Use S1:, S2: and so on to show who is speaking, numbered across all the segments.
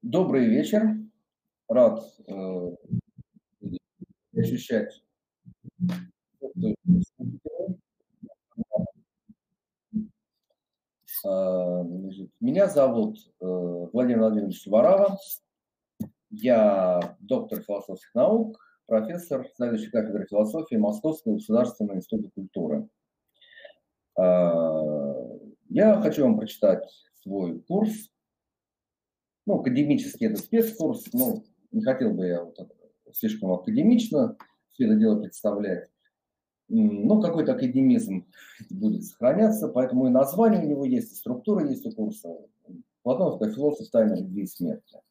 S1: Добрый вечер. Рад ощущать. Меня зовут Владимир Владимирович Варава. Я доктор философских наук, профессор, заведующий кафедрой философии Московского государственного института культуры. Я хочу вам прочитать свой курс. Ну, академический это спецкурс, но не хотел бы я слишком академично все это дело представлять. Ну, какой-то академизм будет сохраняться, поэтому и название у него есть, и структура есть у курса. Платонов как философ тайны любви и смерти.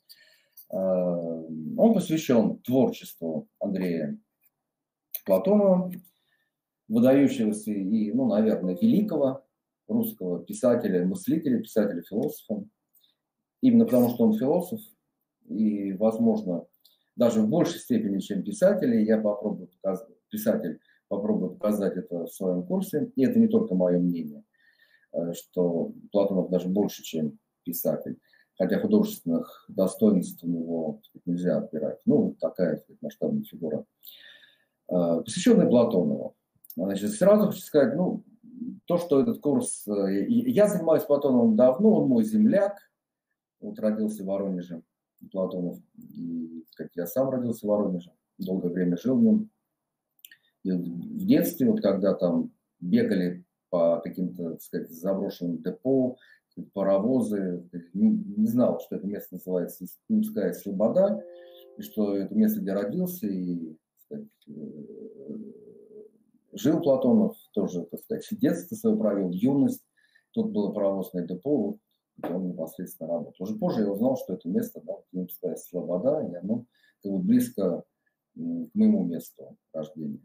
S1: Он посвящен творчеству Андрея Платонова, выдающегося и, ну, наверное, великого русского писателя, мыслителя, писателя-философа. Именно потому, что он философ, и, возможно, даже в большей степени, чем писатель, я попробую показать, писатель, попробую показать это в своем курсе. И это не только мое мнение, что Платонов даже больше, чем писатель. Хотя художественных достоинств у него нельзя отбирать. Ну, такая масштабная фигура. Посвященный Платонову. Значит, сразу хочу сказать, ну, то, что этот курс... Я занимаюсь Платоновым давно, он мой земляк. Вот родился в Воронеже Платонов. И, как я сам родился в Воронеже, долгое время жил в нем. И в детстве, вот когда там бегали по каким-то, так сказать, заброшенным депо, паровозы, не знал, что это место называется Инская Слобода, и что это место, где родился, и, так сказать, жил Платонов, тоже, так сказать, детство свое провел, юность. Тут было паровозное депо, где он непосредственно работал. Уже позже я узнал, что это место, да, Инская Слобода, и оно как бы близко к моему месту рождения.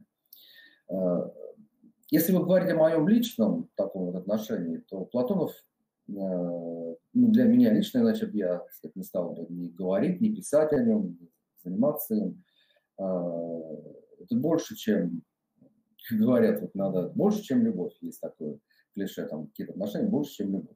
S1: Если вы говорите о моем личном таком вот отношении, то Платонов для меня лично, иначе бы я, так сказать, не стал бы ни говорить, ни писать о нем, ни заниматься им. Это больше, чем, как говорят, вот надо, больше, чем любовь. Есть такое клише, там какие-то отношения, больше, чем любовь.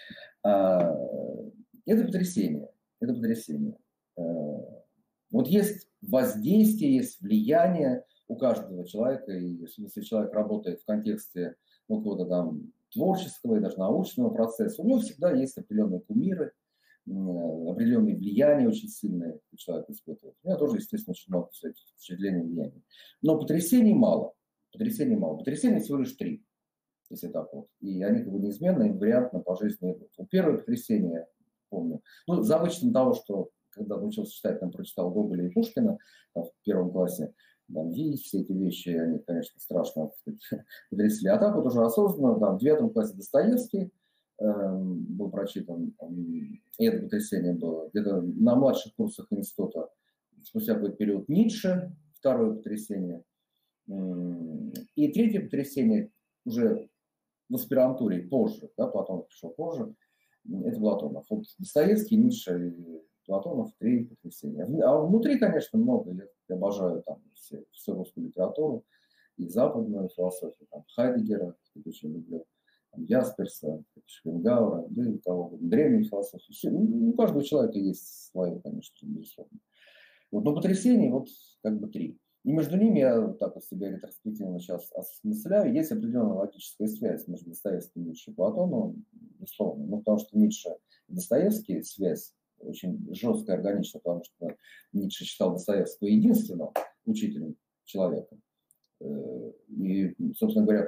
S1: Это потрясение. Это потрясение. Вот есть воздействие, есть влияние у каждого человека, и если человек работает в контексте какого-то там творческого и даже научного процесса, у него всегда есть определенные кумиры, определенные влияния очень сильные человек испытывает. У меня тоже, естественно, очень много впечатлений и влияний. Но потрясений мало. Потрясений мало. Потрясений всего лишь 3, если так вот. И они как бы неизменно и вариантно по жизни идут. Вот первое потрясение, помню, ну, за вычетом того, что когда учился читать, там прочитал Гоголя и Пушкина там, в 1 классе, там, видеть все эти вещи, они, конечно, страшно потрясли. А так вот уже осознанно, там, в 9 классе Достоевский был прочитан, и это потрясение было. Где-то на младших курсах института, спустя какой-то период, Ницше, второе потрясение. И третье потрясение уже в аспирантуре позже, да, Платонов пришел позже, это Платонов. Вот Достоевский, Ницше и Платонов 3 потрясения. А внутри, конечно, много. Я обожаю там всю русскую литературу и западную философию. Там, Хайдеггера, я очень люблю, там, Ясперса, Шопенгауэра, да и кого угодно. Древнюю философию. У каждого человека есть свое, конечно, безусловно. Вот, но потрясений вот как бы 3. И между ними, я вот так вот себя ретроспективно сейчас осмысляю, есть определенная логическая связь между Достоевским, Ницше и Платоновым, безусловно. Ну, потому что Ницше и Достоевский связь очень жесткая, органичная, потому что Ницше считал Достоевского единственным учителем человека. И, собственно говоря,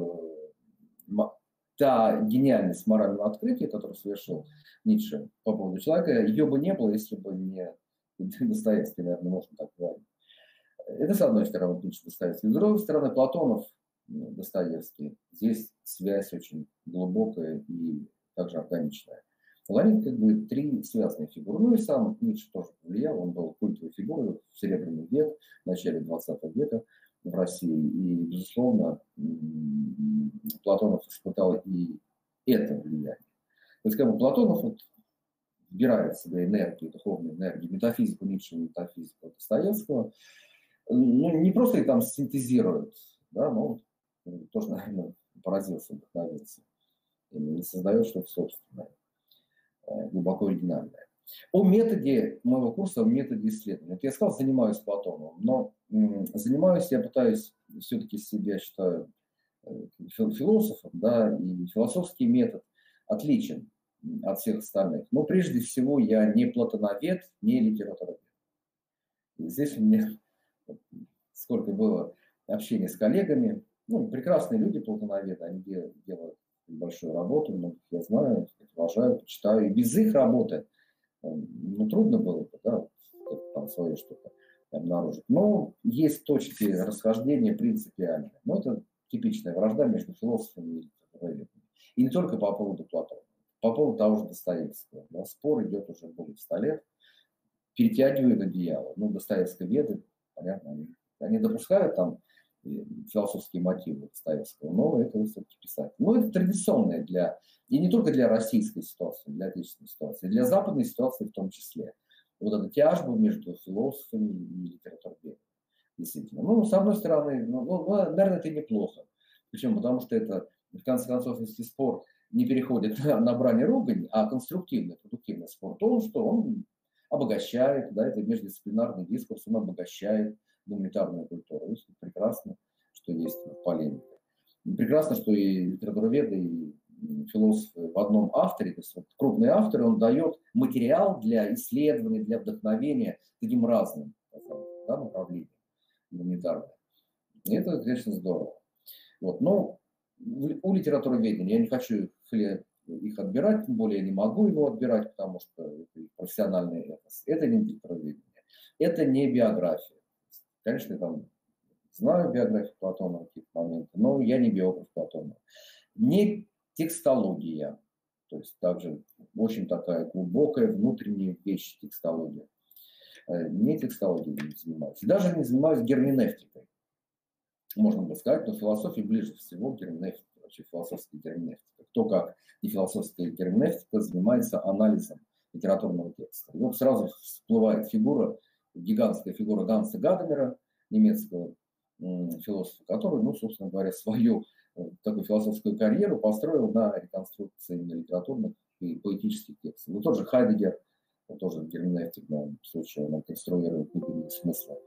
S1: та гениальность морального открытия, которую совершил Ницше по поводу человека, ее бы не было, если бы не Достоевский, наверное, можно так говорить. Это с одной стороны Ницше, Достоевский. С другой стороны Платонов, Достоевский. Здесь связь очень глубокая и также органичная. Они как бы 3 связанные фигуры. Ну и сам Ницше тоже повлиял. Он был культовой фигурой в Серебряный век, в начале 20 века в России. И, безусловно, Платонов испытал и это влияние. То есть, как бы Платонов вот вбирает в себя энергию, духовную энергию, метафизику Ницше, метафизику Достоевского. Ну, не просто их там синтезируют, да, но тоже, наверное, поразился, вдохновился. И создает что-то собственное, глубоко оригинальное. О методе моего курса, о методе исследования. Вот я сказал, занимаюсь Платоном, но занимаюсь, я пытаюсь все-таки себя, считаю, философом, да, и философский метод отличен от всех остальных. Но прежде всего я не платоновед, не литературовед. И здесь у меня сколько было общения с коллегами, ну, прекрасные люди, платоноведы, они делают большую работу, многих я знаю, уважаю, почитаю. И без их работы, ну, трудно было бы, да, там свое что-то обнаружить. Но есть точки расхождения принципиальные. Но это типичная вражда между философами и литературоведами. И не только по поводу Платона. По поводу того же Достоевского. Да, спор идет уже более 100 лет. Перетягивают одеяло. Ну, Достоевско-веды, понятно, они допускают там философские мотивы Достоевского, но это все-таки писатель. Ну, это традиционное для, и не только для российской ситуации, для отечественной ситуации, для западной ситуации в том числе. Вот эта тяжба между философами и литературоведами. Действительно. Ну, с одной стороны, наверное, это неплохо. Причем потому, что это, в конце концов, если спор не переходит на брань и ругань, а конструктивный, продуктивный спор, то он обогащает, да, это междисциплинарный дискурс, он обогащает гуманитарную культуру. И прекрасно, что есть полемика. Прекрасно, что и литературоведы, и философы в одном авторе, то есть вот крупный автор, он дает материал для исследований, для вдохновения таким разным, да, направлениям гуманитарным. И это, конечно, здорово. Вот. Но у литературоведения я не хочу их отбирать, тем более я не могу его отбирать, потому что это профессиональный этос. Это не литературоведение. Это не биография. Конечно, я там знаю биографию Платона в каких-то моментах, но я не биограф Платона. Не текстология. То есть также очень такая глубокая внутренняя вещь текстология. Не текстологией не занимаюсь. Даже не занимаюсь герменевтикой. Можно бы сказать, но философия ближе всего к герменевтике, вообще философская герменевтика. Кто как и философская герменевтика занимается анализом литературного текста. И вот сразу всплывает фигура, гигантская фигура Ганса Гадамера, немецкого философа, который, ну, собственно говоря, свою такую философскую карьеру построил на реконструкции литературных и поэтических текстов. Ну, тот же Хайдеггер, тоже герменевтик, в данном случае, он конструирует глубинные смыслы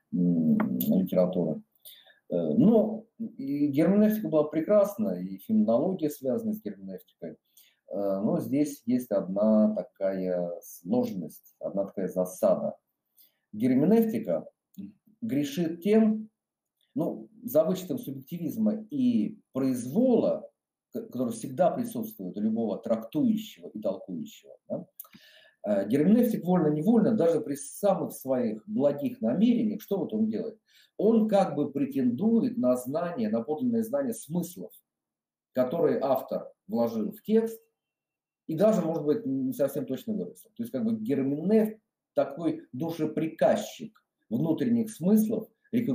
S1: литературы. Но и герменевтика была прекрасна, и феноменология связана с герменевтикой. Но здесь есть одна такая сложность, одна такая засада. Герменевтика грешит тем, ну, за вычетом субъективизма и произвола, который всегда присутствует у любого трактующего и толкующего, да, герменевтик вольно-невольно, даже при самых своих благих намерениях, что вот он делает? Он как бы претендует на знание, на подлинное знание смыслов, которые автор вложил в текст, и даже, может быть, не совсем точно выразил. То есть как бы герменевт такой душеприказчик внутренних смыслов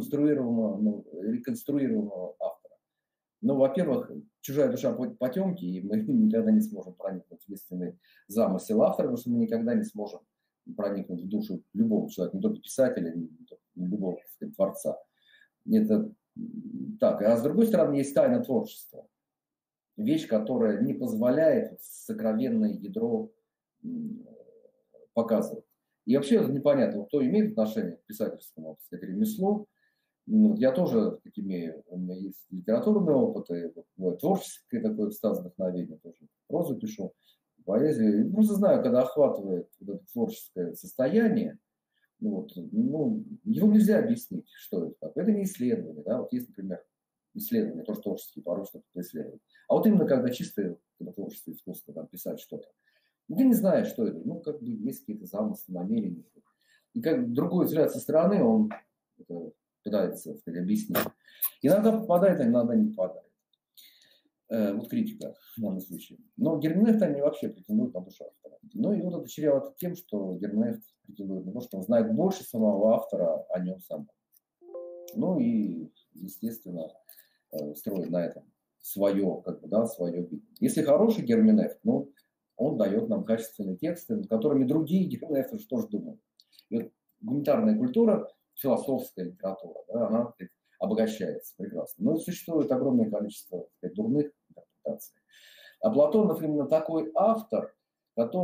S1: реконструированного автора. Ну, во-первых, чужая душа потемки, и мы никогда не сможем проникнуть в истинный замысел автора, потому что мы никогда не сможем проникнуть в душу любого человека, не только писателя, не любого, так сказать, творца. Это так. А с другой стороны, есть тайна творчества. Вещь, которая не позволяет сокровенное ядро показывать. И вообще непонятно, кто имеет отношение к писательскому, так сказать, ремеслу. Я тоже имею, у меня есть литературный опыт, и творческое такое вдохновение, тоже прозу пишу, поэзию. И просто знаю, когда охватывает вот это творческое состояние, его нельзя объяснить, что это такое. Это не исследование. Да? Вот есть, например, исследование, тоже творческие, порой что-то исследовать. А вот именно когда чистое творчество, искусство, там, писать что-то, ты не знаешь, что это. Ну, как бы есть какие-то замыслы, намерения. И как другой взгляд со стороны, он пытается, так сказать, объяснить. Иногда попадает, а иногда не попадает. Вот критика в данном случае. Но Герменевт, они вообще претендуют на душу автора. Ну и вот это чревато это тем, что Герменевт претендует на то, что он знает больше самого автора о нем самом. Ну и, естественно, строит на этом свое, как бы, да, свое видение. Если хороший Герменевт, ну, он дает нам качественные тексты, над которыми другие Герменевты что же думают. И вот гуманитарная культура, философская литература, да, она обогащается прекрасно. Но существует огромное количество, так сказать, дурных интерпретаций. А Платонов именно такой автор, который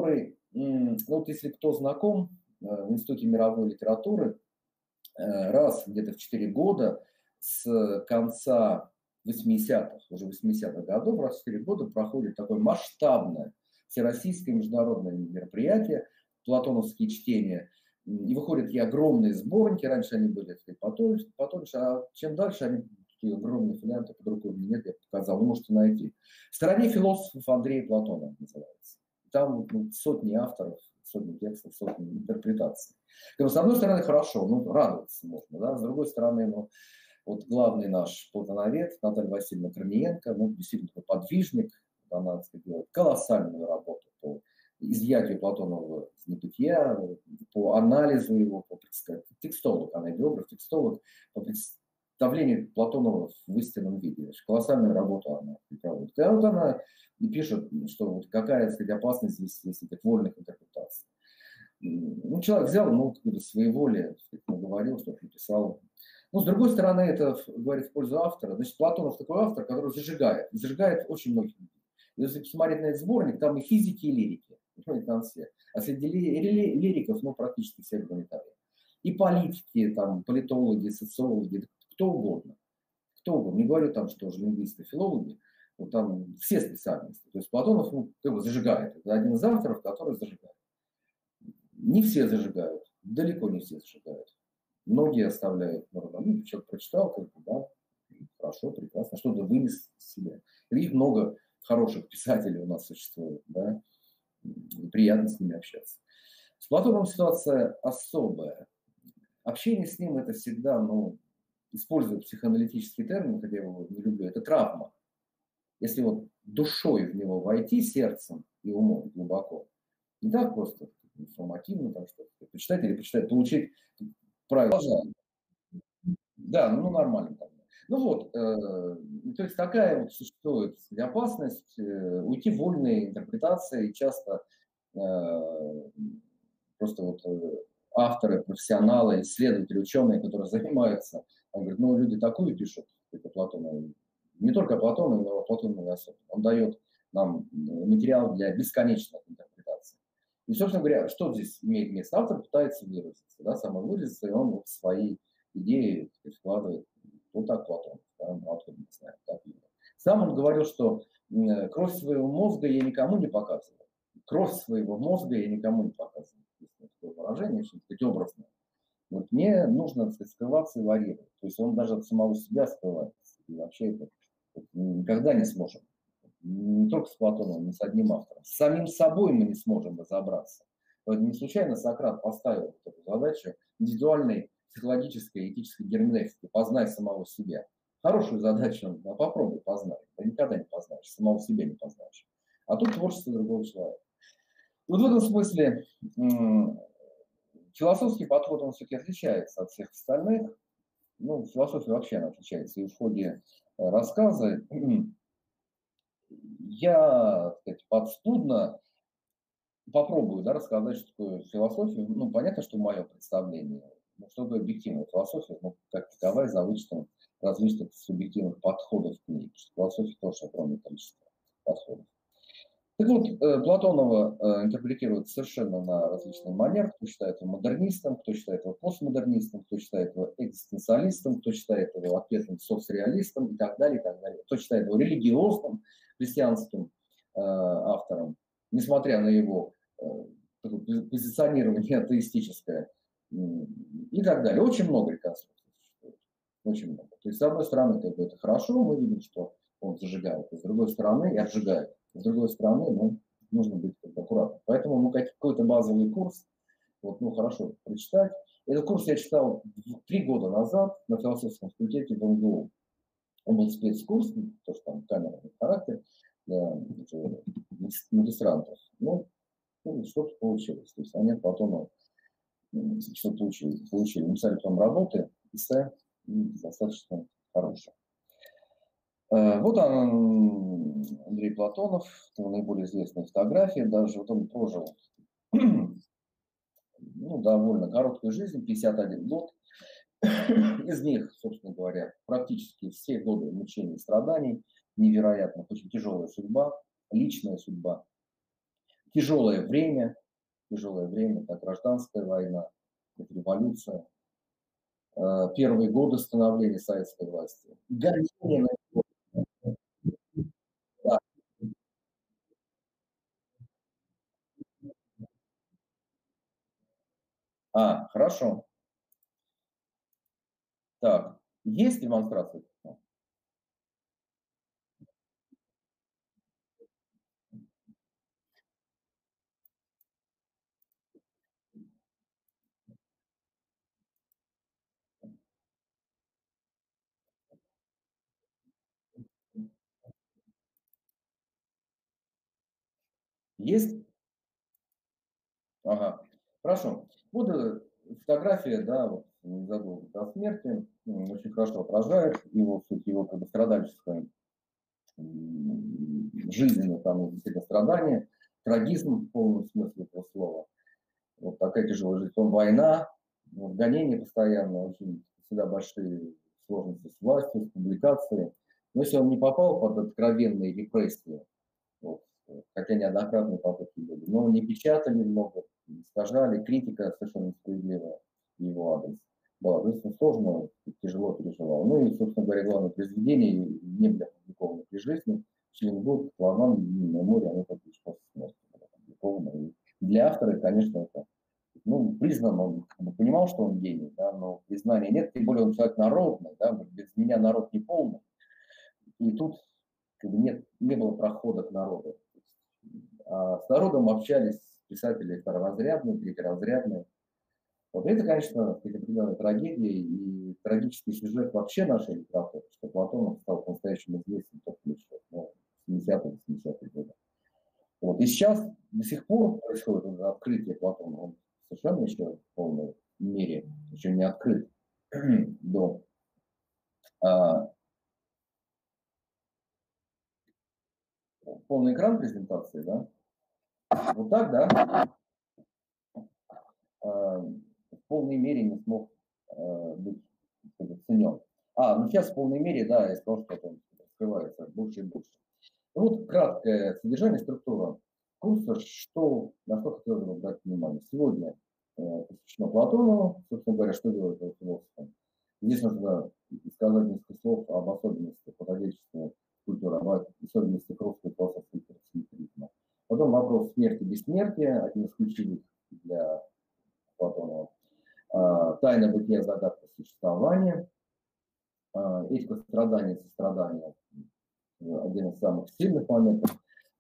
S1: Ну, вот если кто знаком, в Институте мировой литературы раз где-то в 4 года с конца 80-х, уже 80-х годов, раз в 4 года проходит такое масштабное всероссийское международное мероприятие, платоновские чтения, и выходят такие огромные сборники, раньше они были, так сказать, потоньше, а чем дальше они такие огромные фолианты, под рукой у меня нет, я показал, вы можете найти. «В стороне философов» Андрея Платонова называется. Там сотни авторов, сотни текстов, сотни интерпретаций. С одной стороны, хорошо, радоваться можно, да? С другой стороны, вот главный наш платоновед Наталья Васильевна Корниенко, действительно такой подвижник, она, так сказать, делает колоссальную работу по изъятию Платонова из небытия, по анализу его, по текстолог, она биограф, текстолог, по представлению Платонова в истинном виде. Колоссальную работу она проводит. И вот она пишет, что вот какая, так сказать, опасность здесь есть этих вольных интерпретаций. Человек взял, своеволие, наговорил, что-то написал. С другой стороны, это говорит в пользу автора. Значит, Платонов такой автор, который зажигает очень многих людей. Если посмотреть на этот сборник, там и физики, и лирики. Там все. А среди лириков, практически все гуманитарии. И политики, там, политологи, социологи, кто угодно. Кто угодно. Не говорю там, что же лингвисты, филологи. Там все специальности. То есть Платонов зажигает. Это один из авторов, который зажигает. Не все зажигают, далеко не все зажигают. Многие оставляют, человек прочитал, да, хорошо, прекрасно, что-то вынес из себя. И много хороших писателей у нас существует, да, и приятно с ними общаться. С Платоном ситуация особая. Общение с ним это всегда, используя психоаналитический термин, хотя я его не люблю, это травма. Если душой в него войти, сердцем и умом глубоко, не так просто информативно, там что-то почитать или почитать, получить правила. Да, нормально. То есть такая существует опасность уйти в вольные интерпретации, и часто просто авторы, профессионалы, исследователи, ученые, которые занимаются, он говорит, люди такую пишут, это Платона, не только Платона, но Платона не особенно. Он дает нам материал для бесконечных интерпретаций. И, собственно говоря, что здесь имеет место? Автор пытается выразиться, да, самовыразиться, и он свои идеи вкладывает. Вот так Платон, да, откуда мы знаем. Так. Сам он говорил, что кровь своего мозга я никому не показываю. Кровь своего мозга я никому не показываю. Такое выражение, очень образное. Мне нужно, так сказать, скрываться и варьировать. То есть он даже от самого себя скрывается. И вообще это никогда не сможем. Не только с Платоном, но и с одним автором. С самим собой мы не сможем разобраться. Поэтому не случайно Сократ поставил эту задачу индивидуальной психологической, этической герменевтики, познать самого себя. Хорошую задачу, попробуй познать. Да никогда не познаешь, самого себя не познаешь. А тут творчество другого человека. В этом смысле философский подход, он все-таки отличается от всех остальных. Философия вообще она отличается. И в ходе рассказа я, так сказать, подспудно попробую, да, рассказать, что такое философия. Понятно, что мое представление, что такое объективная философия, как таковая, за вычетом различных субъективных подходов к ней. Потому что философия тоже огромное количество подходов. Так Платонова интерпретирует совершенно на различные манеры. Кто считает его модернистом, кто считает его постмодернистом, кто считает его экзистенциалистом, кто считает его ответным соцреалистом и так далее, и так далее. Кто считает его религиозным, христианским автором, несмотря на его позиционирование атеистическое и так далее. Очень много реконструкций существует. Очень много. То есть, с одной стороны, это хорошо, мы видим, что он зажигает, с другой стороны, и отжигает. С другой стороны, нужно быть аккуратным. Поэтому какой-то базовый курс, хорошо прочитать. Этот курс я читал 3 года назад на философском факультете в МГУ. Он был спецкурс, потому что там камерный характер для магистрантов. Что-то получилось. То есть они потом что-то получили. Написали потом работы, эссе, достаточно хорошие. Вот он, Андрей Платонов, его наиболее известная фотография, даже он прожил довольно короткую жизнь, 51 год. Из них, собственно говоря, практически все годы мучений и страданий, невероятно, очень тяжелая судьба, личная судьба, тяжелое время, тяжелое время, это гражданская война, это революция, первые годы становления советской власти. Гонения на него. Да. Хорошо. Так, есть демонстрации? Есть? Ага. Хорошо. Вот фотография, да, вот незадолго до смерти, очень хорошо отражает его суть, его как бы страдальческое жизненно, там действительно страдания, трагизм в полном смысле этого слова. Вот такая тяжелая жизнь. Он война, вот, гонения постоянно, очень всегда большие сложности с властью, с публикацией. Но если он не попал под откровенные репрессии, вот, хотя неоднократные попытки были, но не печатали много, искажали, критика совершенно несправедливая в его адрес была. То есть он сложно, тяжело переживал. Ну и, собственно говоря, главное произведение не были опубликованы при жизни. Челленгот, Котлован, Минное море, оно фактически после смерти было опубликовано. И для автора, конечно, это признан, он как бы понимал, что он гений, да, но признания нет, тем более он человек народный, да, без меня народ не полный. И тут как бы не было прохода к народу. А с народом общались писатели второразрядные, третьеразрядные. Вот это, конечно, определенная трагедия и трагический сюжет вообще нашей литературы, что Платонов стал по-настоящему известен только лишь в 70-80-е годы. Вот. И сейчас до сих пор происходит открытие Платона. Он совершенно еще в полной мере еще не открыт до а, полный экран презентации, да? Вот так, да? В полной мере не смог быть оценен. Сейчас в полной мере, да, я сказал, что он раскрывается больше и больше. Вот краткое содержание, структура курса, на что хотелось бы обратить внимание. Сегодня посвящено Платону, собственно говоря, что делает его философом. Здесь нужно сказать несколько слов об особенностях отечественной культуры, об особенностях русской философской просветительства. Потом вопрос смерти и бессмертия, один из ключевых для Платонова. Тайна бытия, загадка существования, этика страдания, сострадания, один из самых сильных моментов.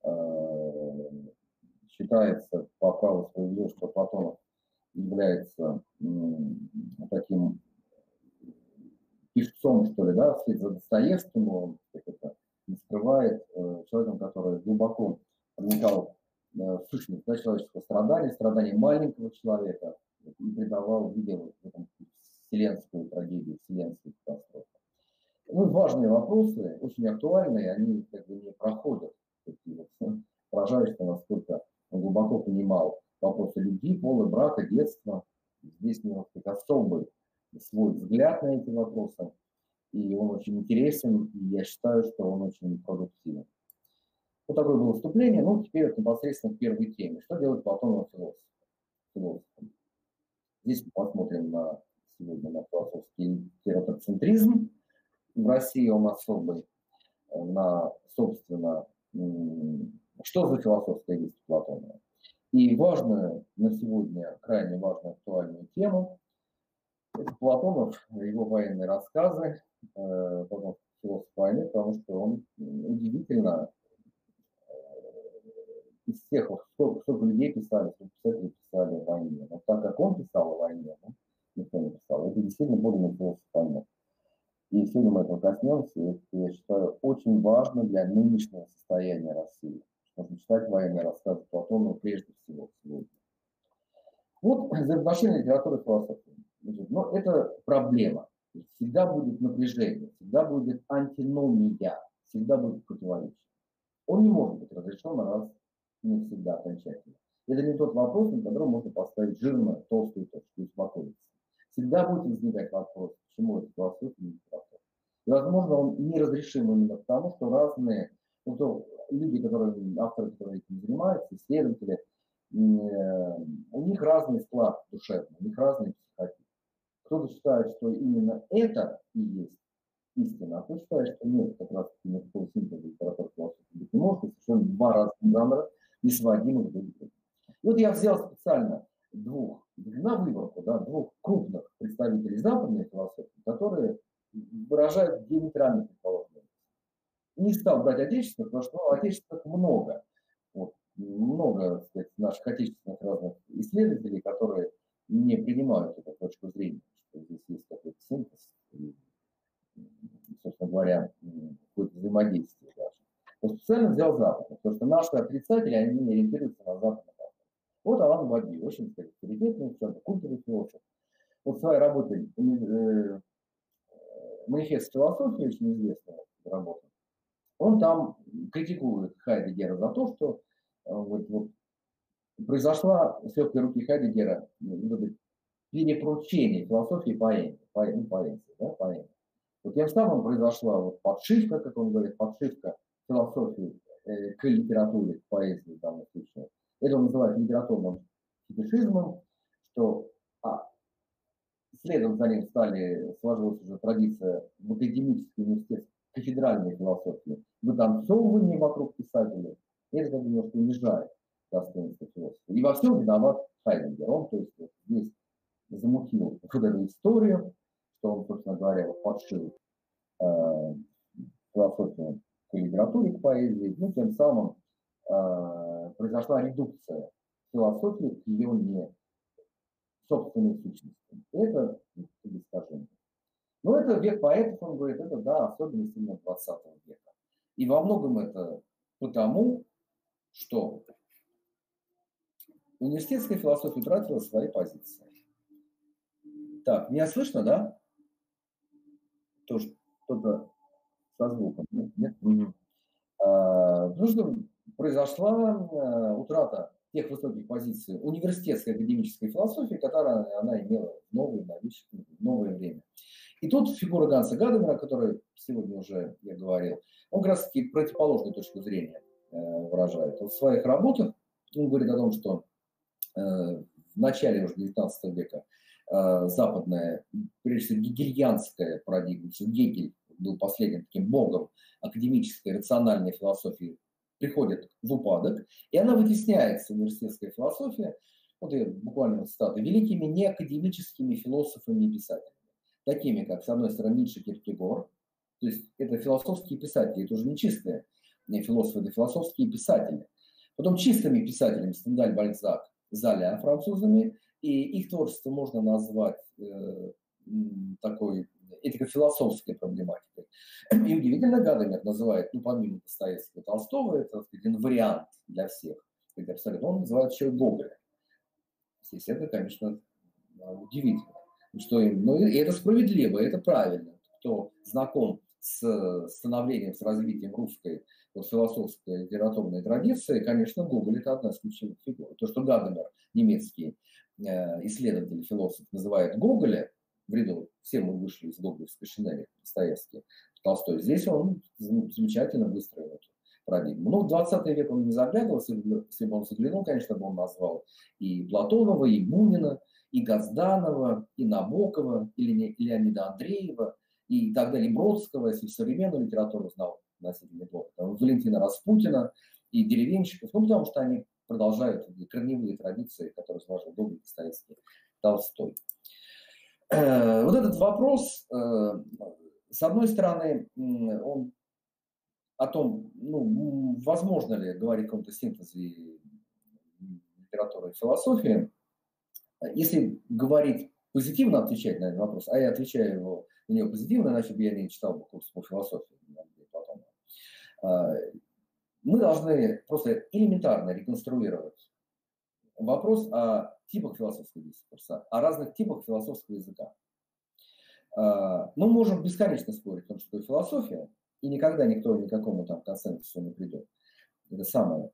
S1: Считается по праву справедливо, что Платонов является таким певцом, что ли, да, вслед за Достоевским, он это не скрывает, человеком, который глубоко проникал в сущность, да, человеческого страдания маленького человека, и придавал, видел в этом вселенскую трагедию, вселенскую катастрофу. Важные вопросы, очень актуальные, они как бы не проходят. Поражаюсь, что насколько он глубоко понимал вопросы любви, пола, брака, детства. Здесь у него особый свой взгляд на эти вопросы, и он очень интересен, и я считаю, что он очень продуктивен. Вот такое было вступление. Теперь непосредственно к первой теме. Что делать Платонов философом? Здесь мы посмотрим сегодня на философский тератоцентризм. В России он особый, собственно, что за философская есть Платонова. И важная на сегодня, крайне важную актуальную тему, это Платонов, его военные рассказы, Платонов философ войны, потому что он удивительно из всех, сколько людей писали, сколько писателей писали о войне. Но так как он писал о войне, никто не писал. Это действительно подлинный философ войны. И сегодня мы этого коснемся, и это, я считаю, очень важно для нынешнего состояния России. Нужно читать военные рассказы Платонова прежде всего сегодня. Взаимоотношения литературы и философии. Но это проблема. Всегда будет напряжение, всегда будет антиномия, всегда будет противоречие. Он не может быть разрешен раз и навсегда окончательно. Это не тот вопрос, на котором можно поставить жирную, толстую точку и успокоиться. Всегда будет возникать вопрос, почему это философия и литература. И, возможно, он неразрешим именно потому, что разные люди, авторы, которые этим занимаются, исследователи, у них разный склад душевный, у них разный психотип. Кто-то считает, что именно это и есть истина, а кто считает, что нет, как раз никакого синтеза литературы философии быть не может, и совершенно два разных жанра, несводимых друг к другу. И вот я взял специально на выборку, да, двух крупных представителей западной философии, которые выражают диаметрально предположенные. Не стал брать отечественных, потому что отечественных много. Вот, много, так сказать, наших отечественных разных исследователей, которые не принимают эту точку зрения, что здесь есть какой-то синтез, и, собственно говоря, какое-то взаимодействие даже. Но специально взял Запад, потому что наши отрицатели, они не ориентируются на западный автор. Вот Алан Баби, очень, сказать, авторитетный ученый, культурный философ. Вот в своей работе «Манифест философии», очень известная работа, он там критикует Хайдеггера за то, что вот, произошла с легкой руки Хайдеггера перепоручение философии поэзии, да, поэзии. Вот тем самым произошла вот подшивка, как он говорит, подшивка философии к литературе, к поэзии в данном случае. Это он называет литературным фетишизмом, что следом за ним сложилась уже традиция в академической университетской кафедральной философии, вытанцовывание вокруг писателей. Это как бы немножко унижает достоинство философии. И во всем виноват Хайдеггер. Он, то есть, вот здесь замутил вот эту историю, что он, собственно говоря, подшил философию к литературе, к поэзии, ну, тем самым произошла редукция философии к ее не собственной сущности. Это искажение. Но это век поэтов, он говорит, это, да, особенность именно 20 века. И во многом это потому, что университетская философия утратила свои позиции. Так, меня слышно, да? Тоже что-то со звуком. Нет? Угу. Потому что произошла утрата тех высоких позиций университетской академической философии, которую она имела в новое время. И тут фигура Ганса Гадамера, о которой сегодня уже я говорил, он как раз таки противоположную точку зрения выражает. Вот в своих работах он говорит о том, что в начале уже 19 века западная, прежде всего, гегельянская парадигма, Гегель был последним таким богом академической рациональной философии, приходит в упадок, и она вытесняется, университетская философия, вот я буквально цитаты, великими неакадемическими философами и писателями, такими как, с одной стороны, Ницше, Киркегор, то есть это философские писатели, это уже не чистые философы, это философские писатели. Потом чистыми писателями Стендаль, Бальзак, Золя французами, и их творчество можно назвать такой этико-философской проблематикой. И удивительно, Гадамер называет, ну, помимо Достоевского, Толстого, это, так сказать, вариант для всех, он называет еще Гоголя. Здесь это, конечно, удивительно. Что, ну, и это справедливо, это правильно. Кто знаком с становлением, с развитием русской вот, философской литературной традиции, конечно, Гоголь – это одна из ключевых фигур. То, что Гадамер, немецкий исследователь, философ, называет Гоголя, в ряду, все мы вышли из гоголевской шинели, Достоевский, Толстой, здесь он замечательно выстроил эту парадигму. Ну, в 20 век он не заглядывался, если бы он заглянул, конечно, бы он назвал и Платонова, и Бунина, и Газданова, и Набокова, и Леонида Андреева, и так далее, и Бродского, если современную литературу знал относительно неплохо, Валентина Распутина и деревенщиков, ну, потому что они продолжают корневые традиции, которые сложил Гоголь, Достоевский, Толстой. Вот этот вопрос, с одной стороны, он о том, ну, возможно ли говорить о каком-то синтезе литературы и философии. Если говорить позитивно, отвечать на этот вопрос, а я отвечаю на него позитивно, иначе бы я не читал бы курс по философии потом. Мы должны просто элементарно реконструировать вопрос о типах философского дискурса, о разных типах философского языка. Мы можем бесконечно спорить о том, что такое философия, и никогда никто ни к какому там консенсусу не придет. Это самое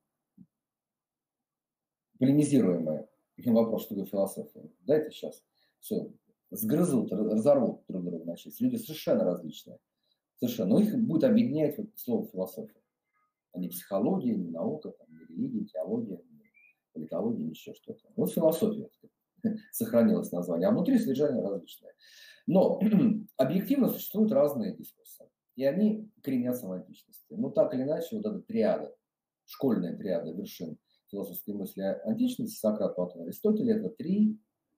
S1: полемизируемое вопрос, что такое философия. Дайте сейчас все сгрызут, разорвут друг друга на части. Люди совершенно различные. Совершенно. Но их будет объединять вот слово философия. А не психология, не наука, там, не религия, теология, политология, еще что-то. Вот философия сохранилось название, а внутри содержание различное. Но объективно существуют разные дискурсы, и они коренятся в античности. Но так или иначе, вот эта триада, школьная триада вершин философской мысли античности, Сократ, Платон, Аристотель, это три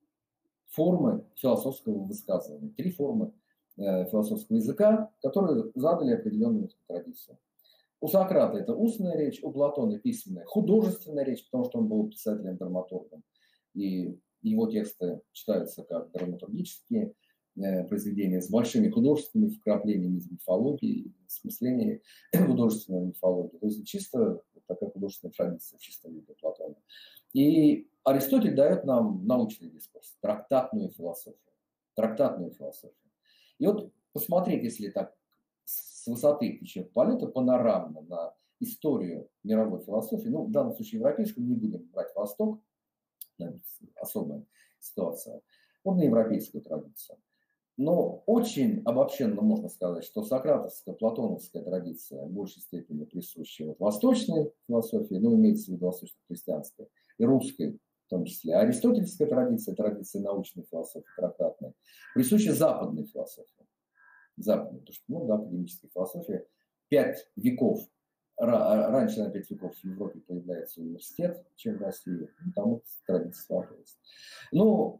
S1: формы философского высказывания, три формы философского языка, которые задали определенную традицию. У Сократа это устная речь, у Платона письменная, художественная речь, потому что он был писателем-драматургом, и его тексты читаются как драматургические произведения с большими художественными вкраплениями из мифологии, смысления художественной мифологии. То есть чисто такая художественная традиция в чистом виде Платона. И Аристотель дает нам научный дискурс, трактатную философию. Трактатную философию. И вот посмотреть, если так с высоты птичьего полета панорамно на историю мировой философии, ну, в данном случае европейскую, не будем брать Восток, особая ситуация, вот на европейскую традицию. Но очень обобщенно можно сказать, что сократовская, платоновская традиция в большей степени присуща вот восточной философии, ну, имеется в виду восточно-христианской, и русской в том числе. А аристотельская традиция, традиция научной философии, трактатной, присуща западной философии. Западной, потому что, ну, да, академическая философия 5 веков. Раньше на 5 веков в Европе появляется университет, чем в России. Ну, там вот традиция сложилась. Ну,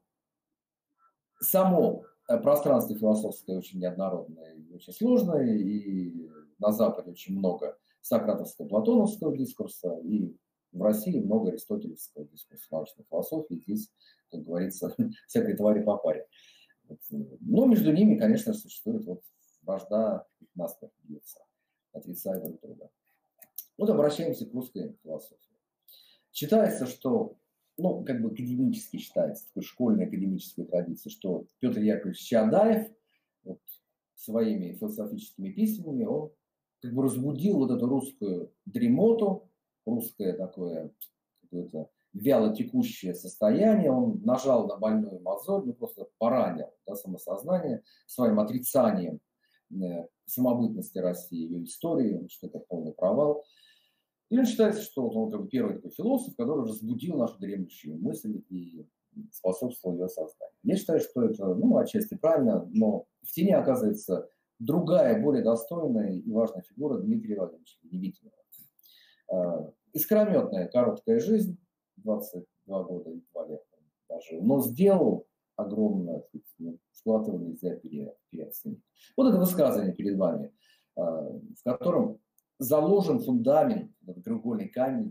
S1: само пространство философское очень неоднородное и очень сложное, и на Западе очень много сократовского, платоновского дискурса, и в России много аристотелевского дискурса научной философии. Здесь, как говорится, всякой твари по паре. Но между ними, конечно, существует вот вражда, насмерть бьется, отрицая друг друга. Вот обращаемся к русской философии. Считается, что, ну, как бы академически считается, такой школьной академической традиции, что Петр Яковлевич Чаадаев вот, своими философическими письмами, он как бы разбудил вот эту русскую дремоту, русское такое какое-то вяло текущее состояние, он нажал на больную мозоль, ну, просто поранил, да, самосознание своим отрицанием самобытности России, ее истории, что это полный провал. И он считается, что он как бы первый такой философ, который разбудил нашу дремлющую мысль и способствовал ее созданию. Я считаю, что это, ну, отчасти правильно, но в тени оказывается другая, более достойная и важная фигура Дмитрия Владимировича Венедиктова. Искрометная, короткая жизнь, 22 года и 2 лета даже, но сделал огромное, вклад его нельзя переоценить. Вот это высказывание перед вами, в котором заложен фундамент, этот треугольный камень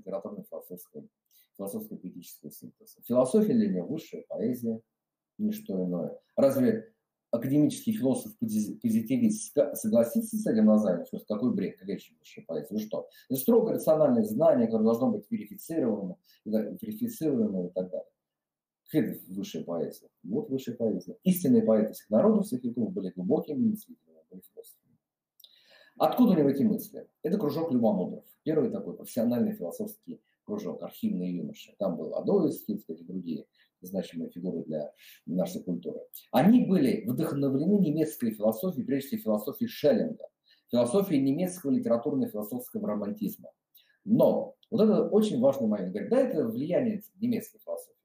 S1: литературно-философско-поэтического синтеза. Философия для него высшая поэзия, ничто иное. Разве академический философ-позитивист согласится с этим названием? Что какой бред, какая еще высшая поэзия? Ну что? Это строго рациональное знание, которое должно быть верифицировано и так далее. Это высшая поэзия. Вот высшая поэзия. Истинные поэты всех народов, всех веков были глубокими мыслителями, были философами. Откуда у него эти мысли? Это кружок любомудров. Первый такой профессиональный философский кружок, архивные юноши. Там был Адоевский и другие значимые фигуры для нашей культуры. Они были вдохновлены немецкой философией, прежде всего философией Шеллинга, философией немецкого литературно-философского романтизма. Но вот это очень важный момент. Говорит, да, это влияние немецкой философии.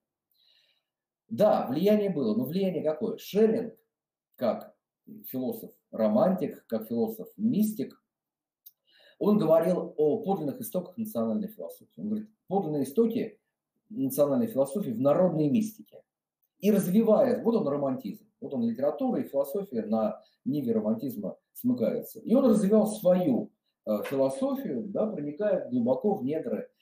S1: Да, влияние было, но влияние какое? Шеллинг, как философ-романтик, как философ-мистик, он говорил о подлинных истоках национальной философии. Он говорит, подлинные истоки национальной философии в народной мистике. И развивает, вот он романтизм, вот он литература и философия на ниве романтизма смыкаются. И он развивал свою философию, да, проникая глубоко в недры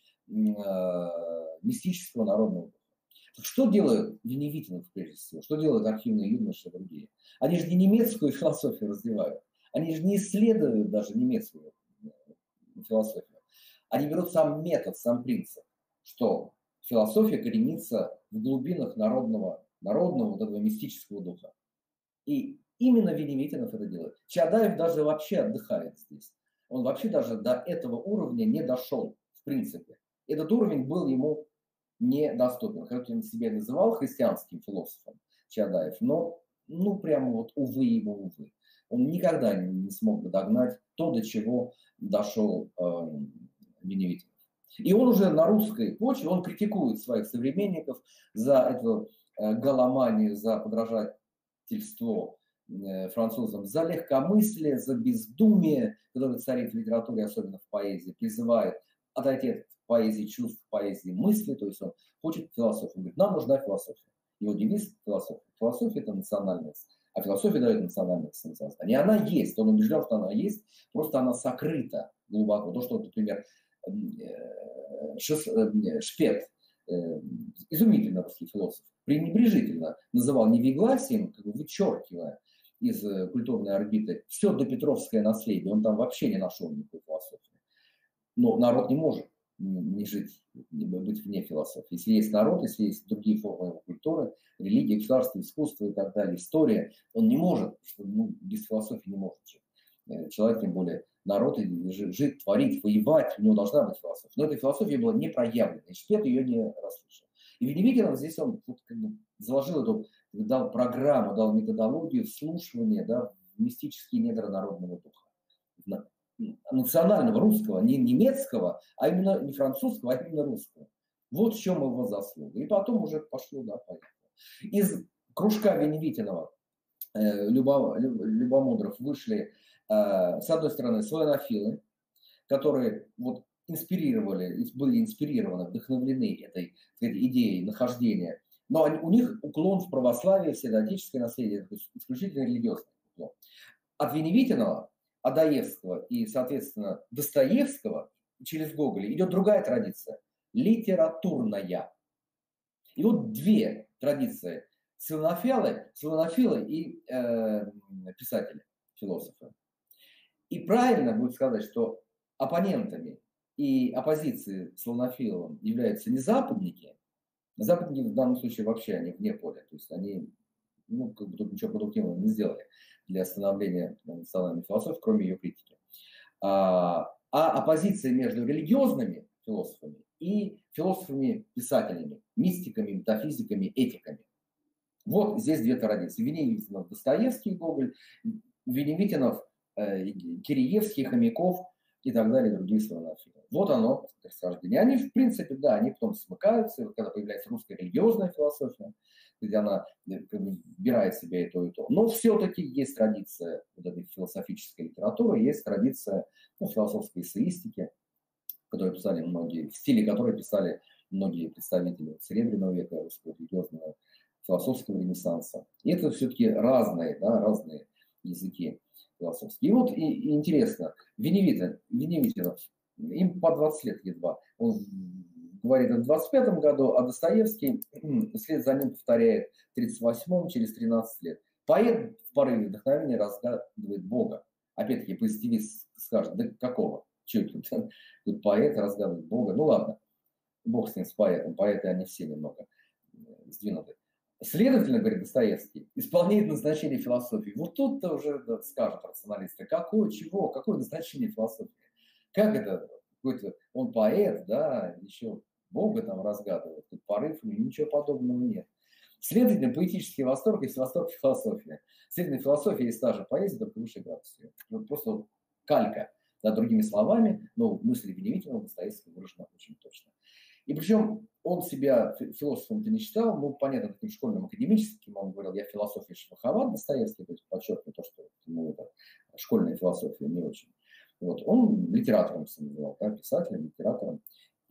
S1: мистического народного духа. Что делают Венедиктов, прежде всего? Что делают архивные юноши и другие? Они же не немецкую философию развивают. Они же не исследуют даже немецкую философию. Они берут сам метод, сам принцип, что философия коренится в глубинах народного вот этого мистического духа. И именно Венедиктов это делает. Чаадаев даже вообще отдыхает здесь. Он вообще даже до этого уровня не дошел, в принципе. Этот уровень был ему недоступен. Хотя он себя называл христианским философом Чаадаев, но, ну, прямо вот увы ему, увы. Он никогда не смог бы догнать то, до чего дошел Венедиктов. И он уже на русской почве, он критикует своих современников за эту галоманию, за подражательство французам, за легкомыслие, за бездумие, которое царит в литературе, особенно в поэзии, призывает отойти от поэзии чувств, поэзии мысли, то есть он хочет философию. Он говорит, нам нужна философия. Его девиз – философия. Философия – это национальность, а философия дает национальное самосознание. И она есть, он убежден, что она есть, просто она сокрыта глубоко. То, что, например, Шпет, изумительно русский философ, пренебрежительно называл невегласием, как бы вычеркивая из культурной орбиты все допетровское наследие. Он там вообще не нашел никакой философии. Но народ не может не жить, не быть вне философии. Если есть народ, если есть другие формы его культуры, религия, государство, искусство и так далее, история, он не может, без философии не может жить. Человек, тем более народ, жить, творить, воевать, у него должна быть философия. Но эта философия была не проявлена, и Шпет ее не расслышал. И Веневитинов здесь он как бы заложил эту, дал программу, дал методологию вслушивания, да, в мистические недра народного духа. Национального русского, не немецкого, а именно не французского, а именно русского. Вот в чем его заслуга. И потом уже пошло, да, поехало. Из кружка Веневитинова Любомудров вышли, с одной стороны, славянофилы, которые вот инспирировали, были инспирированы, вдохновлены этой, идеей нахождения. Но у них уклон в православие, в святоотеческое наследие, исключительно религиозный уклон. От Веневитинова, Адаевского и, соответственно, Достоевского через Гоголя идет другая традиция – литературная. И вот две традиции – славянофилы и писатели, философы. И правильно будет сказать, что оппонентами и оппозицией славянофилам являются не западники. Западники в данном случае вообще они вне поля. То есть они как бы тут ничего продуктивного не сделали для становления национальной философии, кроме ее критики. А оппозиция между религиозными философами и философами-писателями, мистиками, метафизиками, этиками. Вот здесь две традиции. Веневитинов, Достоевский, Гоголь, Веневитинов, Киреевский, Хомяков и так далее, другие славянофилы. Вот оно, расхождение. Они, в принципе, да, они потом смыкаются, когда появляется русская религиозная философия, где она как бы вбирает в себя и то, и то. Но все-таки есть традиция вот этой философической литературы, есть традиция философской эссеистики, которую писали многие, в стиле которой писали многие представители Серебряного века, русского религиозного философского ренессанса. И это все-таки разные, да, разные языки философские. И вот и интересно, Веневитинов, им по 20 лет едва. Он говорит в 25-м году, а Достоевский вслед за ним повторяет в 38-м, через 13 лет. Поэт в порыве вдохновения разгадывает Бога. Опять-таки, позитивист скажет, да какого? Чего тут поэт разгадывает Бога? Ну ладно, Бог с ним, с поэтом. Поэты они все немного сдвинуты. Следовательно, говорит Достоевский, исполняет назначение философии. Вот тут-то уже скажут рационалисты, какое, чего, какое назначение философии? Как это? Какой-то он поэт, да, еще Бога там разгадывает, тут порыв, ничего подобного нет. Следовательно, поэтический восторг есть восторг философии. Следовательно, философия есть та же поэзия, только выше градуса. Просто калька, да, другими словами, но мысли Веневитинова Достоевского выражена очень точно. И причем он себя философом-то не считал, ну, понятно, таким школьным, академическим, он говорил, я философия шваховат, Достоевский, то есть подчеркивает то, что это школьная философия не очень. Вот. Он литератором себя называл, да, писателем, литератором.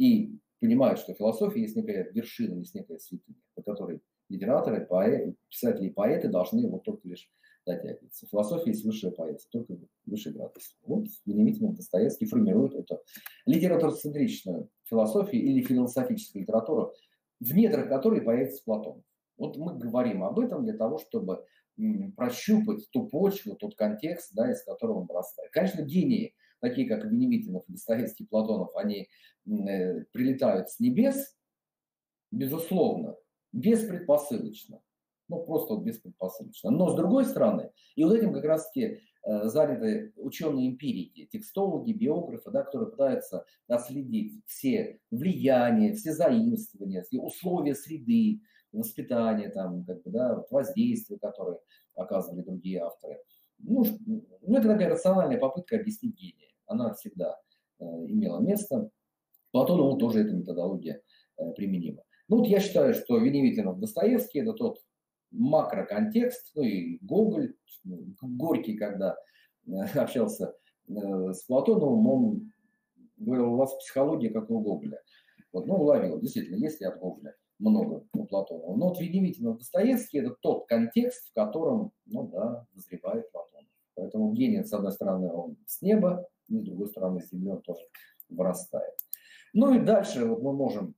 S1: И понимает, что философия есть некая вершина, есть некая святыня, по которой литераторы, писатели и поэты должны вот только лишь дотягиваться. Философия есть высшая поэзия, только высший градус. Вот Веневитинов, Достоевский формирует эту литературоцентричную философию или философическую литературу, в недрах которой появится Платон. Вот мы говорим об этом для того, чтобы прощупать ту почву, тот контекст, да, из которого он вырастает. Конечно, гении, такие как Веневитинов, Достоевский, Платонов, они прилетают с небес, безусловно, беспредпосылочно. Ну, просто вот беспредпосылочно. Но с другой стороны, и вот этим как раз-таки заняты ученые-эмпирики, текстологи, биографы, да, которые пытаются отследить все влияния, все заимствования, все условия среды, воспитания, там, как бы, да, воздействия, которые оказывали другие авторы. Ну, это такая рациональная попытка объяснить гения. Она всегда имела место. Платонову тоже эта методология применима. Ну вот я считаю, что Веневитинов, Достоевский – это тот макроконтекст, ну и Гоголь, Горький, когда общался с Платоновым, он говорил, у вас психология, как у Гоголя. Вот, ну, уловил, действительно, есть и от Гоголя много у Платонова. Но вот Веневитинов, Достоевский – это тот контекст, в котором, ну да, назревает Платонов. Поэтому гений, с одной стороны, он с неба, и с другой стороны, с земли он тоже вырастает. Ну и дальше вот мы можем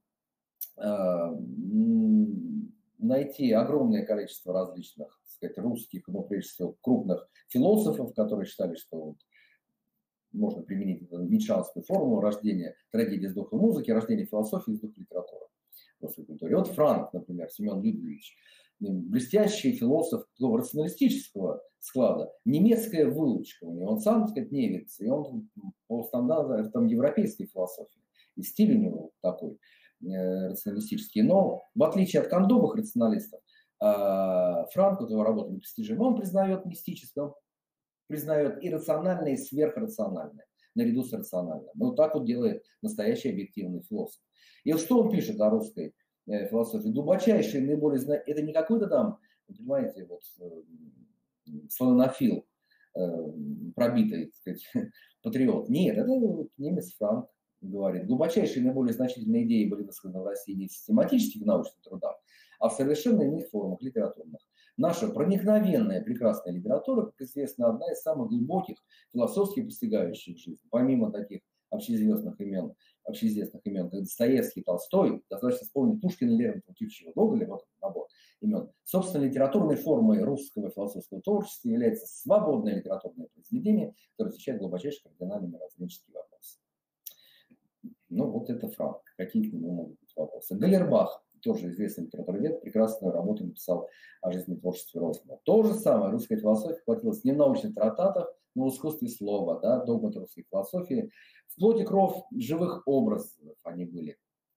S1: найти огромное количество различных, так сказать, русских, но прежде всего крупных философов, которые считали, что вот можно применить ницшеанскую формулу рождения трагедии с духа музыки, рождения философии с духа литературы в русской культуре. Вот Франк, например, Семен Людвигович, блестящий философ такого рационалистического склада, немецкая выучка у него, он сам, так сказать, немец, и он по стандартам европейской философии, и стиль у него такой рационалистический. Но в отличие от кондовых рационалистов, Франк, вот его работа непостижима, он признает мистическое, он признает иррациональное и сверхрациональное наряду с рациональным. Ну, вот так вот делает настоящий объективный философ. И вот что он пишет о русской философии? Глубочайший, наиболее знающий, это не какой-то там, понимаете, вот славянофил, пробитый, так сказать, патриот. Нет, это вот немец Франк говорит. Глубочайшие, наиболее значительные идеи были высказаны в России не в систематических научных трудах, а в совершенно иных формах литературных. Наша проникновенная, прекрасная литература, как известно, одна из самых глубоких, философски постигающих жизнь. Помимо таких общеизвестных имен, как Достоевский, Толстой, достаточно вспомнить Пушкина, Лермонтова, Тютчева, Гоголя, вот набор имен. Собственно, литературной формой русского философского творчества является свободное литературное произведение, которое отвечает глубочайшие кардинальные мировоззренческие вопросы. Ну, вот это Франк. Какие к нему могут быть вопросы? Галлербах, тоже известный литературовед, прекрасную работу написал о жизни и творчестве Розанова. То же самое, русская философия хватилась не в научных трататах, но в искусстве слова, да, догматы русской философии. В плоти кровь живых образов они были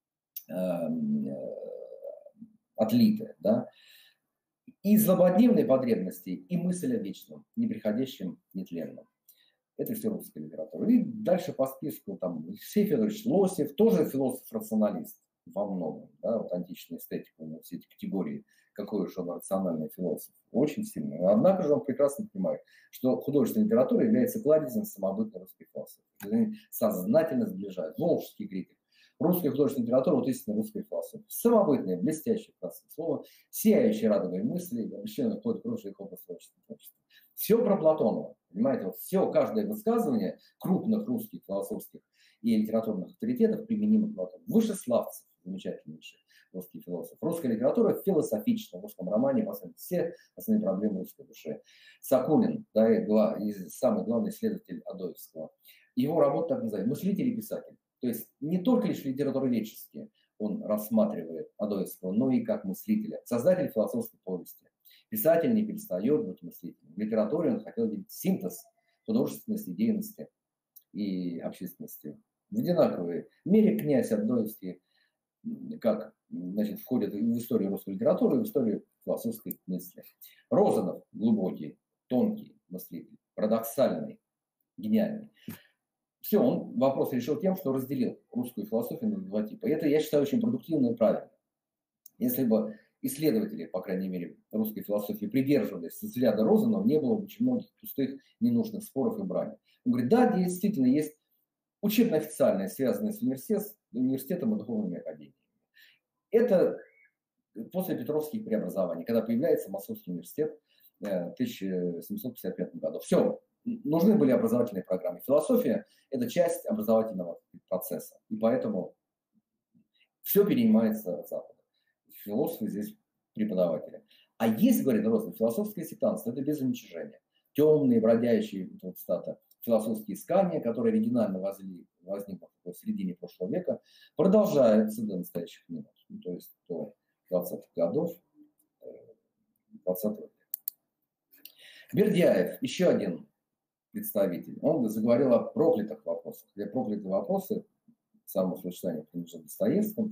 S1: отлиты, да. И злободневные потребности, и мысль о вечном, неприходящем, нетленном. Это все русская литература. И дальше по списку там Алексей Федорович Лосев, тоже философ-рационалист во многом. Да, вот античная эстетика, у него все эти категории, какой уж он рациональный философ, очень сильный. Однако же он прекрасно понимает, что художественная литература является кладезем самобытной русской философии. Они сознательно сближают. Волжский критик. Русская художественная литература, вот истинно русская философия. Самобытная, блестящее красное слово, сияющие радугой мысли, обращенные вплоть к прошлых образов творчества. Все про Платонова. Понимаете, вот все, каждое высказывание крупных русских философских и литературных авторитетов применимо к Платону. Вышеславцев, замечательнейший русский философ. Русская литература философична. В русском романе посмотрите все основные проблемы русской души. Сакунин, да, самый главный исследователь Адоевского. Его работа так называется «Мыслитель и писатель». То есть не только лишь литературоведчески он рассматривает Адоевского, но и как мыслителя. Создатель философской повести. Писатель не перестает быть мыслителем. В литературе он хотел видеть синтез художественности, идейности и общественности в одинаковой мере. Князь Адоевский как, значит, входит в историю русской литературы, в историю философской мысли. Розанов глубокий, тонкий мыслитель, парадоксальный, гениальный. Все, он вопрос решил тем, что разделил русскую философию на два типа. И это, я считаю, очень продуктивно и правильно. Если бы исследователи, по крайней мере, русской философии придерживались взгляда Розанова, не было бы очень многих пустых, ненужных споров и брани. Он говорит, да, действительно, есть учебно-официальное, связанное с университетом и духовными академиями. Это после Петровских преобразований, когда появляется Московский университет в 1755 году. Все, нужны были образовательные программы. Философия – это часть образовательного процесса, и поэтому все перенимается от Запада. Философы здесь преподаватели. А есть, говорит Розанов, философское сектантство, это без уничижения. Темные, бродящие вот, стата, философские искания, которые оригинально возникли в середине прошлого века, продолжаются до настоящих минут. Ну, то есть до 20-х годов 20 века. Бердяев, еще один представитель, он заговорил о проклятых вопросах. Где проклятые вопросы, самосочетание принадлежит Достоевскому,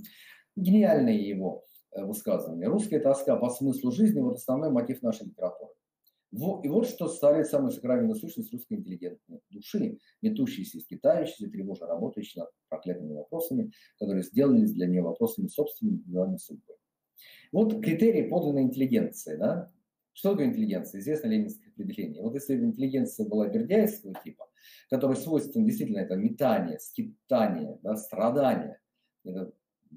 S1: гениальные его высказывания. Русская тоска по смыслу жизни – вот основной мотив нашей литературы. И вот что составляет самую сакральную сущность русской интеллигентной души, метущейся и скитающейся, тревожно работающей над проклятыми вопросами, которые сделались для нее вопросами собственной индивидуальной судьбы. Вот критерии подлинной интеллигенции, да? Что такое интеллигенция? Известно ленинское определение. Вот если интеллигенция была бердяевского типа, которой свойственно действительно это метание, скитание, да, страдание, это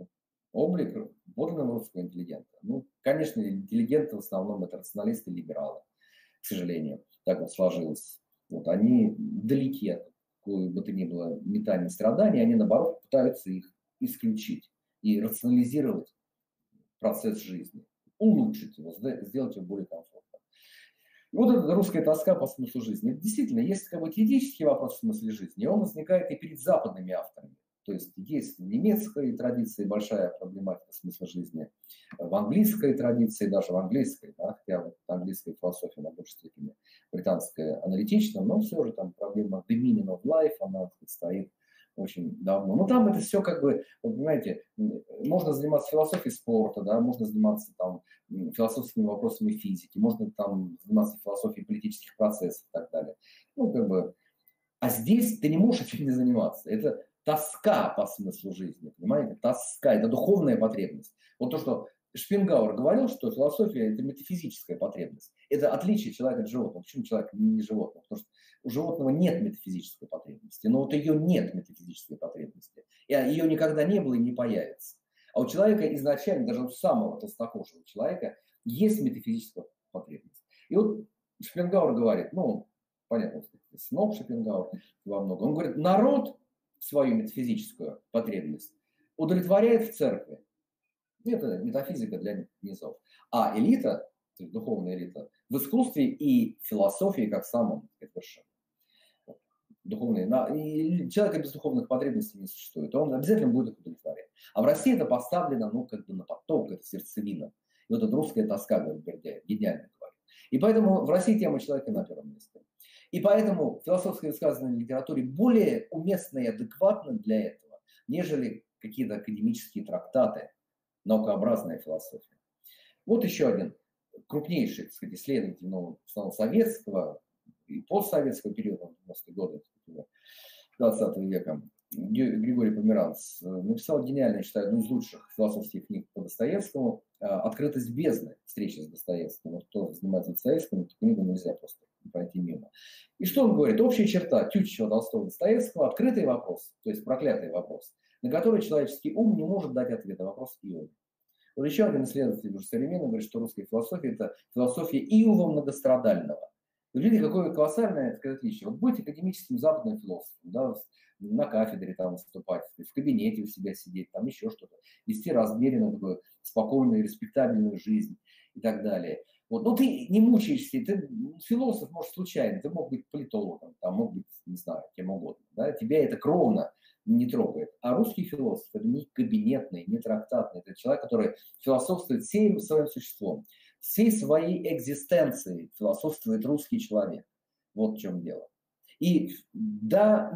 S1: облик подлинного русского интеллигента. Ну, конечно, интеллигенты в основном это рационалисты и либералы, к сожалению, так вот сложилось. Вот они далеки от какой бы то ни было метания и страданий, они, наоборот, пытаются их исключить и рационализировать процесс жизни, улучшить его, сделать его более комфортным. И вот эта русская тоска по смыслу жизни. Это действительно, есть как бы теоретический вопрос в смысле жизни, и он возникает и перед западными авторами. То есть есть в немецкой традиции большая проблематика смысла жизни, в английской традиции, даже в английской, да, хотя вот английская философия на большей степени британская аналитична, но все же там проблема the meaning of life, она стоит очень давно. Но там это все как бы, вы понимаете, можно заниматься философией спорта, да, можно заниматься там философскими вопросами физики, можно там заниматься философией политических процессов и так далее. Ну, как бы, а здесь ты не можешь этим не заниматься. Это тоска по смыслу жизни, понимаете? Тоска, это духовная потребность. Вот то, что Шпенгауэр говорил, что философия – это метафизическая потребность. Это отличие человека от животного. Почему человек не животное? Потому что у животного нет метафизической потребности. Но вот ее нет, метафизической потребности. И ее никогда не было и не появится. А у человека изначально, даже у самого толстокожего человека, есть метафизическая потребность. И вот Шпенгауэр говорит, ну, понятно, сноб Шопенгауэр во многом. Он говорит, народ свою метафизическую потребность удовлетворяет в церкви. Это метафизика для низов. А элита, то есть духовная элита, в искусстве и философии как самом вершине. Духовные. И человека без духовных потребностей не существует. Он обязательно будет их удовлетворять. А в России это поставлено, ну, как бы на поток, это сердцевина. И вот эта русская тоска, говорит Бердяев, гениально говорит. И поэтому в России тема человека на первом месте. И поэтому философское высказывание в литературе более уместно и адекватно для этого, нежели какие-то академические трактаты, наукообразная философия. Вот еще один крупнейший, так сказать, исследователь, ну, в основном советского и постсоветского периода, 90-е годы 20 века, Григорий Померанц, написал гениально, я считаю, одну из лучших философских книг по Достоевскому «Открытость бездны. Встреча с Достоевским». Вот кто занимается Достоевским, эту книгу нельзя просто пройти мимо. И что он говорит? Общая черта Тютчева, Толстого, Достоевского – открытый вопрос, то есть проклятый вопрос, на который человеческий ум не может дать ответа. Вопрос Иова. Вот еще один исследователь уже современный говорит, что русская философия – это философия Иова многострадального. Вы видите, какое колоссальное отличие. Вот будете академическим западным философом, да, на кафедре там выступать, в кабинете у себя сидеть, там еще что-то, вести размеренную, такую спокойную, респектабельную жизнь и так далее. Вот. Но ты не мучаешься, ты философ, может, случайно, ты мог быть политологом, там, мог быть, не знаю, кем угодно. Да? Тебя это кровно не трогает. А русский философ – это не кабинетный, не трактатный, это человек, который философствует всем своим существом. Всей своей экзистенцией философствует русский человек. Вот в чем дело. И до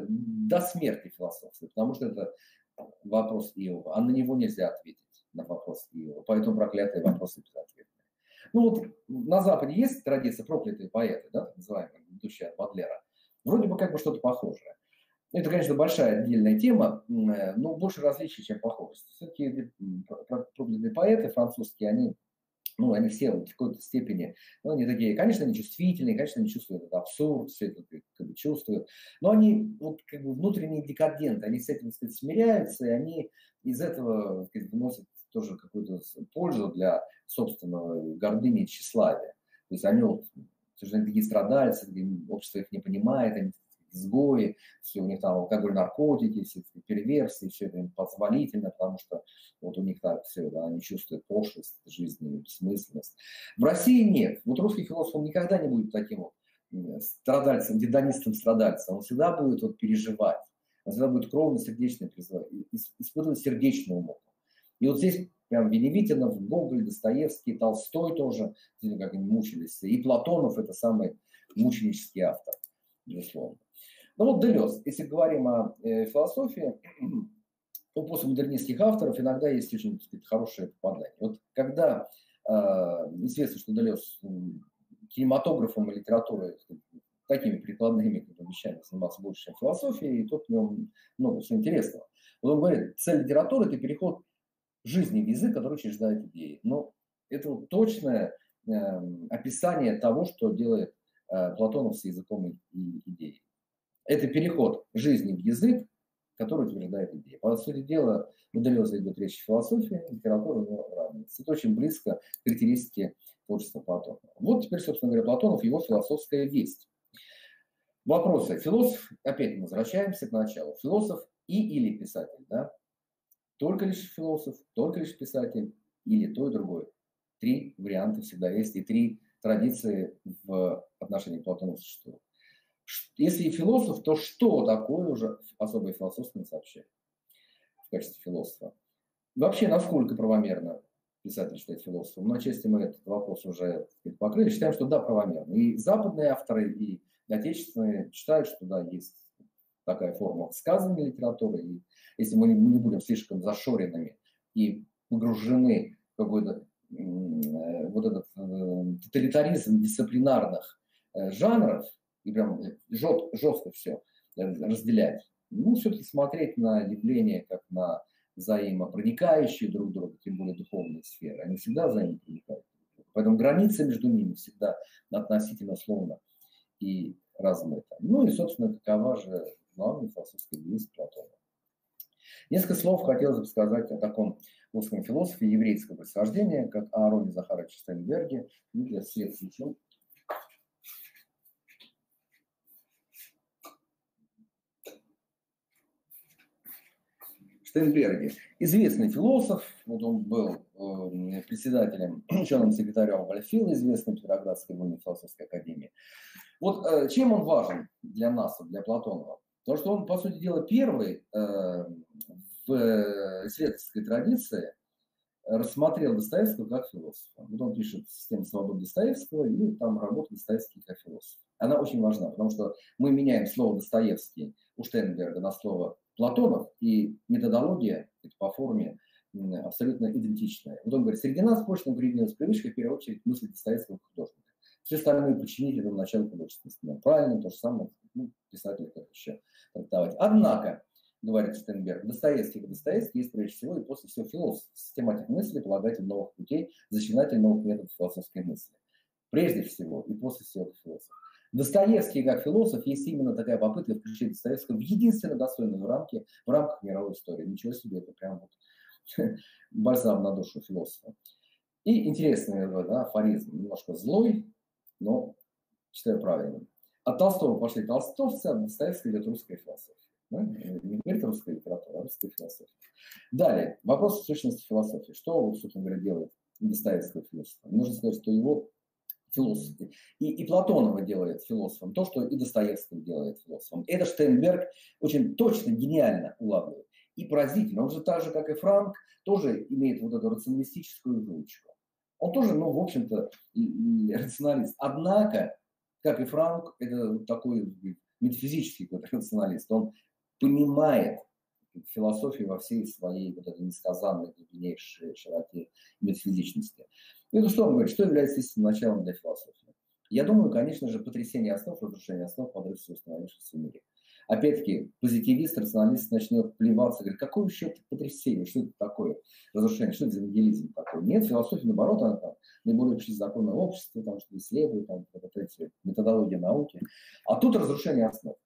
S1: смерти философствует, потому что это вопрос Иова, а на него нельзя ответить, на вопрос Иова. Поэтому проклятые вопросы безответные. Ну вот на Западе есть традиция проклятые поэты, да, так называемые, идущие от Бодлера. Вроде бы как бы что-то похожее. Это, конечно, большая отдельная тема, но больше различий, чем похожести. Все-таки проклятые поэты французские, они все в какой-то степени, они такие, конечно, они чувствительные, конечно, они чувствуют этот абсурд, все это как бы чувствуют, но они вот как бы внутренние декаденты, они с этим, так сказать, смиряются, и они из этого, так сказать, вносят тоже какую-то пользу для собственного гордыни и тщеславия. То есть они вот, совершенно такие страдальцы, общество их не понимает, они изгои, все у них там алкоголь, наркотики, все перверсии, все это им позволительно, потому что вот у них так все, да, они чувствуют пошлость жизни, бессмысленность. В России нет. Вот русский философ, он никогда не будет таким вот страдальцем, гедонистом-страдальцем. Он всегда будет вот переживать, он всегда будет кровно, сердечно испытывать сердечную муку. И вот здесь прям Веневитинов, Гоголь, Достоевский, Толстой тоже, как они мучились, и Платонов – это самый мученический автор, безусловно. Ну вот Делез, если говорим о философии, у постмодернистских авторов иногда есть очень, так сказать, хорошее попадание. Вот когда известно, что Делез кинематографом и литературой, такими прикладными вещами занимался больше, чем философией, и тут в нем много всего интересного. Вот он говорит, цель литературы – это переход жизни в язык, который учреждает идеи. Но это вот точное описание того, что делает Платонов с языком и идеей. Это переход жизни в язык, который утверждает идеи. По сути дела, удаленно идет речь о философии, литература не равняется. Это очень близко к характеристике творчества Платонова. Вот теперь, собственно говоря, Платонов, его философская весть. Вопросы. Философ, опять мы возвращаемся к началу. Философ или писатель, да? Только лишь философ, только лишь писатель или то и другое. Три варианта всегда есть, и три традиции в отношении Платона существуют. Если философ, то что такое уже особое философское сообщение в качестве философа? Вообще, насколько правомерно писатель считает философом? Но отчасти мы этот вопрос уже покрыли. Считаем, что да, правомерно. И западные авторы, и отечественные считают, что да, есть такая форма высказывания литературы. И если мы не будем слишком зашоренными и погружены в какой-то вот этот тоталитаризм дисциплинарных жанров, и прям жестко все разделять, ну, все-таки смотреть на явления как на взаимопроникающие друг друга, тем более духовные сферы, они всегда взаимопроникают. Поэтому граница между ними всегда относительно условно и размыта. Ну и, собственно, какова же главная философская весть Платона. Несколько слов хотелось бы сказать о таком русском философе еврейского происхождения, как Аароне Захаровиче Штейнберге. Для свет свечу. Штейнберге. Известный философ, вот он был председателем, ученым секретарем Вальфила, известной Петроградской вольной философской академии. Вот чем он важен для нас, для Платонова? Потому что он, по сути дела, первый в исследовательской традиции рассмотрел Достоевского как философа. Вот он пишет «Систему свободы Достоевского», и там работает Достоевский как философ. Она очень важна, потому что мы меняем слово «Достоевский» у Штейнберга на слово «Платонов», и методология по форме абсолютно идентичная. Вот он говорит, среди нас прочно укоренилась привычка, в первую очередь, мыслить Достоевского как художника. Все остальные подчинить этому началу художественности. Правильно, то же самое, писатель как еще трактовать. Однако, говорит Штейнберг, Достоевский есть прежде всего и после всего философ, систематик мысли, полагатель новых путей, зачинатель новых методов философской мысли. Прежде всего и после всего философ. Достоевский как философ есть именно такая попытка включить Достоевского в единственно достойные рамки в рамках мировой истории. Ничего себе, это прям вот бальзам на душу философа. И интересный афоризм, немножко злой, но считаю правильным. От Толстого пошли толстовцы, от Достоевского идет русская философия. Не говорит русская литература, а русская философия. Далее, вопрос сущности философии. Что, собственно говоря, делает Достоевского философа? Нужно сказать, что его философы. И Платонова делает философом то, что и Достоевского делает философом. Это Штейнберг очень точно, гениально улавливает. И поразительно. Он же так же, как и Франк, тоже имеет вот эту рационалистическую выучку. Он тоже, в общем-то, рационалист. Однако, как и Франк, это такой метафизический рационалист. Он понимает философию во всей своей вот этой несказанной, глубиннейшей широте метафизичности. И это что он говорит? Что является истинным началом для философии? Я думаю, конечно же, потрясение основ, разрушение основ, подрыв всего установившегося в мире. Опять-таки, позитивист, рационалист начнет плеваться, говорит, какое еще потрясение, что это такое разрушение, что это за нигилизм такой? Нет, философия, наоборот, она там наиболее общие законы общества, там, что исследует, там, вот эти методологии науки. А тут разрушение основ.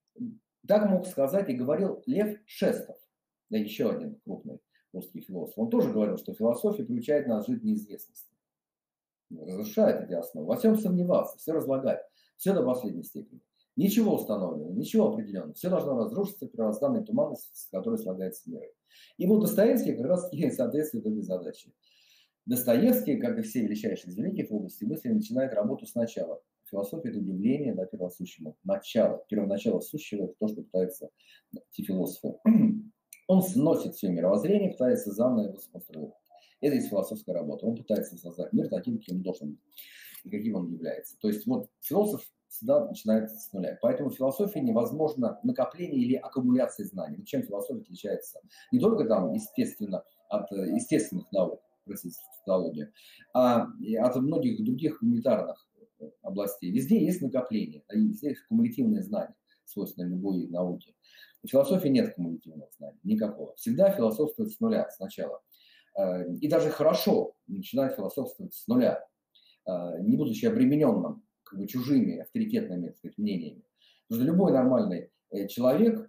S1: Так мог сказать и говорил Лев Шестов, да, еще один крупный русский философ. Он тоже говорил, что философия приучает нас жить в неизвестности. Разрушает эти основы. Во всем сомневаться, все разлагать, все до последней степени. Ничего установленного, ничего определенного. Все должно разрушиться первозданной туманности, с которой слагается мир. И вот Достоевский как раз и соответствует этой задаче. Достоевский, как и все величайшие из великих в области мысли, начинает работу сначала. Философия – это явление первосущему. Начало, первоначало сущего – это то, что пытается найти философы. Он сносит все мировоззрение, пытается заново его сконструировать. Это есть философская работа. Он пытается создать мир таким, каким он должен быть и каким он является. То есть вот философ всегда начинается с нуля. Поэтому в философии невозможно накопление или аккумуляция знаний. Вот чем философия отличается не только там, естественно, от естественных наук, социология, а от многих других гуманитарных областей. Везде есть накопление, везде есть кумулятивные знания, свойственные любой науке. В философии нет кумулятивного знания, никакого. Всегда философствовать с нуля сначала. И даже хорошо начинать философствовать с нуля, не будучи обремененным как бы чужими авторитетными, так сказать, мнениями. Потому что любой нормальный человек,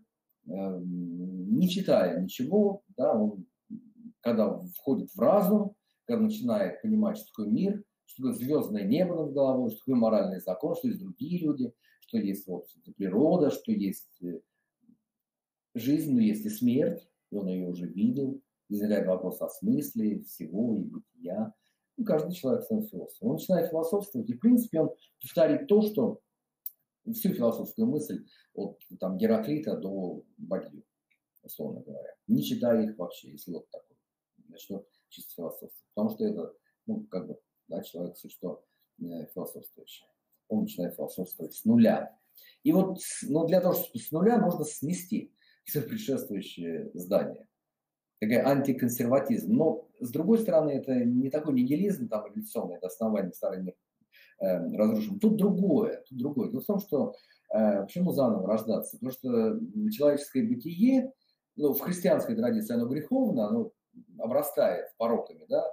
S1: не читая ничего, да, он, когда входит в разум, когда начинает понимать, что такое мир, что такое звездное небо над головой, что такое моральный закон, что есть другие люди, что есть вот природа, что есть жизнь, но есть и смерть, и он ее уже видел, возникает вопрос о смысле всего и бытия. Ну, каждый человек становится философом. Он начинает философствовать, и в принципе он повторит то, что всю философскую мысль от там, Гераклита до Бадью, условно говоря, не читая их вообще, если вот такой, начнет чисто философствовать. Потому что это, ну, как бы, да, человек, существо философствующее. Он начинает философствовать с нуля. И вот, ну, для того, чтобы с нуля нужно снести все предшествующие здания. Такая антиконсерватизм. Но, с другой стороны, это не такой нигилизм, там, революционный, это основание старый мир разрушен. Тут другое. Дело в том, что почему заново рождаться? Потому что человеческое бытие, ну, в христианской традиции оно греховно, оно обрастает пороками, да.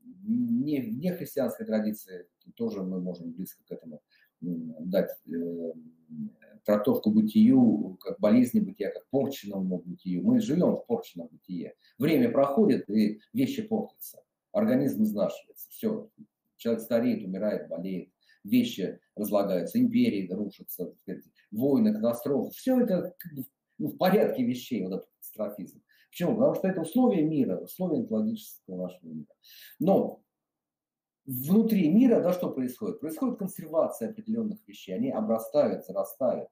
S1: В нехристианской традиции тоже мы можем близко к этому дать трактовку бытию, как болезни бытия, как порченному бытию. Мы живем в порченном бытие. Время проходит, и вещи портятся. Организм изнашивается. Все. Человек стареет, умирает, болеет. Вещи разлагаются, империи рушатся, войны, катастрофы. Все это в порядке вещей, вот этот катастрофизм. Почему? Потому что это условия мира, условия онтологического нашего мира. Но внутри мира, да, что происходит? Происходит консервация определенных вещей. Они обрастают, зарастают.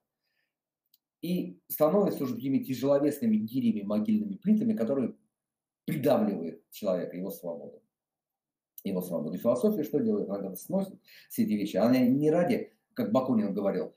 S1: И становятся уже такими тяжеловесными гирями, могильными плитами, которые придавливают человека, его свободу. И философия что делает? Она сносит все эти вещи. Она не ради, как Бакунин говорил,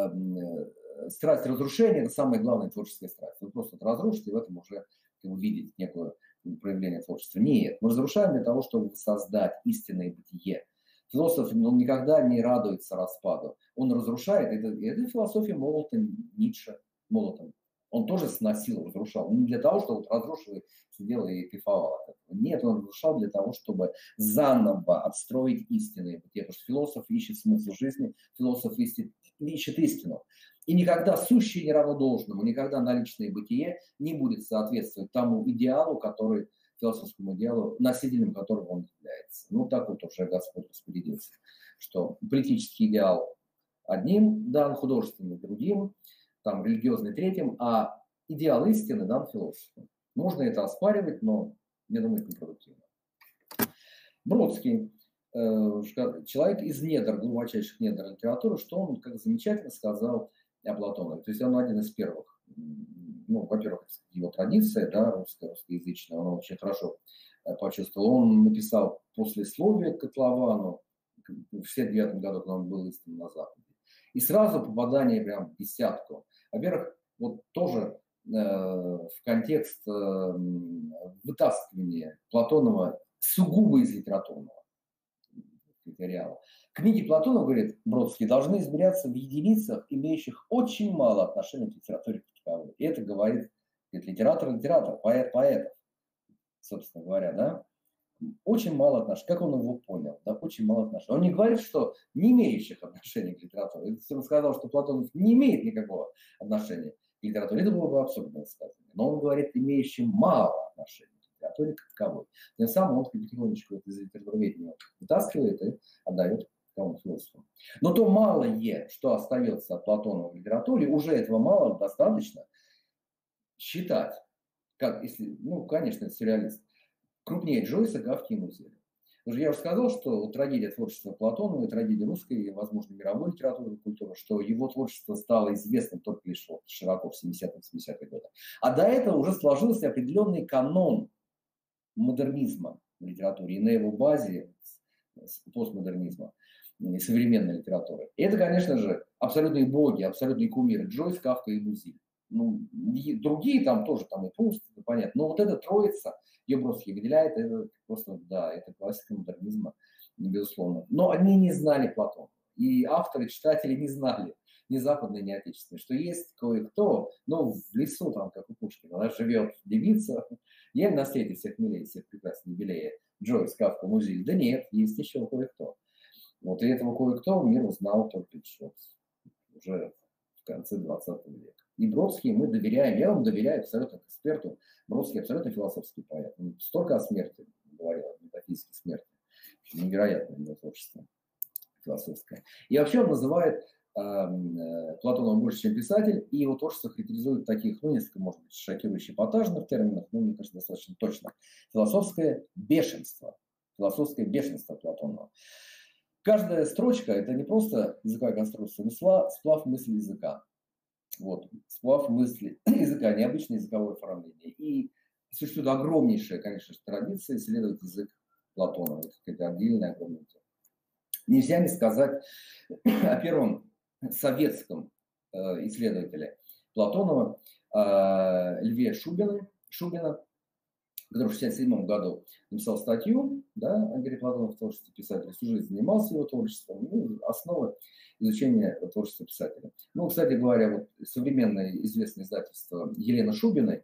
S1: страсть разрушения – это самая главная творческая страсть. Вы просто это разрушите, и в этом уже увидеть некое проявление творчества. Нет, мы разрушаем для того, чтобы создать истинное бытие. Философ, он никогда не радуется распаду. Он разрушает. Это философия Молота, Ницше, Молотом. Он тоже сносил, разрушал. Не для того, чтобы разрушил, сидел и кайфовал от этого. Нет, он разрушал для того, чтобы заново отстроить истинное бытие. Потому что философ ищет смысл жизни, философ ищет истину. И никогда сущее не равно должному, никогда наличное бытие не будет соответствовать тому идеалу, который, философскому идеалу, носителем которого он является. Ну, так вот уже Господь распорядился, что политический идеал одним дан, художественный другим, там, религиозный третьим, а идеал истины дан философу. Можно это оспаривать, но, я думаю, это непродуктивно. Бродский, человек из недр, глубочайших недр литературы, что он, как замечательно сказал о Платоне. То есть он один из первых. Ну, во-первых, его традиция, да, русскоязычная, он очень хорошо почувствовал. Он написал послесловие к Котловану в 69 году, когда он был истинно на Западе. И сразу попадание прям в десятку. Во-первых, вот тоже в контекст вытаскивания Платонова сугубо из литературного материала. Книги Платонова, говорит Бродский, должны измеряться в единицах, имеющих очень мало отношения к литературе как таковой. И это говорит литератор, поэт, поэтов, собственно говоря, да. Очень мало отношений. Как он его понял? Да, очень мало отношений. Он не говорит, что не имеющих отношения к литературе. Если он сказал, что Платонов не имеет никакого отношения к литературе, это было бы абсурдное высказывание. Но он говорит, имеющим мало отношений к литературе как таковой. Тем самым он потихонечку из литературоведения вытаскивает и отдает кому-то философу. Но то малое, что остается от Платонова в литературе, уже этого мало достаточно считать. Как, если, ну, конечно, это сюрреалист. Крупнее Джойса, Кафки и Музеля. Потому что я уже сказал, что трагедия творчества Платонова, трагедия русской и, возможно, мировой литературы и культуры, что его творчество стало известным только лишь вот широко в 70-80-е годы. А до этого уже сложился определенный канон модернизма в литературе, и на его базе постмодернизма и современной литературы. И это, конечно же, абсолютные боги, абсолютные кумиры Джойс, Кафка и Музель. Ну, другие там тоже, там и Пруст, это понятно. Но вот эта троица, ее Бродский выделяет, это просто, да, это классика модернизма, безусловно. Но они не знали Платона. и авторы, читатели не знали, ни западные, ни отечественные, что есть кое-кто, ну, в лесу, там, как у Пушкина, она живет девица, еле на свете всех милее, всех прекраснее, белее, Джойс, Кафка, Музиль. Да нет, есть еще кое-кто. Вот и этого кое-кто мир узнал только вот, уже в конце 20 века. И Бродский мы доверяем, я вам доверяю абсолютно как эксперту. Бродский абсолютно философский поэт. Он столько о смерти говорил, о метафизике смерти. Невероятное его творчество философское. И вообще он называет Платонова больше, чем писатель, и его творчество характеризует таких, ну, несколько, может быть, шокирующих эпатажных терминов, но, мне кажется, достаточно точно. Философское бешенство. Философское бешенство Платонова. Каждая строчка – это не просто языковая конструкция, но сплав мысли языка. Вот, сплав мысли языка, необычное языковое оформление. И существует огромнейшая, конечно, традиция исследовать язык Платонова. Это какая-то отдельная огромная тема. Нельзя не сказать о первом советском исследователе Платонова Льве Шубина, который в 1967 году написал статью, да, Андрей Платонов в творчестве писателя, всю жизнь занимался его творчеством, ну, основы изучения творчества писателя. Ну, кстати говоря, вот современное известное издательство Елена Шубина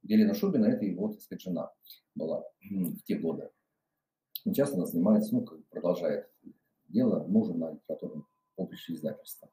S1: это его, так сказать, жена была в те годы. Сейчас она занимается, ну, продолжает дело мужа на литературном поприще издательства.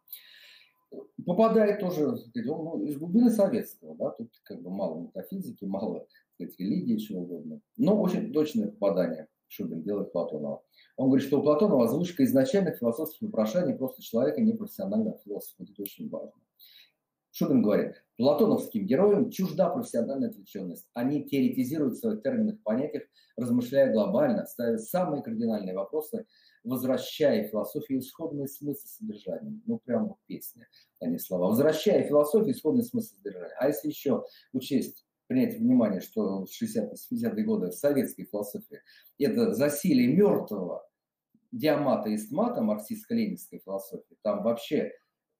S1: Попадает тоже, он из глубины советского, да, тут как бы мало метафизики, мало, сказать, религии, чего угодно. Но очень точное попадание Шубин делает Платонова. Он говорит, что у Платонова озвучка изначальных философских вопрошаний просто человека, непрофессионального философа. Это очень важно. Шубин говорит, платоновским героям чужда профессиональная отвлеченность. Они теоретизируют в своих терминах понятиях, размышляя глобально, ставя самые кардинальные вопросы, возвращая философию исходный смысл содержания. Ну, прям вот песня, а не слова. Возвращая философию исходный смысл содержания. А если еще учесть, принять внимание, что в 60-е годы в советской философии это засилие мертвого диамата истмата марксистско-ленинской философии, там вообще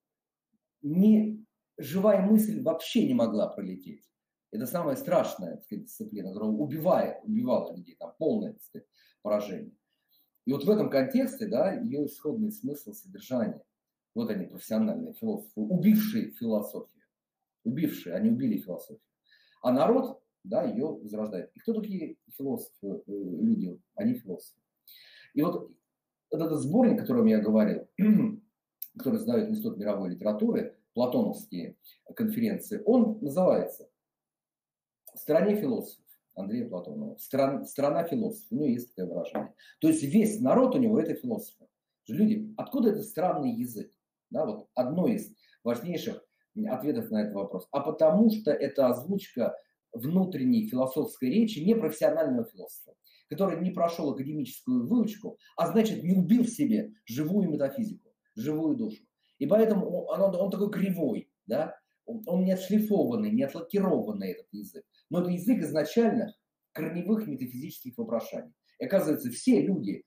S1: живая мысль вообще не могла пролететь. Это самая страшная, так сказать, дисциплина, которая убивала людей, там полное, так сказать, поражение. И вот в этом контексте, да, ее исходный смысл содержания. Вот они, профессиональные философы, убившие философию. Убившие, они убили философию. А народ, да, ее возрождает. И кто такие философы, люди? Они философы. И вот этот сборник, о котором я говорил, который создает Институт мировой литературы, платоновские конференции, он называется «В стране философов» Андрея Платонова. «Страна философов». У него есть такое выражение. То есть весь народ у него – это философы. Люди, откуда этот странный язык? Да, вот одно из важнейших ответов на этот вопрос. А потому что это озвучка внутренней философской речи непрофессионального философа, который не прошел академическую выучку, а значит не убил в себе живую метафизику, живую душу. И поэтому он такой кривой, да? Он не отшлифованный, не отлакированный этот язык. Но это язык изначально корневых метафизических вопрошаний. И оказывается, все люди,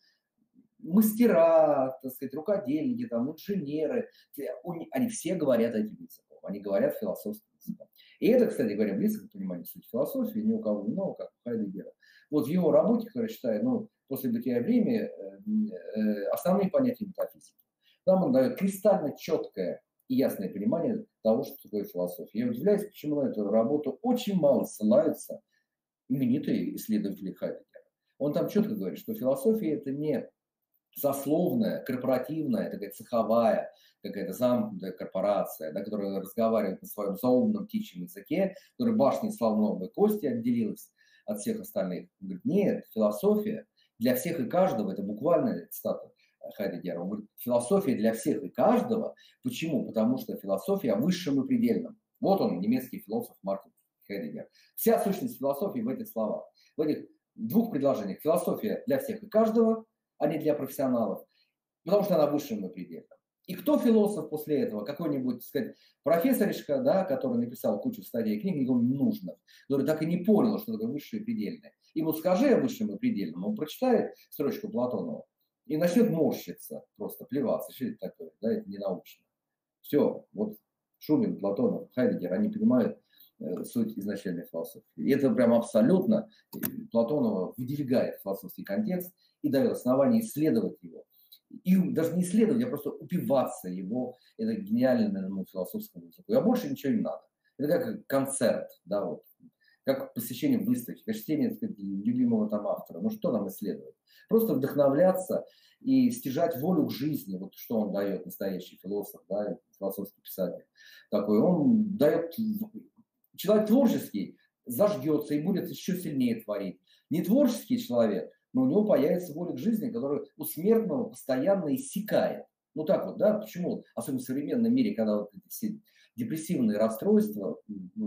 S1: мастера, так сказать, рукодельники, там, инженеры, они все говорят этим языком, они говорят философским языком. И это, кстати говоря, близко к пониманию сути философии, ни у кого иного, как у Хайдеггера. Вот в его работе, которую я считаю, ну, после бытия времени, основные понятия метафизики. Там он дает кристально четкое и ясное понимание того, что такое философия. Я удивляюсь, почему на эту работу очень мало ссылаются именитые исследователи Хайдеггера. Он там четко говорит, что философия – это не сословная, корпоративная, такая цеховая, какая-то замкнутая корпорация, да, которая разговаривает на своем заумном птичьем языке, которая башней слоновой кости отделилась от всех остальных. Он говорит, нет, философия для всех и каждого, это буквально цитата Хайдеггера, он говорит, философия для всех и каждого. Почему? Потому что философия о высшем и предельном. Вот он, немецкий философ Мартин Хайдеггер. Вся сущность философии в этих словах, в этих двух предложениях. Философия для всех и каждого, а не для профессионалов, потому что она высшим и предельным. И кто философ после этого? Какой-нибудь, так сказать, профессоришка, да, который написал кучу статей и книг, никому не нужно, который так и не понял, что такое высшее и предельное. Ему скажи о высшем и предельном, он прочитает строчку Платонова и начнет морщиться, просто плеваться. Что это такое? Да, это не научно. Все, вот Шубин, Платонов, Хайдеггер, они понимают суть изначальной философии. И это прям абсолютно Платонова выдвигает философский контекст и дает основание исследовать его и даже не исследовать, а просто упиваться его, это гениальному философскому языку. А больше ничего не надо. Это как концерт, да, вот, как посещение выставки, как чтение, так сказать, любимого там автора. Ну что нам исследовать? Просто вдохновляться и стяжать волю к жизни, вот что он дает, настоящий философ, да, философский писатель такой. Он дает... Человек творческий зажгется и будет еще сильнее творить. Не творческий человек, но у него появится воля к жизни, которая у смертного постоянно иссякает. Ну так вот, да, почему? Особенно в современном мире, когда вот эти все депрессивные расстройства,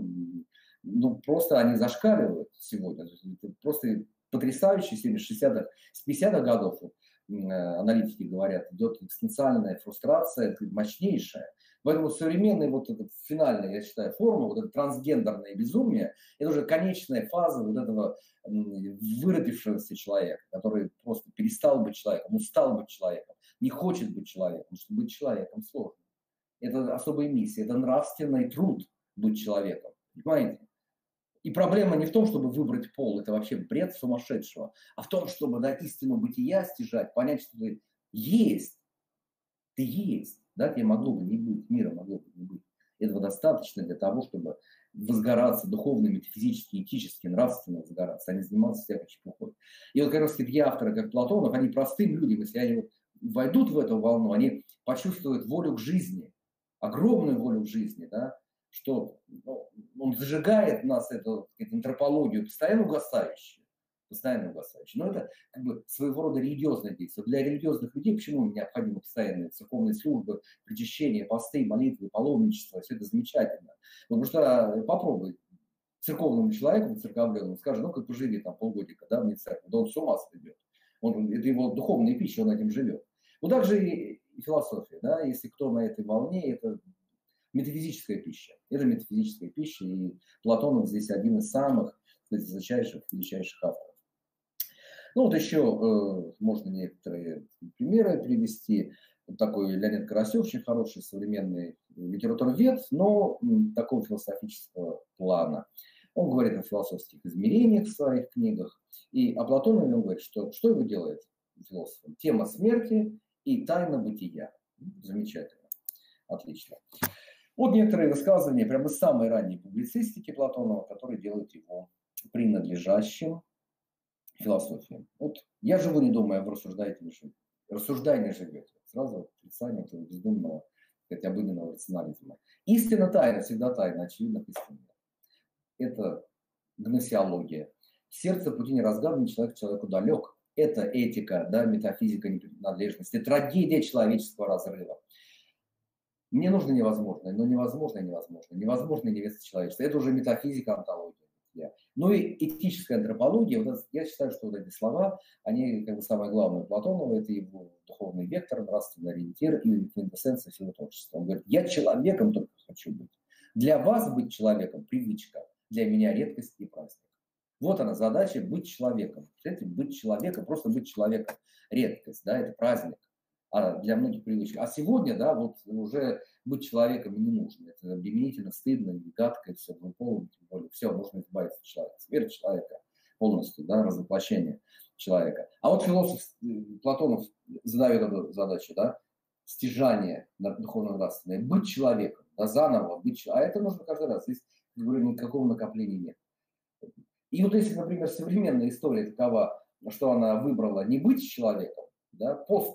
S1: ну просто они зашкаливают сегодня. Это просто потрясающе, с 60-х, с 50-х годов, аналитики говорят, идет экзистенциальная фрустрация, мощнейшая. Поэтому современная вот эта финальная, я считаю, форма, вот это трансгендерное безумие, это уже конечная фаза вот этого выродившегося человека, который просто перестал быть человеком, устал быть человеком, не хочет быть человеком, потому что быть человеком сложно. Это особая миссия, это нравственный труд быть человеком, понимаете? И проблема не в том, чтобы выбрать пол, это вообще бред сумасшедшего, а в том, чтобы дать истину бытия стяжать, понять, что ты есть, да, тебе могло бы не быть, мира могло бы не быть. Этого достаточно для того, чтобы возгораться духовно, метафизически, этически, нравственно возгораться, а не заниматься всякой чепухой. И вот как раз такие авторы, как Платонов, они простым людям, если они вот войдут в эту волну, они почувствуют волю к жизни, огромную волю к жизни, да, что он зажигает в нас эту антропологию, постоянно угасающую. Но это как бы своего рода религиозное действие. Для религиозных людей почему необходимы постоянные церковные службы, причащения, посты, молитвы, паломничество, все это замечательно. Потому что попробуй церковному человеку, церковленному, скажи, ну-ка поживи там полгодика, да, вне церкви, да он с ума сойдет. Это его духовная пища, он этим живет. Ну, также и философия, да, если кто на этой волне, это метафизическая пища. Это метафизическая пища, и Платонов здесь один из самых величайших авторов. Ну вот еще можно некоторые примеры привести. Вот такой Леонид Карасев, очень хороший современный литературовед, но такого философического плана. Он говорит о философских измерениях в своих книгах. И о Платонове он говорит, что его делает философом? Тема смерти и тайна бытия. Замечательно. Отлично. Вот некоторые высказывания прямо из самой ранней публицистики Платонова, которые делают его принадлежащим философии. Вот я живу, не думая, вы рассуждаете, не живете. Рассуждай, не живете. Сразу отрицание этого бездумного, сказать, обыденного рационализма. Истина тайна, всегда тайна, очевидно, истина. Это гносеология. Сердце пути неразгаданный, человек человеку далек. Это этика, да, метафизика непринадлежности, трагедия человеческого разрыва. Мне нужно невозможное, но невозможное невозможно. Невозможное невеста человечества. Это уже метафизика, онтология. Ну и этическая антропология, вот это, я считаю, что вот эти слова, они как бы самое главное Платонова, это его духовный вектор, нравственный ориентир и квинтэссенция всего творчества. Он говорит, я человеком только хочу быть. Для вас быть человеком – привычка, для меня редкость и праздник. Вот она задача – быть человеком. Представляете, быть человеком, просто быть человеком – редкость, да, это праздник. А для многих привычек. А сегодня, да, вот уже быть человеком не нужно. Это обременительно, стыдно, гадко, все, тем более. Все, нужно избавиться от человека. Смерть человека полностью, да, развоплощение человека. А вот философ Платонов задает эту задачу, да, стяжание духовно-нравственное, быть человеком, да, заново быть человеком. А это нужно каждый раз. Здесь, я говорю, никакого накопления нет. И вот если, например, современная история такова, что она выбрала не быть человеком, да,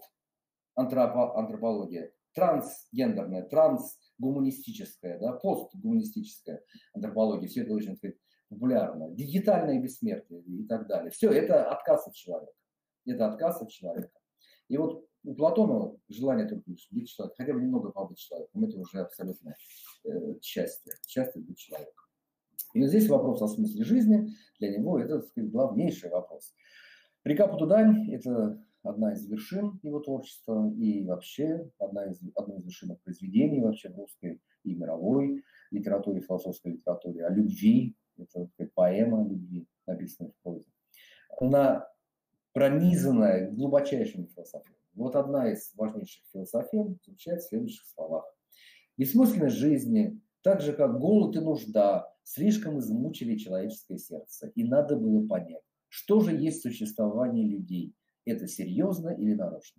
S1: антропология, трансгендерная, трансгуманистическая, да, постгуманистическая антропология, все это очень, сказать, популярно, дигитальное бессмертие и так далее. Все, это отказ от человека. Это отказ от человека. И вот у Платонова желание только быть человеком, хотя бы немного побыть человеком, это уже абсолютное счастье быть человеком. И вот здесь вопрос о смысле жизни, для него это, так сказать, главнейший вопрос. Река Путудань – это одна из вершин его творчества и вообще одно из вершинных произведений вообще в русской и мировой литературе, философской литературе, о любви. Это поэма о любви, написанная в прозе. Она пронизанная глубочайшими философиями. Вот одна из важнейших философий заключается в следующих словах. Бессмысленность жизни, так же как голод и нужда, слишком измучили человеческое сердце, и надо было понять, что же есть существование людей. Это серьезно или нарочно?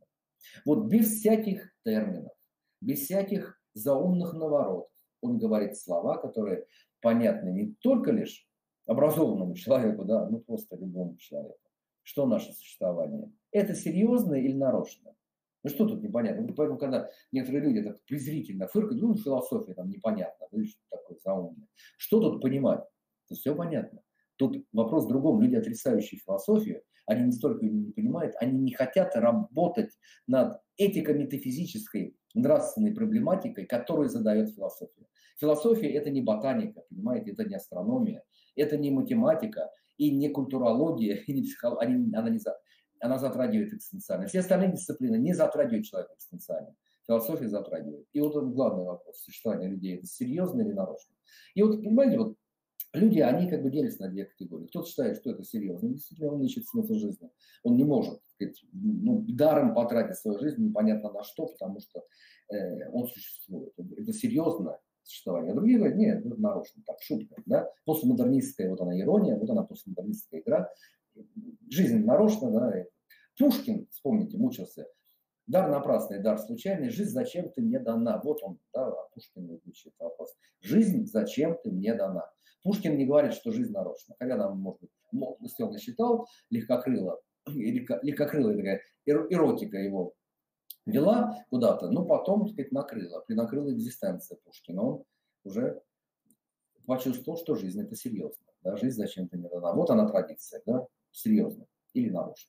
S1: Вот без всяких терминов, без всяких заумных наворотов. Он говорит слова, которые понятны не только лишь образованному человеку, да, ну просто любому человеку. Что наше существование? Это серьезно или нарочно? Ну что тут непонятно? Поэтому, когда некоторые люди так презрительно фыркают, ну, философия там непонятно, ну, что такое заумное. Что тут понимать? Тут все понятно. Тут вопрос в другом. Люди, отрицающие философию, они не столько ее не понимают, они не хотят работать над этико-метафизической нравственной проблематикой, которую задает философия. Философия – это не ботаника, понимаете, это не астрономия, это не математика и не культурология, и не психология, она затрагивает экзистенциально. Все остальные дисциплины не затрагивают человека экзистенциально. Философия затрагивает. И вот он главный вопрос существования людей – это серьезно или нарочно. И вот, понимаете, вот люди, они как бы делятся на две категории. Кто-то считает, что это серьезно. Действительно, он ищет смысл жизни. Он не может, так сказать, даром потратить свою жизнь непонятно на что, потому что он существует. Это серьезное существование. А другие говорят, нет, это нарочно, так, шутка. Да? Постмодернистская, вот она ирония, вот она постмодернистская игра. Жизнь нарочно, да. Пушкин, вспомните, мучился. Дар напрасный, дар случайный, жизнь зачем-то мне дана. Вот он, да, Пушкин звучит вопрос. Жизнь зачем-то мне дана. Пушкин не говорит, что жизнь нарочна. Хотя нам, может быть, если он считал, легкокрылая такая эротика его вела куда-то, но потом, так сказать, накрыла экзистенция Пушкина. Он уже почувствовал, что жизнь это серьезно. Да, жизнь зачем-то мне дана. Вот она традиция, да, серьезно или нарочно.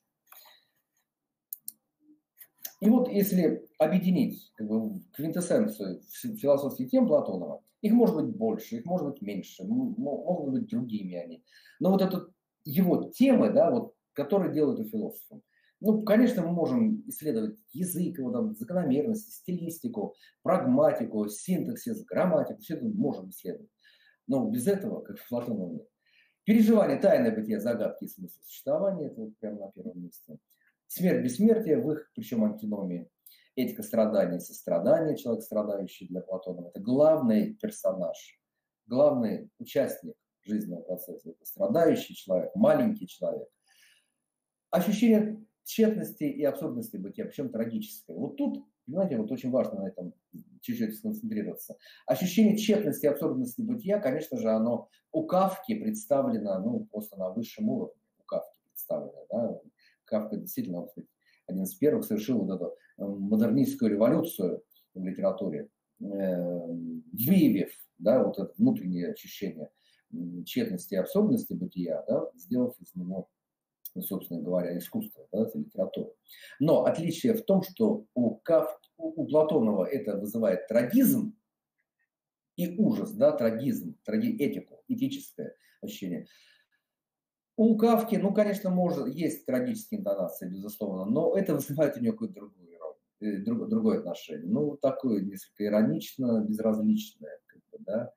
S1: И вот если объединить как бы, квинтэссенцию философских тем Платонова, их может быть больше, их может быть меньше, могут быть другими они. Но вот это его темы, да, вот, которые делают его философом. Ну, конечно, мы можем исследовать язык, его там, закономерности, стилистику, прагматику, синтаксис, грамматику, все это можем исследовать. Но без этого, как Платонов нет. Переживание, тайное бытие, загадки и смысл существования, это вот прямо на первом месте. Смерть, бессмертие в их, причем антиномии. Этика страдания, сострадание, человек страдающий для Платонова. Это главный персонаж, главный участник жизненного процесса. Это страдающий человек, маленький человек. Ощущение тщетности и абсурдности бытия, причем трагическое. Вот тут, понимаете, вот очень важно на этом чуть-чуть сконцентрироваться. Ощущение тщетности и абсурдности бытия, конечно же, оно у Кафки представлено, ну, просто на высшем уровне. У Кафки представлено, да. Кафка действительно один из первых совершил вот эту модернистскую революцию в литературе, выявив, да, вот это внутреннее ощущение тщетности и абсурдности бытия, да, сделав из него, собственно говоря, искусство, да, это литература. Но отличие в том, что у Платонова это вызывает трагизм и ужас, да, трагизм, этику, этическое ощущение. У Кафки, ну, конечно, есть трагические интонации, безусловно, но это вызывает у него какую-то другое отношение. Ну, такое несколько иронично, безразличное, как бы, да,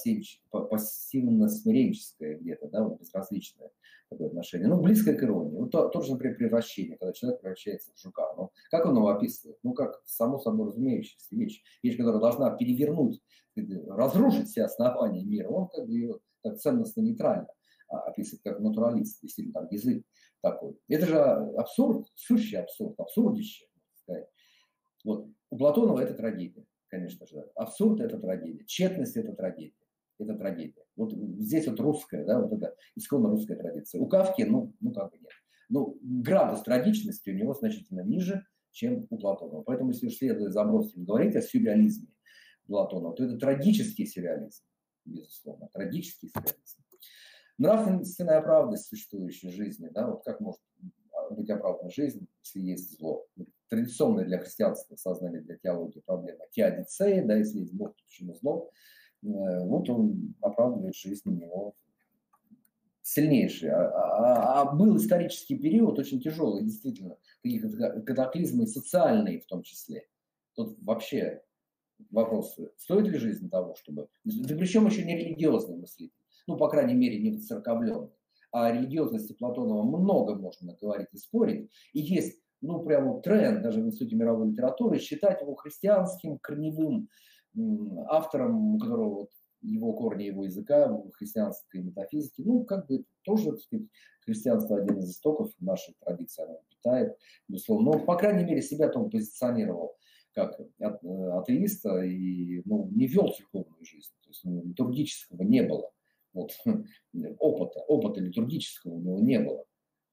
S1: пассивно-смиренческое где-то, да, вот безразличное такое отношение. Ну, близкое к иронии. Вот то же, например, превращение, когда человек превращается в жука. Ну, как он его описывает? Ну, как само собой разумеющаяся вещь, которая должна перевернуть, разрушить все основания мира. Он как бы ее так ценностно-нейтрально описывает как натуралист, действительно, там язык такой. Это же абсурд, сущий абсурд, абсурдище, можно сказать. Вот. У Платонова это трагедия, конечно же. Абсурд – это трагедия, тщетность – это трагедия. Это трагедия. Вот здесь вот русская, да, вот это исконно русская традиция. У Кафки, ну как бы нет. Ну, градус трагичности у него значительно ниже, чем у Платонова. Поэтому, если уж следует Забродским говорить о сюрреализме Платонова, то это трагический сюрреализм, безусловно, трагический сюрреализм. Нравственная оправданность существующей жизни, да, вот как может быть оправдана жизнь, если есть зло. Традиционная для христианства сознания, для теологии проблема теодицея, да, если есть Бог, то почему зло? Вот он оправдывает жизнь у него сильнейший. Был исторический период очень тяжелый, действительно, такие катаклизмы социальные в том числе. Тут вообще вопросы, стоит ли жизнь того, чтобы... Да причем еще не религиозный мыслитель, ну, по крайней мере, не воцерковленный. О религиозности Платонова много можно говорить и спорить. И есть, ну, прямо тренд даже в Институте мировой литературы считать его христианским корневым автором, у которого вот его корни, его языка, христианской метафизики. Ну, как бы тоже, так сказать, христианство один из истоков нашей традиции, оно читает, безусловно. Но, по крайней мере, себя-то он позиционировал как атеиста и не вел церковную жизнь. То есть литургического не было. Вот, опыта литургического у него не было.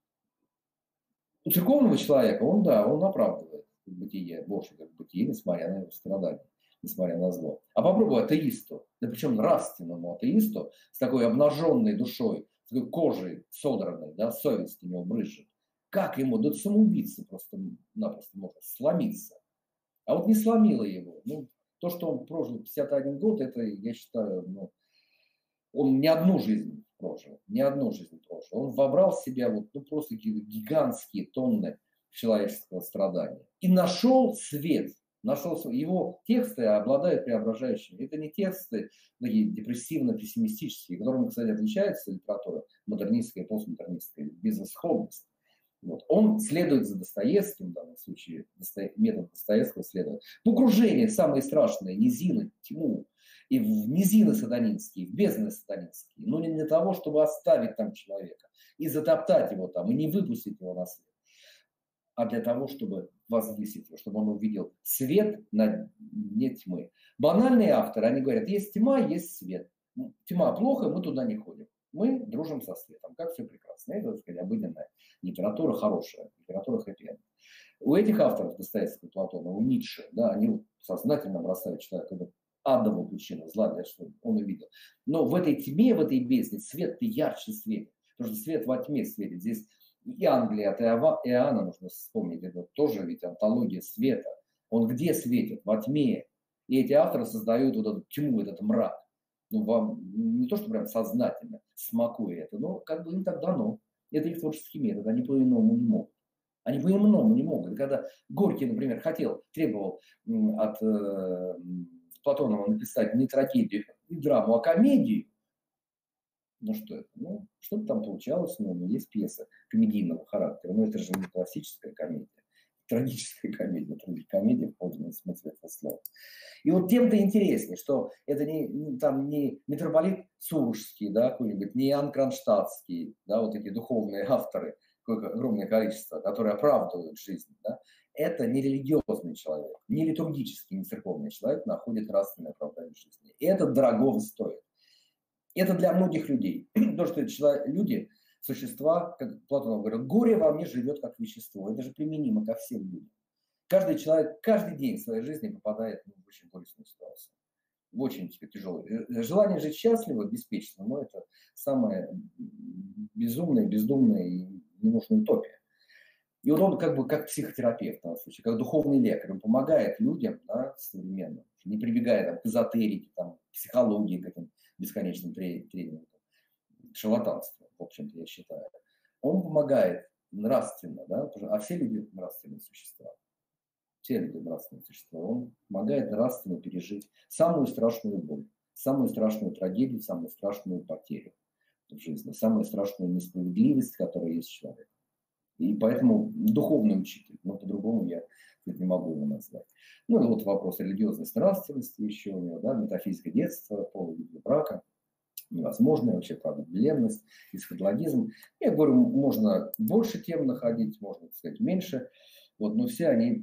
S1: У церковного человека он оправдывает бытие Божье, как бытие, несмотря на его страдания, несмотря на зло. А попробуй атеисту, да причем нравственному атеисту, с такой обнаженной душой, с такой кожей содранной, да, совесть у него брызжет. Как ему, да самоубийца просто-напросто может сломиться. А вот не сломило его. То, что он прожил 51 год, это, я считаю, он не одну жизнь прожил. Он вобрал в себя просто гигантские тонны человеческого страдания. И нашел свет. Его тексты обладают преображающими. Это не тексты такие депрессивно-пессимистические, которыми, кстати, отличается литература модернистская и постмодернистская, безысходность. Он следует за Достоевским, в данном случае метод Достоевского следует. Погружение в самые страшные низины, тьму, и в низины сатанинские, в бездны сатанинские, но не для того, чтобы оставить там человека и затоптать его там, и не выпустить его на свет, а для того, чтобы возвысить его, чтобы он увидел свет на дне тьмы. Банальные авторы, они говорят, есть тьма, есть свет. Тьма плохо, мы туда не ходим. Мы дружим со светом, как все прекрасно. Это, так сказать, обыденная литература хорошая, литература хэппи-энд. У этих авторов, Достоевского, Платона, у Ницше, да, они сознательно бросают человека в адовую пучину зла, для того, чтобы он увидел. Но в этой тьме, в этой бездне свет-то ярче светит. Потому что свет во тьме светит. Здесь и Англия от Иоанна, нужно вспомнить, это тоже ведь антология света. Он где светит? Во тьме. И эти авторы создают вот эту тьму, этот мрак. Вам не то, что прям сознательно смакуя это, но как бы им так дано. Это их творческий метод, они по-иному не могут. Они по-иному не могут. Когда Горький, например, требовал от Платонова написать не трагедию, не драму, а комедию, что это? Что-то там получалось, есть пьеса комедийного характера, но это же не классическая комедия. Трагическая комедия, трагикомедия в подлинном смысле этого слова. И вот тем-то интереснее, что это не митрополит Сурожский, да, какой-нибудь, не Иоанн Кронштадтский, да, вот такие духовные авторы, какое огромное количество, которые оправдывают жизнь, да. Это не религиозный человек, не литургический, не церковный человек находит нравственное оправдание жизни. И это дорого стоит. Это для многих людей. То, что люди, существа, как Платонов говорит, горе во мне живет как вещество. Это же применимо ко всем людям. Каждый человек каждый день в своей жизни попадает в очень горестную ситуацию. В очень тяжелую. Желание жить счастливо, беспечно, но это самая безумная, бездумная и ненужная утопия. И вот он как психотерапевт, в данном случае, как духовный лекарь, он помогает людям, да, современным, не прибегая к эзотерике, к психологии, к этим бесконечным тренингам, шарлатанству, в общем-то, я считаю. Он помогает нравственно, да, а все люди нравственные существа. Все люди нравственные существа. Он помогает нравственно пережить самую страшную боль, самую страшную трагедию, самую страшную потерю в жизни, самую страшную несправедливость, которая есть в человеке. И поэтому духовный учитель, но по-другому я не могу его назвать. И вот вопрос религиозности, нравственности еще у него, да, метафизика детства, полового брака, невозможно, вообще проблемность, эсхатологизм. Я говорю, можно больше тем находить, можно, так сказать, меньше, но все они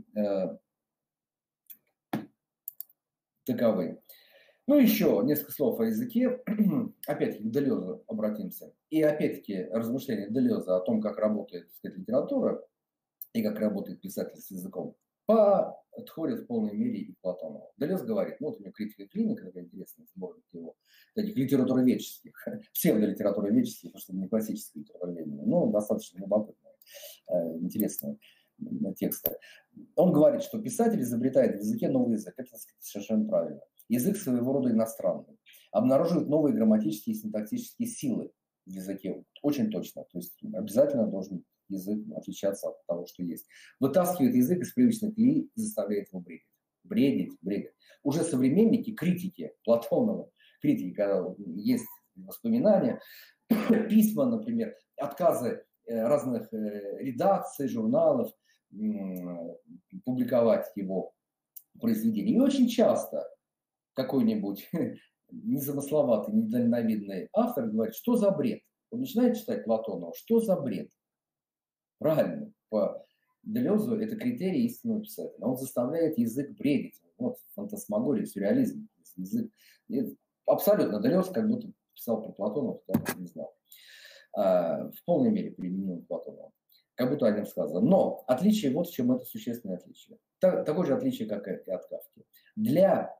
S1: таковы. Еще несколько слов о языке. Опять-таки к Делезу обратимся. И опять-таки размышления Делеза о том, как работает, так сказать, литература и как работает писатель с языком, подходит в полной мере и к Платонову. Делез говорит, у него критика клиника, такая интересная сборник его, таких литературоведческих, псевдолитературоведческих, потому что не классические литературоведения, но достаточно любопытные, интересные тексты. Он говорит, что писатель изобретает в языке новый язык. Это, так сказать, совершенно правильно. Язык своего рода иностранный. Обнаруживает новые грамматические и синтаксические силы в языке. Очень точно. То есть обязательно должен язык отличаться от того, что есть. Вытаскивает язык из привычной колеи и заставляет его бредить. Бредить. Уже современники, критики Платонова, когда есть воспоминания, письма, например, отказы разных редакций, журналов, публиковать его произведения. И очень часто какой-нибудь незамысловатый, недальновидный автор говорит, что за бред. Он начинает читать Платонова, что за бред. Правильно, по Делезу это критерий истинного писателя. Он заставляет язык бредить. Вот фантасмагория, сюрреализм. Язык. Абсолютно. Делез как будто писал про Платона, кто не знал. В полной мере применил к Платону. Как будто о нем сказано. Но отличие, вот в чем это существенное отличие. Такое же отличие, как и от Кафки. Для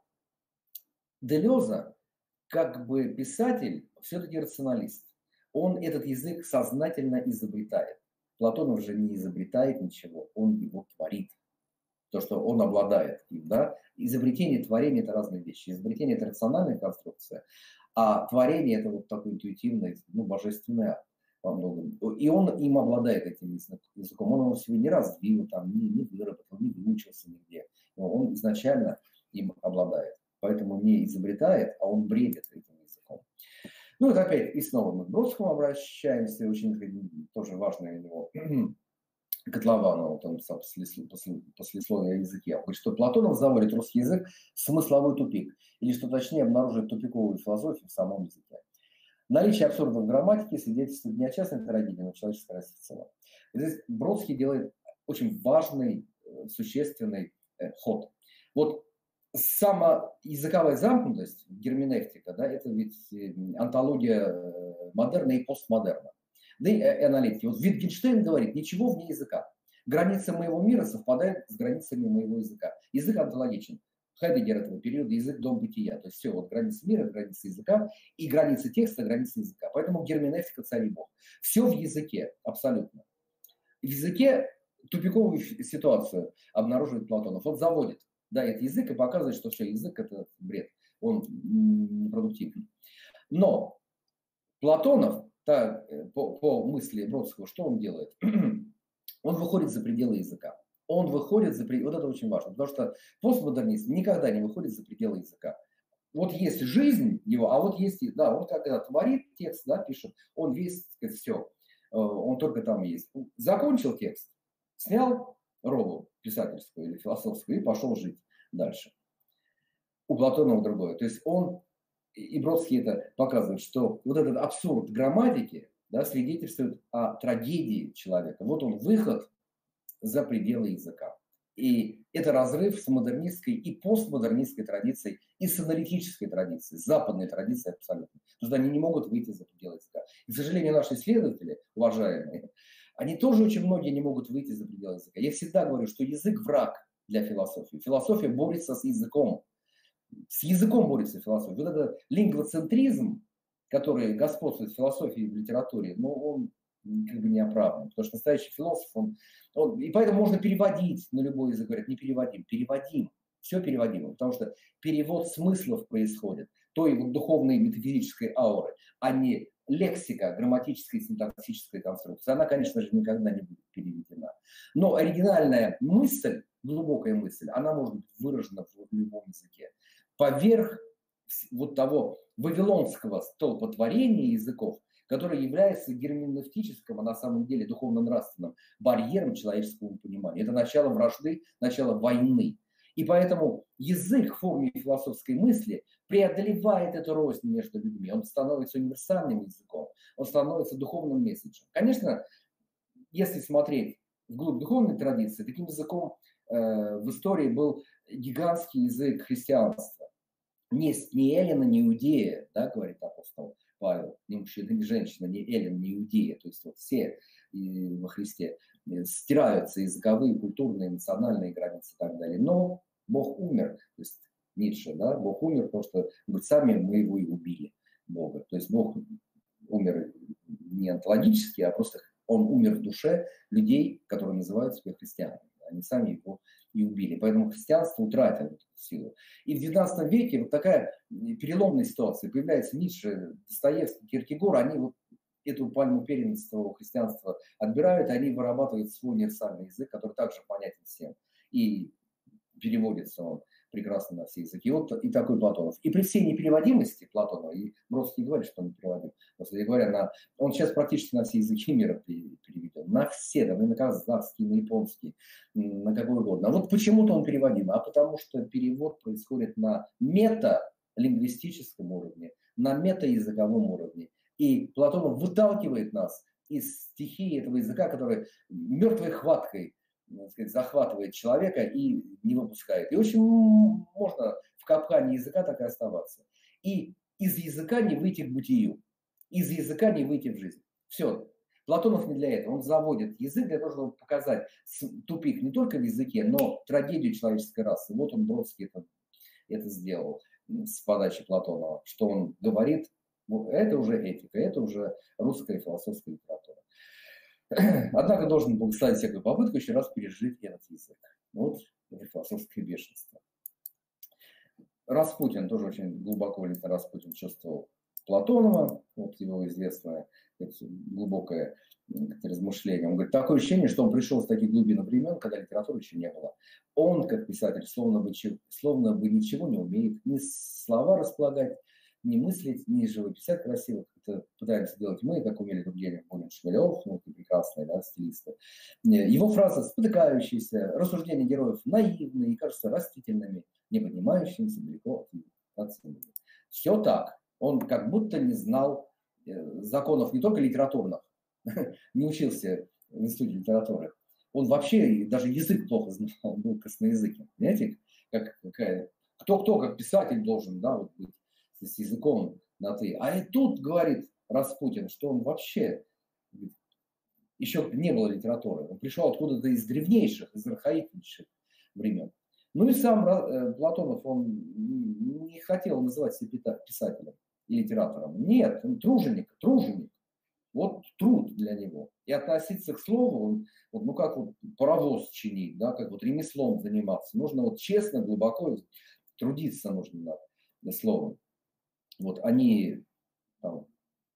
S1: Делеза как бы писатель все-таки рационалист. Он этот язык сознательно изобретает. Платонов же не изобретает ничего, он его творит. То, что он обладает им, да. Изобретение и творение – это разные вещи. Изобретение – это рациональная конструкция, а творение – это вот такой интуитивный, божественный акт во многом. И он им обладает этим языком. Он его в себе не развил, там, не выработал, не выучился нигде. Но он изначально им обладает. Поэтому не изобретает, а он бредит этим языком. Ну, это опять и снова мы к Бродскому обращаемся, очень тоже важное у него Котлованова, вот он написал послесловие о языке. Он говорит, что Платонов заводит русский язык в смысловой тупик, или, что точнее, обнаруживает тупиковую философию в самом языке. Наличие абсурдов в грамматике свидетельствует не о частной трагедии, но о человеческой расе в целом. И здесь Бродский делает очень важный, существенный ход. Вот сама языковая замкнутость, герменевтика, да, это ведь антология модерна и постмодерна. Да и аналитики. Вот Wittgenstein говорит, ничего вне языка. Границы моего мира совпадают с границами моего языка. Язык онтологичен. Хайдеггер этого периода язык дом бытия. То есть все, вот границы мира, границы языка, и границы текста, границы языка. Поэтому герменевтика царь и бог. Все в языке, абсолютно. В языке тупиковую ситуацию обнаруживает Платонов. Он заводит, да, этот язык и показывает, что все, язык – это бред. Он непродуктивный. Но Платонов, по мысли Бродского, что он делает? Он выходит за пределы языка. Он выходит за пределы... Вот это очень важно, потому что постмодернист никогда не выходит за пределы языка. Вот есть жизнь его, а вот есть... Да, он когда творит текст, да, пишет, он весь, так сказать, все. Он только там есть. Закончил текст, снял робу писательскую или философскую и пошел жить дальше. У Платонова другое. То есть он... И Бродский это показывает, что вот этот абсурд грамматики, да, свидетельствует о трагедии человека. Вот он выход за пределы языка. И это разрыв с модернистской и постмодернистской традицией, и с аналитической традицией, с западной традицией абсолютно. Потому что они не могут выйти за пределы языка. И, к сожалению, наши исследователи, уважаемые, они тоже очень многие не могут выйти за пределы языка. Я всегда говорю, что язык враг для философии. Философия борется с языком. С языком борется философия. Вот этот лингвоцентризм, который господствует в философии и в литературе, ну, он как бы не оправдан. Потому что настоящий философ, и поэтому можно переводить на любой язык. Говорят, не переводим. Переводим. Все переводимо. Потому что перевод смыслов происходит. Той вот духовной метафизической ауры, а не лексика, грамматическая и синтаксическая конструкция. Она, конечно же, никогда не будет переведена. Но оригинальная мысль, глубокая мысль, она может быть выражена в любом языке. Поверх вот того вавилонского столпотворения языков, который является герменевтическим, а на самом деле духовно-нравственным барьером человеческого понимания. Это начало вражды, начало войны. И поэтому язык в форме философской мысли преодолевает эту рознь между людьми. Он становится универсальным языком, он становится духовным месседжем. Конечно, если смотреть вглубь духовной традиции, таким языком в истории был гигантский язык христианства. Не Эллина, не Иудея, да, говорит апостол Павел, не мужчина, не женщина, не Эллин, не Иудея, то есть вот все во Христе стираются языковые, культурные, национальные границы и так далее. Но Бог умер, то есть Ницше, да, Бог умер, потому что говорит, сами мы его и убили, Бога. То есть Бог умер не онтологически, а просто он умер в душе людей, которые называют себя христианами. Они сами его и убили. Поэтому христианство утратило эту силу. И в XIX веке вот такая переломная ситуация. Появляется Ницше, Достоевский, Киркегор. Они вот эту пальму первенства у христианства отбирают, они вырабатывают свой универсальный язык, который также понятен всем. И переводится он прекрасно на все языки. Вот и такой Платонов. И при всей непереводимости Платонова, и Бродский говорит, что он не переводим, кстати говоря, он сейчас практически на все языки мира переведен. На все, да, на казахский, на японский, на какой угодно. А вот почему-то он переводим, а потому что перевод происходит на металингвистическом уровне, на метаязыковом уровне. И Платонов выталкивает нас из стихии этого языка, который мертвой хваткой так сказать, захватывает человека и не выпускает. И очень можно в капкане языка так и оставаться. И из языка не выйти к бытию, из языка не выйти в жизнь. Все. Платонов не для этого. Он заводит язык для того, чтобы показать тупик не только в языке, но трагедию человеческой расы. Вот он, Бродский, это сделал с подачи Платонова, что он говорит, это уже этика, это уже русская философская литература. Однако должен был ставить всякую попытку еще раз пережить этот язык. Вот это философское бешенство. Распутин, тоже очень глубоко Распутин чувствовал Платонова, вот его известное глубокое размышление. Он говорит, такое ощущение, что он пришел с таких глубин времен, когда литературы еще не было. Он, как писатель, словно бы ничего не умеет, ни слова располагать, не мыслить, не живописать красиво, как это пытаемся делать мы, как умели Тургенев, Бунин, Шмелев, ну, прекрасные, да, стилисты. Его фразы спотыкающиеся, рассуждения героев наивные и, кажется, растительными, не поднимающимися далеко от земли. Все так. Он как будто не знал законов не только литературных, не учился в институте литературы. Он вообще даже язык плохо знал, он был косноязыким. Понимаете, кто как писатель должен, да, вот быть с языком на «ты». А и тут говорит Распутин, что он вообще еще не было литературы. Он пришел откуда-то из древнейших, из архаичнейших времен. Ну и сам Платонов, он не хотел называть себя писателем и литератором. Нет, он труженик. Вот труд для него. И относиться к слову, вот, ну как вот паровоз чинить, да, как вот ремеслом заниматься. Нужно вот честно, глубоко трудиться нужно над словом. Вот они там,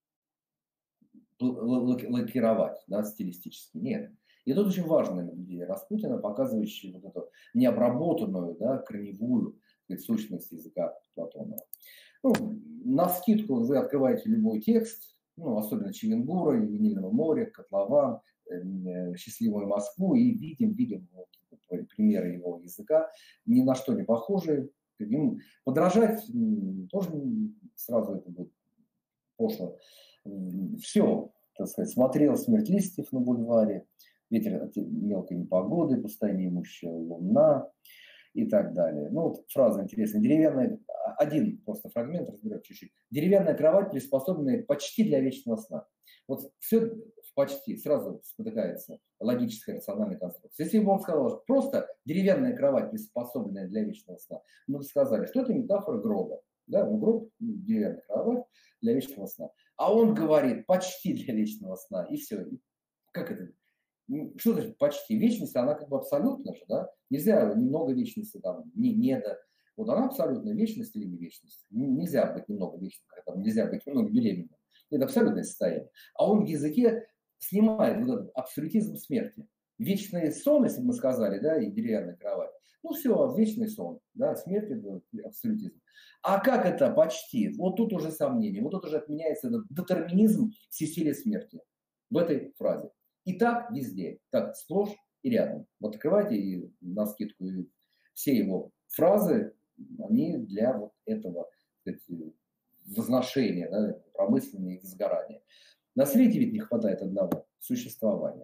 S1: лакировать, да, стилистически. Нет. И тут очень важное наблюдение Распутина, показывающее вот эту необработанную, да, корневую сказать, сущность языка Платонова. Ну, навскидку вы открываете любой текст, ну, особенно Чевенгура, Винильного моря, Котлован, Счастливую Москву, и видим вот, примеры его языка, ни на что не похожие. Подражать тоже сразу это будет пошло. Все, так сказать, смотрел «Смерть листьев» на бульваре, «Ветер от мелкой непогоды», «Пустая неимущая луна» и так далее. Ну, вот фраза интересная. Деревянная, один просто фрагмент, разберем чуть-чуть. Деревянная кровать, приспособленная почти для вечного сна. Вот все в почти, сразу спотыкается логическая рациональная конструкция. Если бы он сказал, просто деревянная кровать, приспособленная для вечного сна, мы бы сказали, что это метафора гроба. Да, ну, гроб, деревянная кровать для вечного сна. А он говорит, почти для вечного сна, и все. Как это? Что значит почти? Вечность, она как бы абсолютна же, да? Нельзя немного вечности, там, не до. Вот она абсолютная вечность или не вечность. Нельзя быть немного вечным, там, нельзя быть немного беременным. Это абсолютное состояние. А он в языке снимает вот этот абсолютизм смерти. Вечный сон, если бы мы сказали, да, и деревянная кровать. Ну все, вечный сон, да, смерть – это абсолютизм. А как это почти? Вот тут уже сомнение, вот тут уже отменяется этот детерминизм всесилия смерти в этой фразе. И так везде, так сплошь и рядом. Вот открывайте и навскидку и все его фразы, они для вот этого сказать, возношения, да, промысления и возгорания. На свете ведь не хватает одного – существования.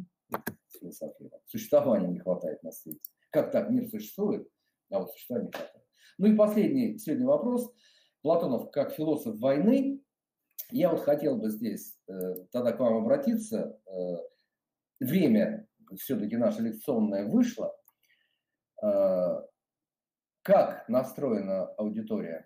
S1: Существования не хватает на свете. Как так? Мир существует, а вот существования не хватает. Ну и последний сегодня вопрос. Платонов как философ войны. Я вот хотел бы здесь тогда к вам обратиться. Время все-таки наше лекционное вышло. Как настроена аудитория?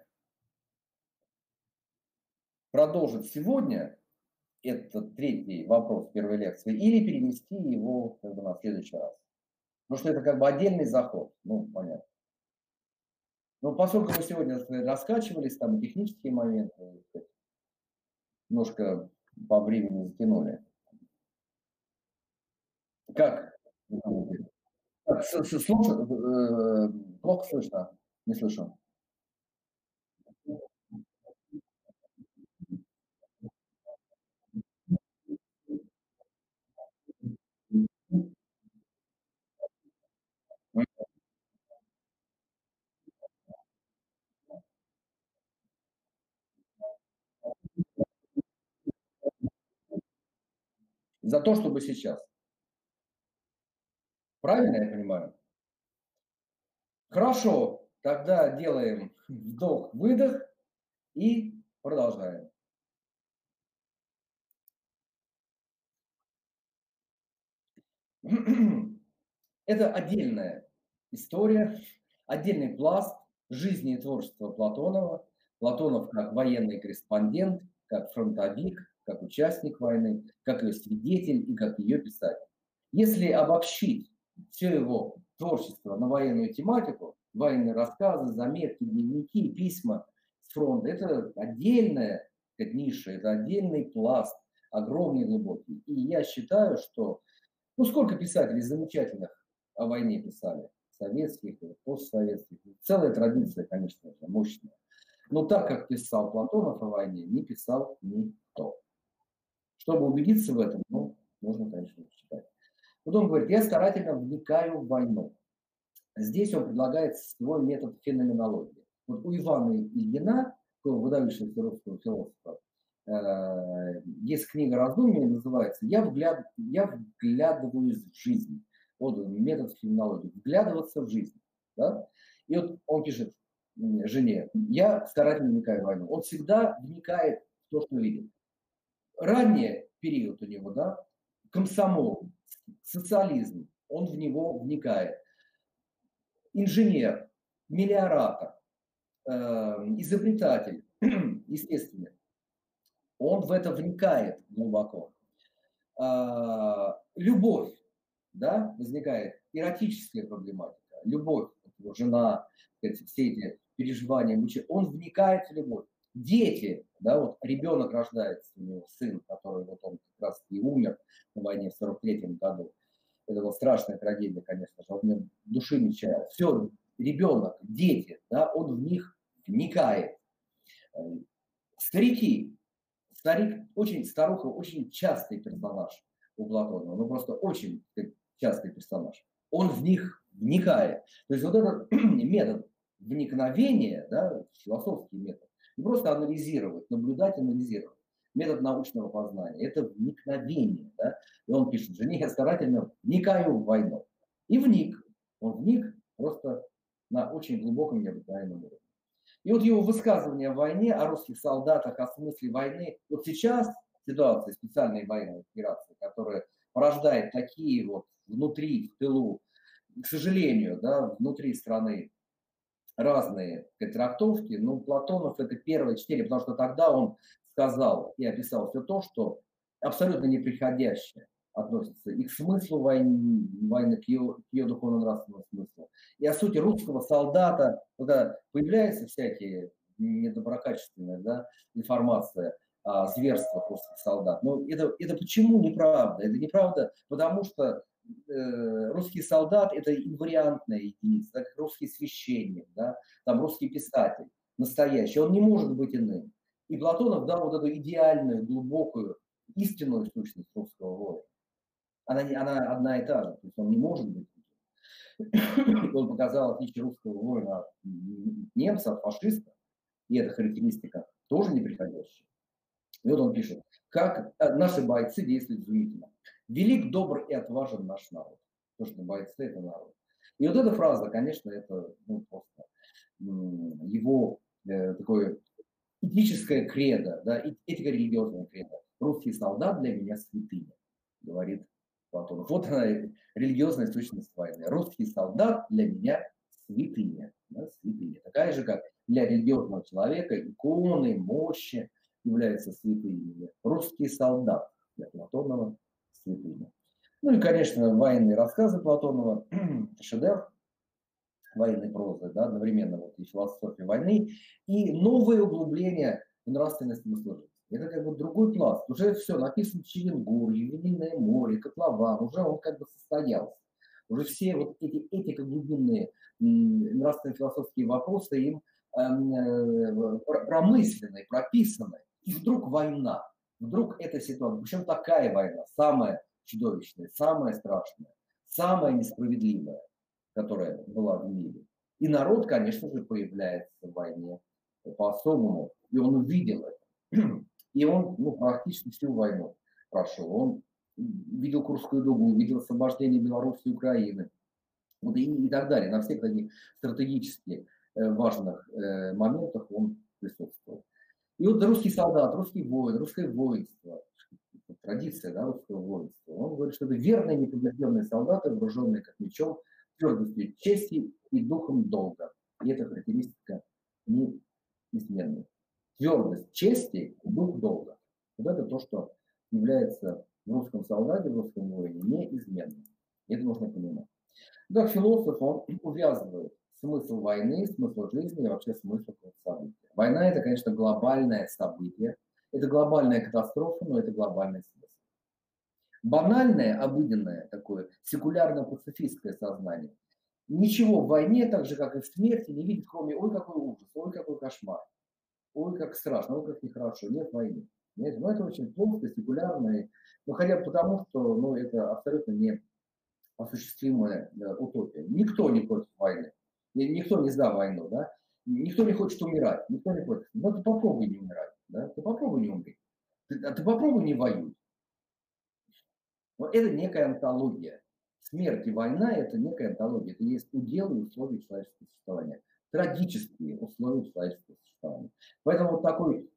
S1: Продолжить сегодня этот третий вопрос первой лекции или перенести его как бы на следующий раз? Потому что это как бы отдельный заход. Ну, понятно. Но поскольку мы сегодня раскачивались, там технические моменты, немножко по времени затянули. Как? Плохо слышно? Не слышу. За то, чтобы сейчас. Правильно я понимаю? Хорошо, тогда делаем вдох-выдох и продолжаем. Это отдельная история, отдельный пласт жизни и творчества Платонова. Платонов как военный корреспондент, как фронтовик, как участник войны, как ее свидетель и как ее писатель. Если обобщить все его творчество на военную тематику, военные рассказы, заметки, дневники, письма с фронта, это отдельная ниша, это отдельный пласт, огромный, глубокий. И я считаю, что ну, сколько писателей замечательных о войне писали? Советских, постсоветских. Целая традиция, конечно же, мощная. Но так, как писал Платонов о войне, не писал никто. Чтобы убедиться в этом, ну, нужно, конечно, читать. Вот он говорит, я старательно вникаю в войну. Здесь он предлагает свой метод феноменологии. Вот у Ивана Ильина, выдающегося русского философа, есть книга раздумий, называется «Я вглядываюсь в жизнь». Вот он, метод феноменологии. Вглядываться в жизнь. Да? И вот он пишет жене, я старательно вникаю в войну. Он всегда вникает в то, что видит. Ранний период у него, да, комсомол, социализм, он в него вникает. Инженер, мелиоратор, изобретатель, естественно, он в это вникает глубоко. Любовь, да, возникает, эротическая проблематика, любовь, жена, все эти переживания, он вникает в любовь. Дети, да, вот ребенок рождается, у него сын, который вот он как раз и умер на войне в 43-м году. Это была страшная трагедия, конечно же, он мне души не чаял. Все, ребенок, дети, да, он в них вникает. Старики, старик, очень, старуха, очень частый персонаж у Платонова, ну просто очень частый персонаж. Он в них вникает. То есть вот этот метод вникновения, да, философский метод, не просто анализировать, наблюдать, анализировать. Метод научного познания. Это вникновение. Да? И он пишет, жене я старательно вникаю в войну. И вник. Он вник просто на очень глубоком необыкновенном уровне. И вот его высказывания о войне, о русских солдатах, о смысле войны. Вот сейчас ситуация специальной военной операции, которая порождает такие вот внутри, в тылу, к сожалению, да, внутри страны разные трактовки, но Платонов это первое чтение, потому что тогда он сказал и описал все то, что абсолютно неприходящее относится и к смыслу войны, к ее духовно-нравственному смыслу, и о сути русского солдата, когда появляется всякие недоброкачественная, да, информация о зверствах русских солдат. Но это почему неправда? Это неправда, потому что русский солдат – это инвариантная единица, так как русский священник, да, там русский писатель настоящий, он не может быть иным. И Платонов дал вот эту идеальную, глубокую, истинную сущность русского воина. Она одна и та же, то есть он не может быть. Он показал отличие русского воина от немца, от фашиста, и эта характеристика тоже неприходящая. И вот он пишет, как наши бойцы действуют изумительно. Велик, добр и отважен наш народ. Потому что бойцы – это народ. И вот эта фраза, конечно, это ну, просто его такое этическое кредо, да, этико-религиозное кредо. Русский солдат для меня святыня, говорит Платонов. Вот она, религиозная сущность войны. Русский солдат для меня святыня. Да, святыня. Такая же, как для религиозного человека иконы, мощи являются святынями. Русский солдат для Платонова святыня. Ну и, конечно, военные рассказы Платонова, шедевр военной прозы, да, одновременно вот и философия войны, и новые углубления в нравственность смысла жизни. Это как бы другой пласт. Уже все, написан Чевенгур, Ювенильное море, Котлован, уже он как бы состоялся. Уже все вот эти этико-глубинные нравственно-философские вопросы им промыслены, прописаны. И вдруг война, вдруг эта ситуация, причем такая война, самая чудовищная, самая страшная, самая несправедливая, которая была в мире. И народ, конечно же, появляется в войне по-особому. И он увидел это. И он практически всю войну прошел. Он видел Курскую дугу, видел освобождение Беларуси и Украины. Вот и так далее. На всех таких стратегически важных моментах он присутствовал. И вот русский солдат, русский воин, русское воинство, традиция, да, русского воинства, он говорит, что это верные непобежденные солдаты, вооруженные как мечом, твердостью чести и духом долга. И эта характеристика неизменная. Твердость чести и дух долга. Вот это то, что является в русском солдате, в русском воине неизменным. Это нужно понимать. Как философ он увязывает смысл войны, смысл жизни и вообще смысл события. Война – это, конечно, глобальное событие, это глобальная катастрофа, но это глобальный смысл. Банальное, обыденное такое, секулярно-пацифистское сознание ничего в войне, так же, как и в смерти, не видит, кроме «ой, какой ужас, ой, какой кошмар, ой, как страшно, ой, как нехорошо». Нет войны. Нет, ну, это очень плохо, секулярно, ну, хотя бы потому, что ну, это абсолютно не осуществимая утопия. Никто не против войны. Никто не за войну, да? Никто не хочет умирать. Никто не хочет. Но ты попробуй не умирать, да? Ты попробуй не умереть. Ты попробуй не воюй. Но это некая антология. Смерть и война – это некая антология. Это есть уделы и условия человеческого существования. Трагические условия человеческого существования. Поэтому вот такой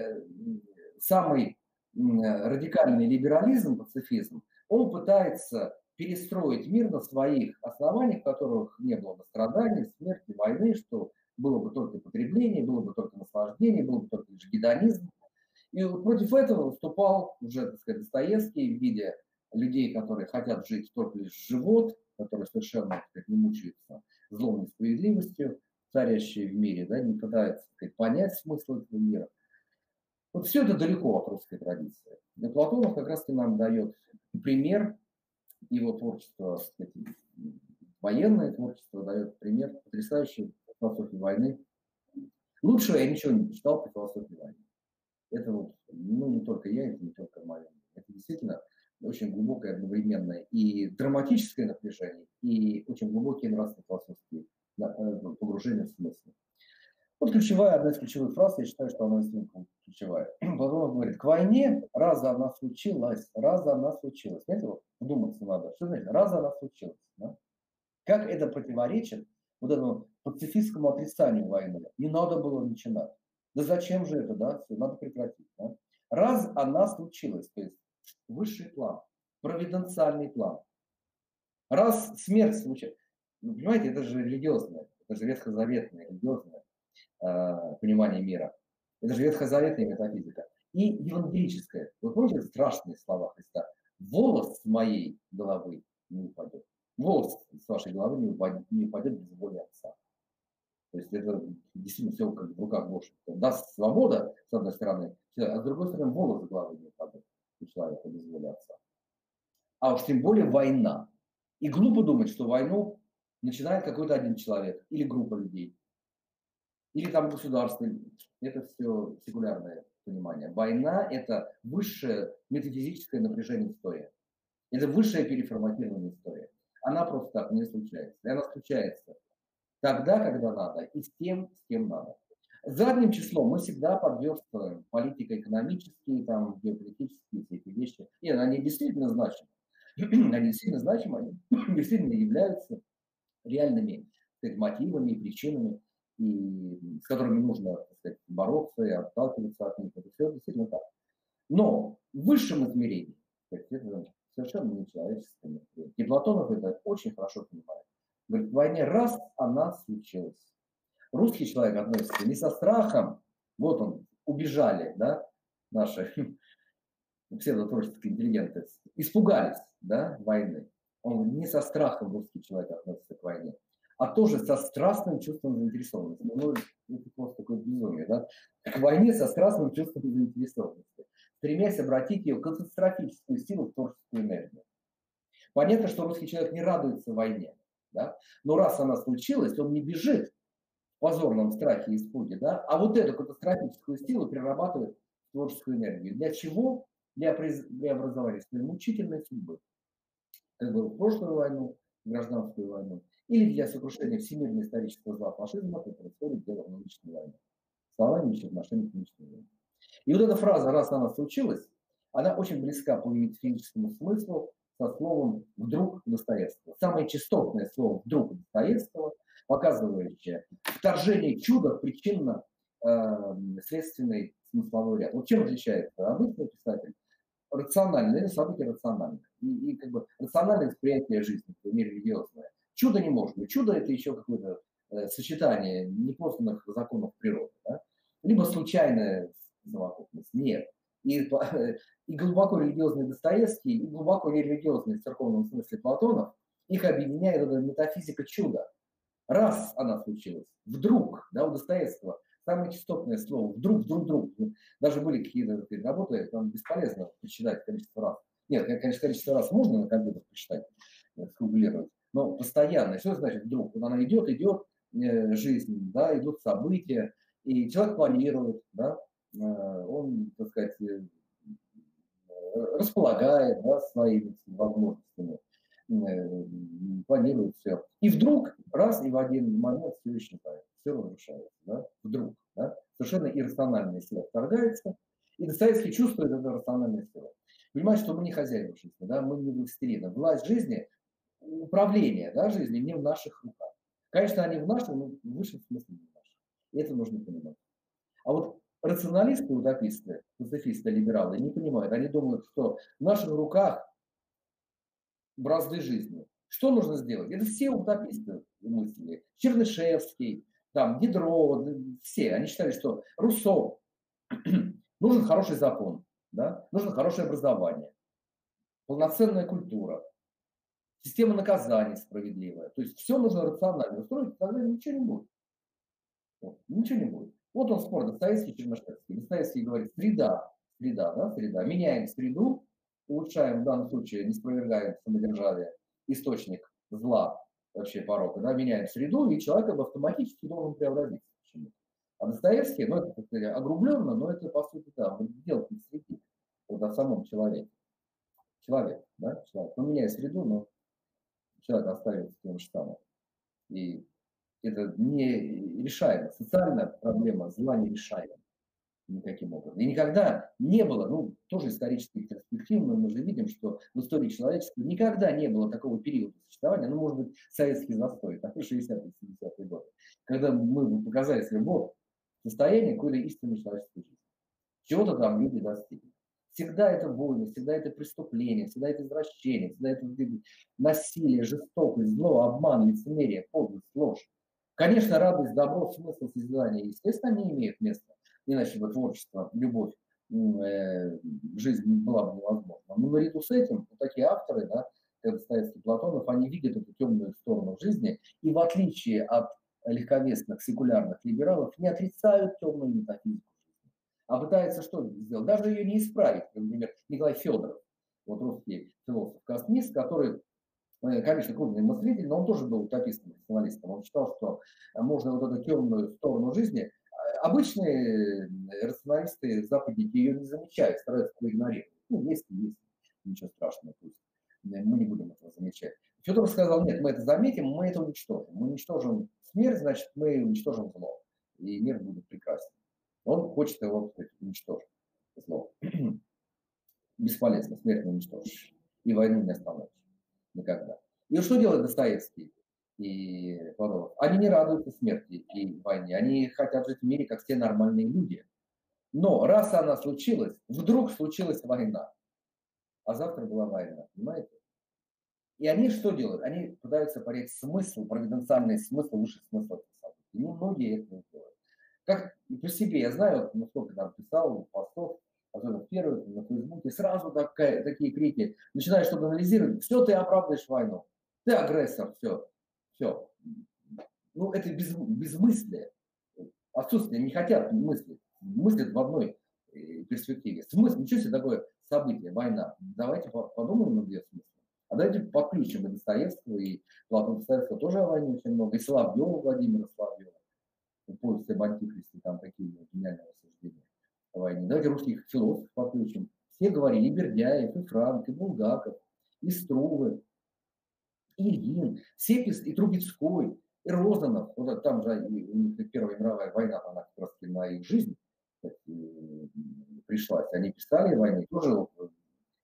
S1: самый радикальный либерализм, пацифизм, он пытается перестроить мир на своих основаниях, в которых не было бы страданий, смерти, войны, что было бы только потребление, было бы только наслаждение, было бы только лишь гедонизм. И вот против этого выступал уже, так сказать, Достоевский в виде людей, которые хотят жить только лишь живот, которые совершенно, так сказать, не мучаются злом и несправедливостью, царящие в мире, да, не пытаются, так сказать, понять смысл этого мира. Вот все это далеко от русской традиции. И Платонов как раз-таки нам дает пример, его творчество, сказать, военное творчество дает пример потрясающей философии войны. Лучше я ничего не читал по философии войны. Это вот, ну, не только я, это не только мое. Это действительно очень глубокое одновременное и драматическое напряжение, и очень глубокие нравственно-философские погружения в смысл. Вот ключевая, одна из ключевых фраз, я считаю, что она действительно ключевая. Платонов говорит, к войне, раз она случилась, знаете, вот, вдуматься надо, что значит, раз она случилась, да? Как это противоречит вот этому пацифистскому отрицанию войны? Не надо было начинать. Да зачем же это, да, все, надо прекратить. Да? Раз она случилась, то есть высший план, провиденциальный план. Раз смерть случилась, ну, понимаете, это же религиозное, это же ветхозаветное религиозное понимание мира. Это же ветхозаветная метафизика. И евангелическая. Вы помните страшные слова Христа? Волос с моей головы не упадет. Волос с вашей головы не упадет без воли Отца. То есть это действительно все как в руках Божьих. Даст свобода, с одной стороны, а с другой стороны, волос с головы не упадет у человека без воли Отца. А уж тем более война. И глупо думать, что войну начинает какой-то один человек или группа людей. Или там государство. Это все секулярное понимание. Война – это высшее метафизическое напряжение истории. Это высшее переформатирование истории. Она просто так не случается. И она случается тогда, когда надо, и с кем надо. Задним числом мы всегда подверстываем политико-экономические, там, геополитические все эти вещи. И они действительно значимы. Они действительно значимы, они действительно являются реальными, так сказать, мотивами и причинами, и с которыми нужно, так сказать, бороться и отталкиваться от них. Это все действительно так. Но в высшем измерении, это совершенно не человеческое мероприятие. И Платонов это очень хорошо понимает. Говорит, в войне раз она случилась. Русский человек относится не со страхом, вот он, убежали, да, наши псевдотворческие интеллигенты, испугались, да, войны. Он не со страхом русский человек относится к войне, а тоже со страстным чувством заинтересованности. Ну, это просто такое безумие, да? К войне со страстным чувством заинтересованности, стремясь обратить ее в катастрофическую силу, в творческую энергию. Понятно, что русский человек не радуется войне, да? Но раз она случилась, он не бежит в позорном страхе и испуге, да? А вот эту катастрофическую силу перерабатывает в творческую энергию. Для чего? Для преобразования своей мучительной судьбы. Как было в прошлую войну, гражданскую войну, или для сокрушения всемирного исторического зла фашизма, как происходит дело в нынешней войне. Слова имеющие отношение к нынешней войне. И вот эта фраза «раз она случилась», она очень близка по метафизическому смыслу со словом «вдруг» Достоевского. Самое частотное слово «вдруг» Достоевского, показывающее вторжение чуда в причинно-следственный смысловой ряд. Вот чем отличается обычный писатель? Рациональное, или события рациональные. И как бы рациональное восприятие жизни, не религиозное. Чудо не может быть. Чудо – это еще какое-то сочетание непознанных законов природы. Да? Либо случайная совокупность. Нет. И глубоко религиозный Достоевский, и глубоко религиозный в церковном смысле Платонов, их объединяет эта метафизика чуда. Раз она случилась, вдруг, да, у Достоевского, самое частотное слово, вдруг. Даже были какие-то работы, там бесполезно посчитать количество раз. Нет, конечно, количество раз можно на компьютер посчитать, скалькулировать, но постоянно. Что значит вдруг? Вот она идет, жизнь, да, идут события, и человек планирует, да, он, так сказать, располагает, да, своими возможностями, планирует все. И вдруг, раз, и в один момент все исчезает, все разрушается. Да? Вдруг. Да? Совершенно иррациональная сила вторгается, и Достоевский чувствует эту рациональную силу. Понимает, что мы не хозяева жизни, да? Мы не властелины. Власть жизни, управление, да, жизнью не в наших руках. Конечно, они в наших, но в высшем смысле не в наших. И это нужно понимать. А вот рационалисты, утописты, пацифисты, либералы не понимают. Они думают, что в наших руках бразды жизни. Что нужно сделать? Это все утописты мыслили. Чернышевский, там, Дидро, все. Они считали, что Руссо нужен хороший закон, да? Нужно хорошее образование, полноценная культура, система наказаний справедливая. То есть все нужно рационально устроить, тогда ничего не будет. Вот, ничего не будет. Вот он спор Достоевский, Чернышевский. Достоевский говорит, среда. Меняем среду, улучшаем в данном случае, не спровергаем самодержавие, источник зла, вообще порока, да, меняем среду, и человек автоматически должен преобразиться. Почему? А Достоевский, ну, это, так сказать, огрубленно, но это, по сути, да, дело не в среде, вот о самом человеке. Человек. Он меняет среду, но человек остается тем же самым. И это не решаемо. Социальная проблема зла не решаема никаким образом. И никогда не было, ну, тоже исторически перспективно, мы же видим, что в истории человечества никогда не было такого периода существования, ну, может быть, советский застой, такой 60-е, 70-е годы, когда мы показали себе вот состояние какой-то истинной человеческой жизни. Чего-то там люди достигли. Всегда это войны, всегда это преступление, всегда это извращение, всегда это насилие, жестокость, зло, обман, лицемерие, подлость, ложь. Конечно, радость, добро, смысл созидания, естественно, не имеют места. Иначе бы творчество, любовь, жизнь была бы невозможна. Но наряду с этим вот такие авторы, да, как Достоевский, Платонов, они видят эту темную сторону жизни и в отличие от легковесных секулярных либералов не отрицают темную метафизику жизни, а пытаются что сделать? Даже ее не исправить. Например, Николай Федоров, вот русский философ-космист, который, конечно, крупный мыслитель, но он тоже был утопистом, рационалистом. Он считал, что можно вот эту темную сторону жизни. Обычные рационалисты, западники ее не замечают, стараются проигнорировать. Ну, есть, ничего страшного, пусть. Мы не будем этого замечать. Федоров сказал, нет, мы это заметим, мы это уничтожим. Мы уничтожим смерть, значит, мы уничтожим зло. И мир будет прекрасен. Он хочет его уничтожить. Зло. Бесполезно, смерть не уничтожишь. И войну не остановишь. Никогда. И что делает Достоевский и Платонов? Они не радуются смерти и войне. Они хотят жить в мире, как все нормальные люди. Но раз она случилась, вдруг случилась война. А завтра была война. Понимаете? И они что делают? Они пытаются понять смысл, провиденциальный смысл, высший смысл этого события. И многие это не делают. Как по себе, я знаю, ну сколько там писал, постов, особенно в первых, на Фейсбуке, сразу такие крики, начинаешь что-то анализировать, все, ты оправдываешь войну, ты агрессор, все. Ну, это безмыслие, отсутствие, не хотят мыслить, мыслят в одной перспективе. Смысл, ничего себе такое событие, война, давайте подумаем над ее смыслом. А давайте подключим и Достоевского, и Платона Достоевского тоже о войне очень много, и Соловьева, Владимира Соловьева. Повести об антихристе, там такие гениальные рассуждения о войне. Давайте русских философов подключим. Все говорили, и Бердяев, и Франк, и Булгаков, и Струве, и Ильин, все и Трубецкой, и Розанов. Вот там же у них Первая мировая война, она как раз на их жизнь пришлась. Они писали о войне, тоже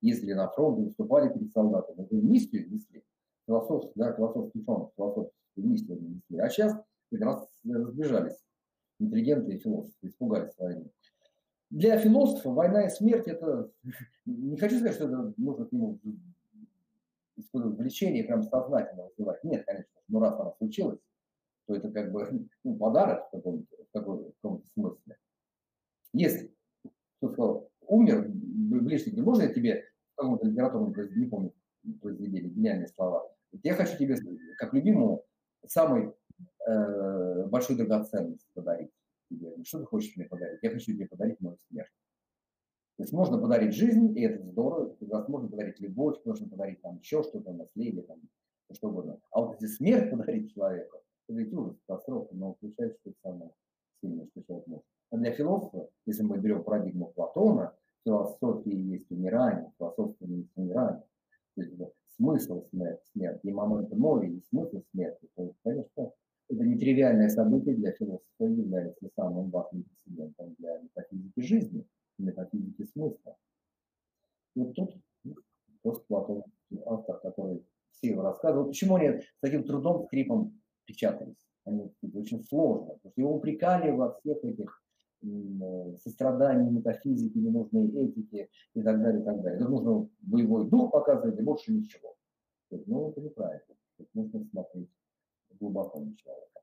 S1: ездили на фронт, выступали перед солдатами. Это миссию несли, философский фронт, философскую миссию несли. А сейчас как раз разбежались интеллигенты и философы, испугались войны. Для философа война и смерть – это, не хочу сказать, что это нужно к нему испытывать влечение, прям сознательно вызывать. Нет, конечно, но раз она случилась, то это как бы подарок в каком-то смысле. Если, кто сказал, умер ближний, можно я тебе в каком-то литературном произведении, не помню произведение, гениальные слова, я хочу тебе, как любимому, самый большую драгоценность подарить тебе. Что ты хочешь мне подарить? Я хочу тебе подарить мою смерть. То есть можно подарить жизнь, и это здорово, можно подарить любовь, можно подарить там еще что-то, наследие, там, что угодно. А вот если смерть подарить человеку, это ведь ужас, катастрофа, но получается, что это самое сильное, что человек может. А для философа, если мы берем парадигму Платона, в философии есть умирание, в философии есть умирание. То есть смысл смерти, и момент мови, и смысл смерти. То есть, конечно, это нетривиальное событие для философа является самым важным прецедентом для метафизики жизни, метафизики смысла. И вот тут просто Платон, автор, который все его рассказывал, почему они с таким трудом, скрипом печатались. Они очень сложно, потому что его упрекали во всех этих сострадании, метафизики, ненужной этики и так далее, и так далее. Это нужно боевой дух показывать и больше ничего. Ну, это неправильно. Нужно смотреть глубоко на человека.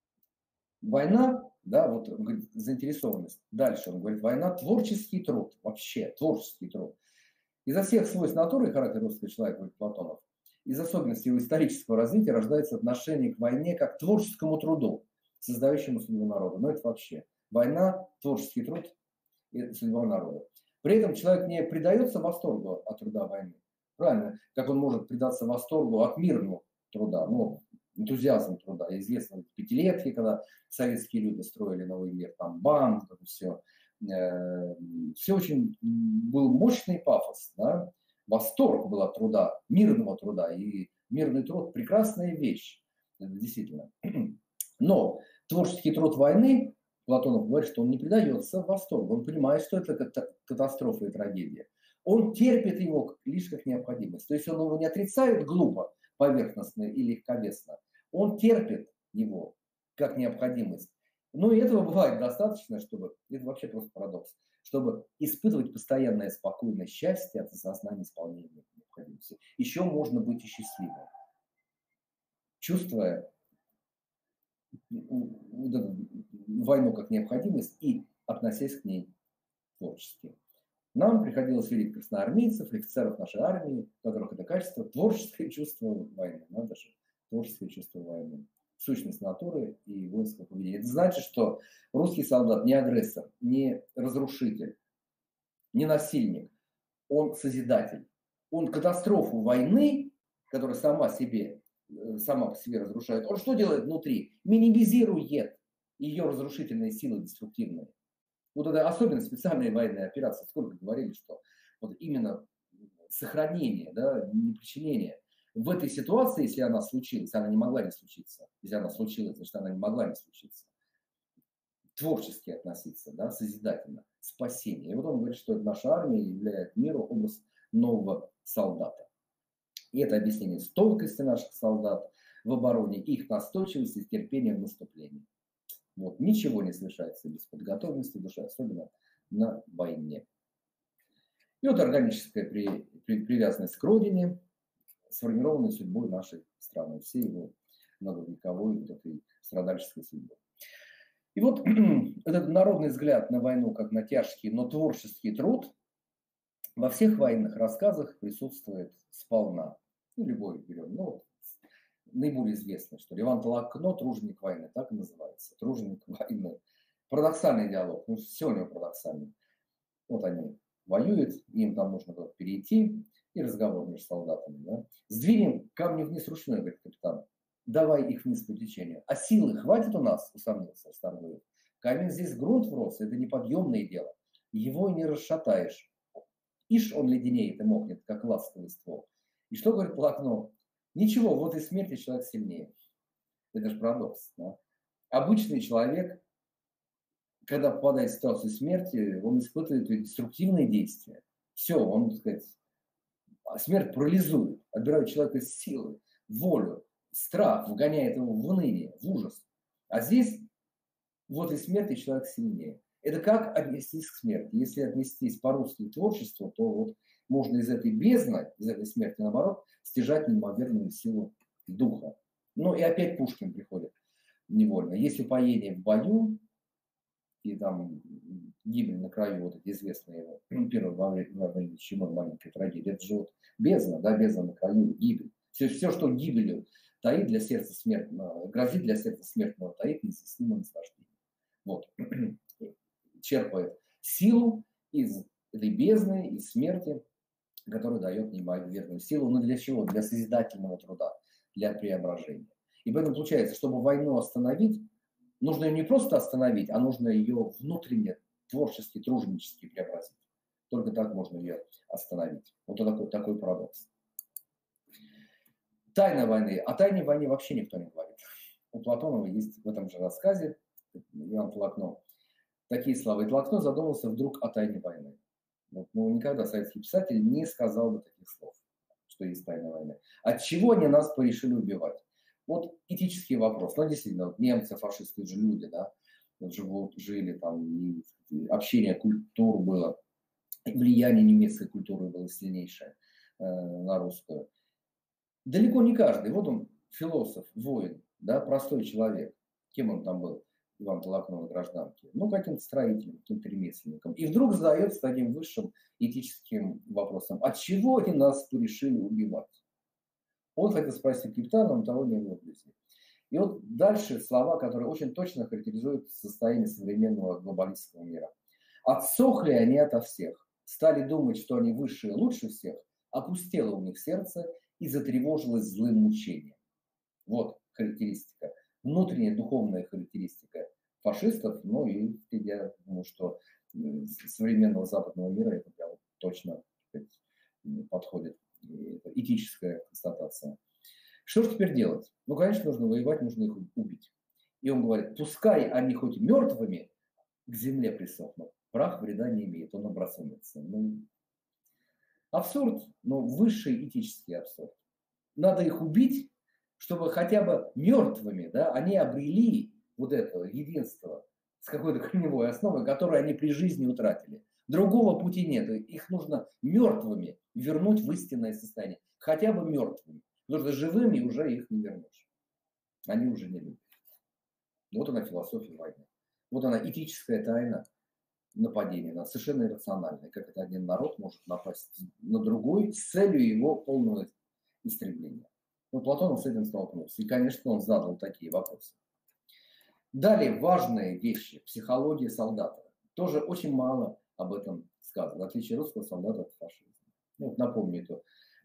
S1: Война, да, вот он говорит, заинтересованность. Дальше он говорит, война – творческий труд, вообще творческий труд. Из-за всех свойств натуры и характера русского человека, говорит Платонов, из особенностей его исторического развития рождается отношение к войне как к творческому труду, создающему судьбу народа. Но это вообще война, творческий труд и судьба народа. При этом человек не предается восторгу от труда войны. Правильно? Как он может предаться восторгу от мирного труда, ну, энтузиазм труда. Известно в пятилетке, когда советские люди строили новый мир, там БАМ, это все. Все очень был мощный пафос, да? Восторг был от труда, мирного труда. И мирный труд – прекрасная вещь, действительно. Но творческий труд войны, Платонов говорит, что он не предается восторгу, он понимает, что это катастрофа и трагедия. Он терпит его лишь как необходимость. То есть он его не отрицает глупо, поверхностно и легковесно. Он терпит его как необходимость. Ну и этого бывает достаточно, чтобы, это вообще просто парадокс, чтобы испытывать постоянное спокойное счастье от осознания исполнения необходимости. Еще можно быть и счастливым, чувствуя войну как необходимость и относясь к ней творчески. Нам приходилось видеть красноармейцев, офицеров нашей армии, у которых это качество творческое чувство войны. Надо же, творческое чувство войны. Сущность натуры и воинского поведения. Это значит, что русский солдат не агрессор, не разрушитель, не насильник. Он созидатель. Он катастрофу войны, которая сама по себе разрушает, он что делает внутри? Минимизирует ее разрушительные силы деструктивные. Вот это особенно специальные военные операции. Сколько говорили, что вот именно сохранение, да, не причинение. В этой ситуации, если она случилась, она не могла не случиться. Если она случилась, значит, она не могла не случиться. Творчески относиться, да, созидательно, спасение. И вот он говорит, что наша армия являет миру образ нового солдата. И это объяснение стойкости наших солдат в обороне, их настойчивости и терпения в наступлении. Вот. Ничего не совершается без подготовленности души, особенно на войне. И вот органическая привязанность к родине, сформированная судьбой нашей страны, всей его многовековой вот этой страдальческой судьбой. И вот этот народный взгляд на войну как на тяжкий, но творческий труд во всех военных рассказах присутствует сполна. Ну, любой берем. Ну, наиболее известный, что Леван Толокно, труженик войны, так и называется. Труженик войны. Парадоксальный диалог. Ну, все у него парадоксально. Вот они воюют, им там нужно было перейти, и разговор между солдатами. Да? Сдвинем камни вниз ручной, говорит капитан. Давай их вниз по течению. А силы хватит у нас, усомнился Старгоев. Камень здесь грунт врос, это неподъемное дело. Его и не расшатаешь. Ишь он леденеет и мокнет, как ласковый ствол. И что говорит Толокно? Ничего, вот и смерти человек сильнее. Это же парадокс. Да? Обычный человек, когда попадает в ситуацию смерти, он испытывает деструктивные действия. Все, он, так сказать, Смерть парализует, отбирает у человека силы, волю, страх, вгоняет его в уныние, в ужас. А здесь возле смерти человек сильнее. Это как отнестись к смерти? Если отнестись по-русски к творчеству, то вот можно из этой бездны, из этой смерти, наоборот, стяжать неимоверную силу духа. Ну и опять Пушкин приходит невольно. Есть упоение в бою, и там гибель на краю, вот эти известные его, первый во время чему маленькой трагедии, это же вот бездна, да, бездна на краю, гибель. Все, что гибелью таит для сердца смертного, грозит для сердца смертного, таит неизъяснимое наслаждение. Вот. Черпает силу из этой бездны, из смерти, которая дает неимоверную силу. Но для чего? Для созидательного труда, для преображения. И поэтому получается, чтобы войну остановить, нужно ее не просто остановить, а нужно ее внутренне, творчески, труженически преобразить. Только так можно ее остановить. Вот такой парадокс. Тайна войны. О тайне войны вообще никто не говорит. У Платонова есть в этом же рассказе Иоанн Толокно такие слова. И Толокно задумался вдруг о тайне войны. Вот, никогда советский писатель не сказал бы таких слов, что есть тайна войны. От чего они нас порешили убивать? Вот этический вопрос. Ну, действительно, вот немцы, фашисты же люди, да, вот живут, жили там, и общение культур было, влияние немецкой культуры было сильнейшее на русскую. Далеко не каждый. Вот он, философ, воин, да, простой человек. Кем он там был, Иван Толокно, на гражданке? Ну, каким-то строителем, каким-то ремесленником. И вдруг задается таким высшим этическим вопросом. От чего они нас решили убивать? Он хотел спросить капитана, но того не было вблизи. И вот дальше слова, которые очень точно характеризуют состояние современного глобалистского мира. Отсохли они ото всех. Стали думать, что они выше и лучше всех. Опустело у них сердце и затревожилось злым мучением. Вот характеристика. Внутренняя духовная характеристика фашистов. Ну и я думаю, что современного западного мира это прям точно подходит. Это этическая констатация. Что же теперь делать? Ну, конечно, нужно воевать, нужно их убить. И он говорит, пускай они хоть мертвыми к земле присохнут, прах вреда не имеет, он образумится. Ну, абсурд, но высший этический абсурд. Надо их убить, чтобы хотя бы мертвыми, да, они обрели вот это единство с какой-то корневой основой, которую они при жизни утратили. Другого пути нет. Их нужно мертвыми вернуть в истинное состояние. Хотя бы мертвыми. Потому что живыми уже их не вернешь. Они уже не любят. Вот она философия войны. Вот она этическая тайна нападения. Она совершенно иррациональная. Как это один народ может напасть на другой с целью его полного истребления. Но Платонов с этим столкнулся. И, конечно, он задал такие вопросы. Далее важные вещи. Психология солдата. Тоже очень мало об этом сказано. В отличие русского солдата от фашизма. Ну, вот напомню эту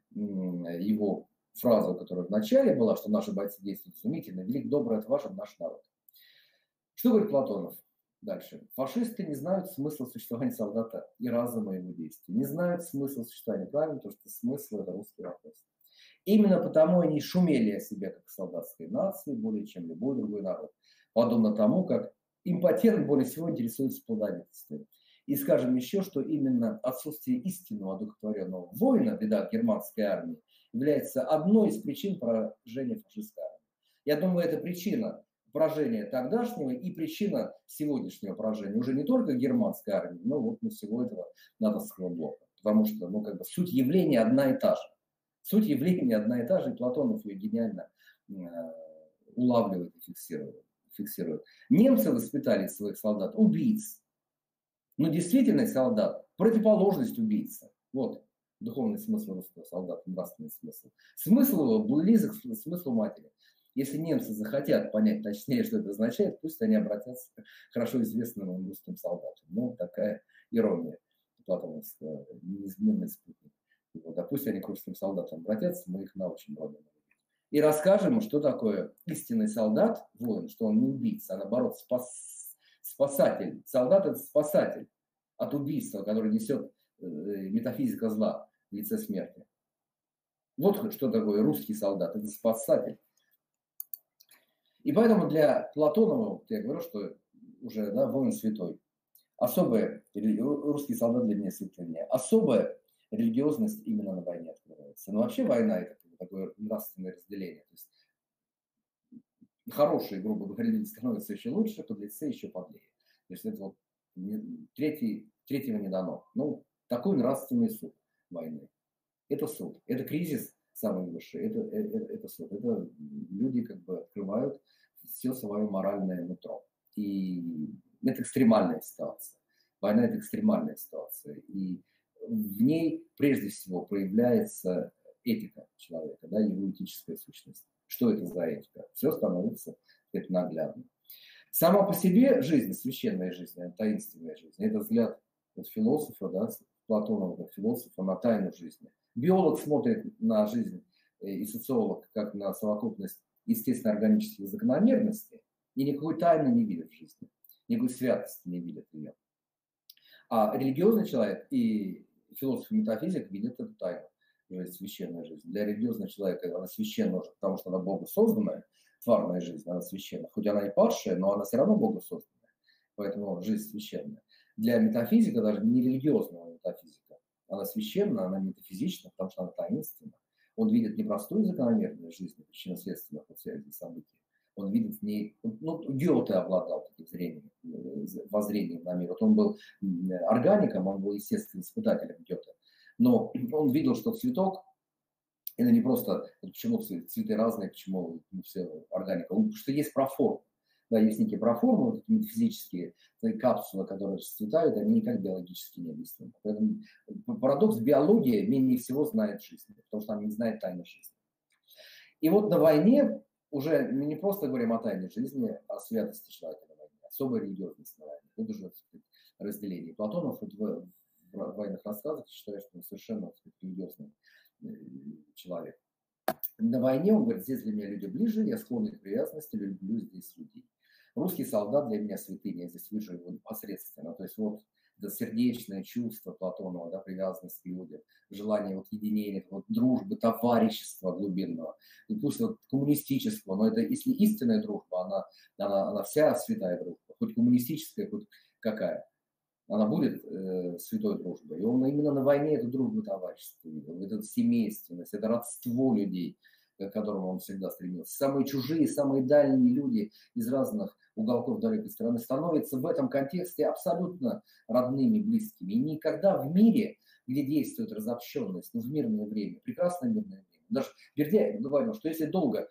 S1: его фразу, которая в начале была, что наши бойцы действуют изумительно, велик, добрый, отважен наш народ. Что говорит Платонов дальше? Фашисты не знают смысла существования солдата и разума его действий. Не знают смысла существования. Правильно, потому что смысл – это русский вопрос. Именно потому они шумели о себе как солдатской нации более чем любой другой народ. Подобно тому, как импотент более всего интересуется плодовитостью. И скажем еще, что именно отсутствие истинного одухотворенного воина в рядах германской армии является одной из причин поражения фашистской армии. Я думаю, это причина поражения тогдашнего и причина сегодняшнего поражения уже не только германской армии, но вот всего этого натовского блока. Потому что суть явления одна и та же. Суть явления одна и та же, и Платонов ее гениально улавливает и фиксирует. Немцы воспитали своих солдат убийц. Но действительный солдат – противоположность убийцы. Вот духовный смысл русского солдата, нравственный смысл. Смысл его близок к смыслу матери. Если немцы захотят понять точнее, что это означает, пусть они обратятся к хорошо известным им русским солдатам. Ну, такая ирония платоновская, неизменный спутник. Вот, а пусть они к русским солдатам обратятся, мы их научим родину. И расскажем, что такое истинный солдат, воин, что он не убийца, а наоборот спасатель. Солдат – это спасатель от убийства, который несет метафизика зла в лице смерти. Вот что такое русский солдат – это спасатель. И поэтому для Платонова, я говорю, что уже воин святой, особое, русский солдат для меня святыня, особое Религиозность именно на войне открывается. Но вообще война – это такое нравственное разделение. То есть хорошие, грубо говоря, люди становятся еще лучше, подлецы еще подлее. То есть это вот третьего не дано. Ну, такой нравственный суд войны. Это суд, это кризис самый высший, это суд. Это люди как бы открывают все свое моральное нутро. И это экстремальная ситуация. Война – это экстремальная ситуация. И в ней прежде всего проявляется этика человека, да, его этическая сущность. Что это за этика? Все становится наглядно. Сама по себе жизнь, священная жизнь, таинственная жизнь, это взгляд вот философа, да, Платонова, как философа, на тайну жизни. Биолог смотрит на жизнь и социолог как на совокупность естественно органических закономерностей и никакой тайны не видит в жизни, никакой святости не видит ее. А религиозный человек и философ и метафизик видят эту тайну, священная жизнь. Для религиозного человека она священна, потому что она Богу созданная, тварная жизнь, она священна. Хоть она и падшая, но она все равно Богу созданная. Поэтому жизнь священная. Для метафизика, даже не религиозного метафизика, она священна, она метафизична, потому что она таинственна. Он видит не простую закономерность жизни, причинно-следственных связей событий. Он видит в ней, ну, Гёте обладал таким зрением, воззрением на мир. Вот он был органиком, он был естественным испытателем Гёте. Но он видел, что цветок, это не просто, почему цветы разные, почему все органика, потому что есть проформ. Да, есть некие проформы, вот эти метафизические капсулы, которые расцветают, они никак биологически не объяснимы. Поэтому парадокс: биология менее всего знает жизнь, потому что она не знает тайны жизни. И вот на войне уже мы не просто говорим о тайне жизни, а о святости человека на войне, особая религиозность на войне. Это уже разделение. Платонов вот в военных рассказах считает, что он совершенно религиозный человек. На войне он говорит: здесь для меня люди ближе, я склонен к привязанности, люблю здесь людей. Русский солдат для меня святыня, я здесь вижу его непосредственно. То есть вот это сердечное чувство Платонова, да, привязанность к людям, желание вот единения, вот дружбы, товарищества глубинного. И пусть вот коммунистического, но это если истинная дружба, она вся святая дружба, хоть коммунистическая, хоть какая. Она будет святой дружбой. И он именно на войне эту дружбу товарищества видел, эту семейственность, это родство людей, к которому он всегда стремился. Самые чужие, самые дальние люди из разных уголков далекой страны становятся в этом контексте абсолютно родными, близкими. И никогда в мире, где действует разобщенность, в мирное время, прекрасное мирное время, даже Бердяев говорил, что если долго,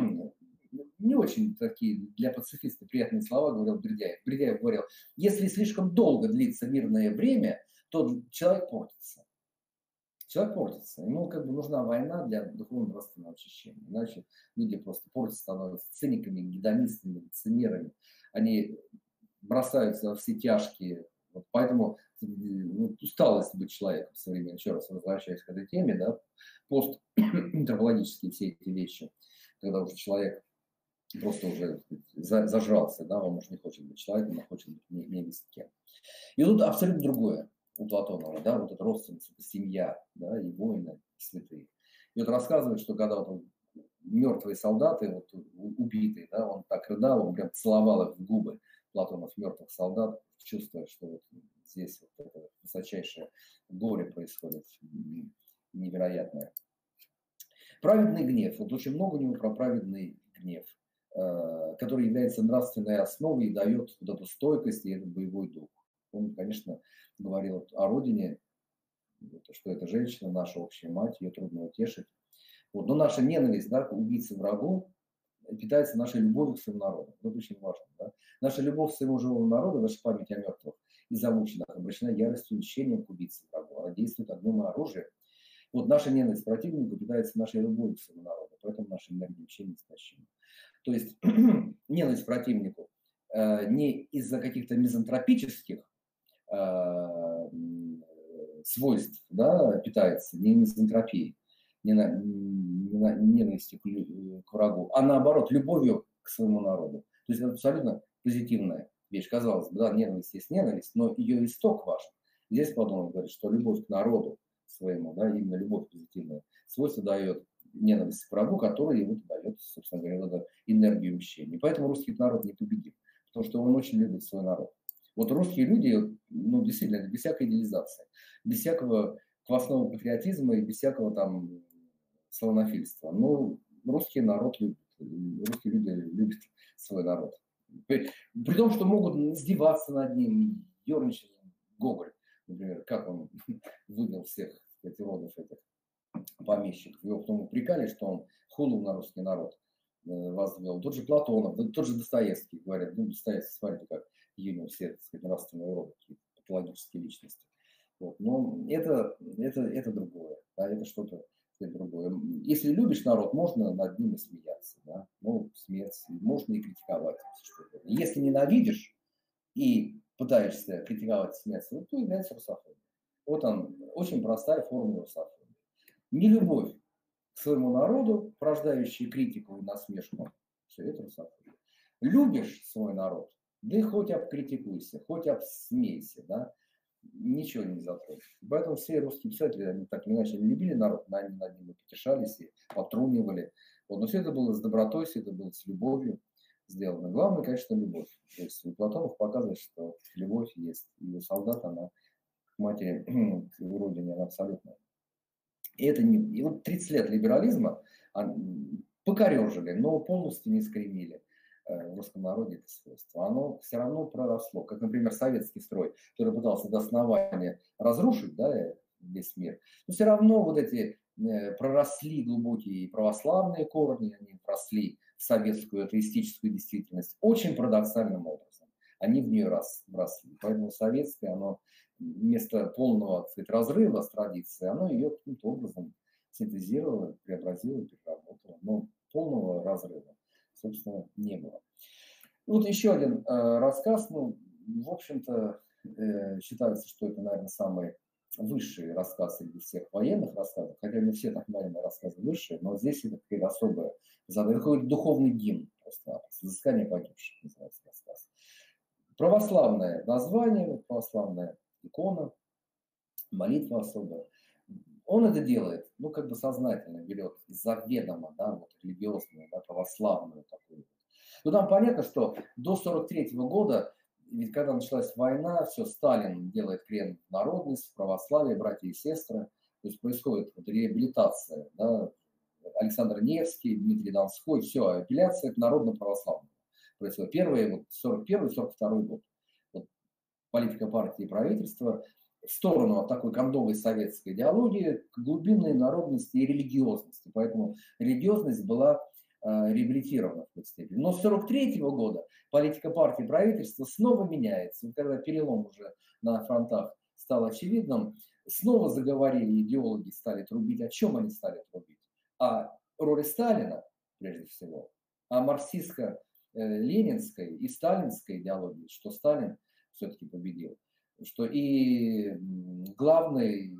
S1: не очень такие для пацифиста приятные слова говорил Бердяев. Бердяев говорил: если слишком долго длится мирное время, то человек портится. Человек портится. Ему как бы нужна война для духовно-нравственного очищения. Иначе люди просто портятся, становятся циниками, гедонистами, лицемерами. Они бросаются во все тяжкие. Вот поэтому усталость быть человеком современным. Еще раз возвращаясь к этой теме, да, постантропологические все эти вещи, когда уже человек просто уже зажрался, да, он уже не хочет быть человеком, он хочет быть не без кем. И тут абсолютно другое у Платонова, да, вот это родственница, это семья, да, и воины, и святые. И вот рассказывает, что когда вот мертвые солдаты, вот убитые, да, он так рыдал, он прям целовал их в губы, Платонов, мертвых солдат, чувствуя, что вот здесь вот это высочайшее горе происходит, невероятное. Праведный гнев, вот очень много у него про праведный гнев, который является нравственной основой и дает вот эту стойкость и этот боевой дух. Он, конечно, говорил о родине, что это женщина, наша общая мать, ее трудно утешить. Вот. Но наша ненависть, да, к убийце врагу питается нашей любовью к своему народу. Это очень важно. Да? Наша любовь к своему живому народу, наша память о мертвых и замученных обращена яростью и мщением к убийце врагу. Она действует огнем и оружием. Вот наша ненависть к противнику питается нашей любовью к своему народу, поэтому наша энергия мщения неистощима. То есть ненависть к противнику не из-за каких-то мизантропических свойств, да, питается, не мизантропией, ненавистью к врагу, а наоборот, любовью к своему народу. То есть это абсолютно позитивная вещь. Казалось бы, да, ненависть есть ненависть, но ее исток важен. Здесь Платонов говорит, что любовь к народу своему, да, именно любовь позитивная, свойство дает ненависть к врагу, который ему дает, собственно говоря, эту энергию мщения. Поэтому русский народ непобедим, потому что он очень любит свой народ. Вот русские люди, ну, действительно, без всякой идеализации, без всякого квасного патриотизма и без всякого там славянофильства. Ну, русский народ любит, русские люди любят свой народ. При том, что могут издеваться над ним, ерничать. Гоголь, например, как он вывел всех родов этих помещиков. Его потом упрекали, что он хулу на русский народ возвел. Тот же Платонов, тот же Достоевский, говорят, ну, Достоевский, смотрите, как Юнил все, так сказать, нравственные уроки, патологические личности. Вот. Но это другое, да, это что-то другое. Если любишь народ, можно над ним и смеяться, да? Ну, смеяться, можно и критиковать. Если ненавидишь и пытаешься критиковать, смеяться, вот то является русофобией. Вот он, очень простая формула русофобии. Нелюбовь к своему народу, порождающая критику и насмешку, все это русофобия. Любишь свой народ, да и хоть обкритикуйся, хоть обсмейся, да, ничего не затронет. Поэтому все русские писатели, они так или иначе любили народ, они над ним потешались и потрунивали. Вот. Но все это было с добротой, все это было с любовью сделано. Главное, конечно, любовь. То есть Платонов показывает, что любовь есть. И у солдата она к матери, к родине, она абсолютно. И это не... И вот 30 лет либерализма покорежили, но полностью не искоренили в русском народе это свойство. Оно все равно проросло. Как, например, советский строй, который пытался до основания разрушить, да, весь мир. Но все равно вот эти проросли глубокие православные корни, они росли в советскую атеистическую действительность очень парадоксальным образом. Они в нее росли. Поэтому советское, оно вместо полного, так сказать, разрыва с традицией, оно ее каким-то образом синтезировало, преобразило, переработало. Но полного разрыва, собственно, не было. Вот еще один рассказ. Ну, в общем-то, считается, что это, наверное, самый высший рассказ среди всех военных рассказов, хотя не все так военные рассказы высшие, но здесь это какая-то особая задача, какой-то духовный гимн, просто «Взыскание погибших» называется рассказ. Православное название, православная икона, молитва особая. Он это делает, ну, как бы сознательно берет заведомо, да, вот религиозную, да, православную такую. Ну, там понятно, что до 1943 года, ведь когда началась война, все, Сталин делает крен в народность, в православие, братья и сестры, то есть происходит вот реабилитация, да, Александр Невский, Дмитрий Донской, все, апелляция к народно-православному происходит. Первый, вот 41-42 год. Вот, политика партии и правительства в сторону от такой кондовой советской идеологии к глубинной народности и религиозности. Поэтому религиозность была реабилитирована в какой-то степени. Но с 1943 года политика партии и правительства снова меняется. И когда перелом уже на фронтах стал очевидным, снова заговорили идеологи, стали трубить. О чем они стали трубить? О роли Сталина, прежде всего, о марксистско-ленинской и сталинской идеологии, что Сталин все-таки победил, что и главный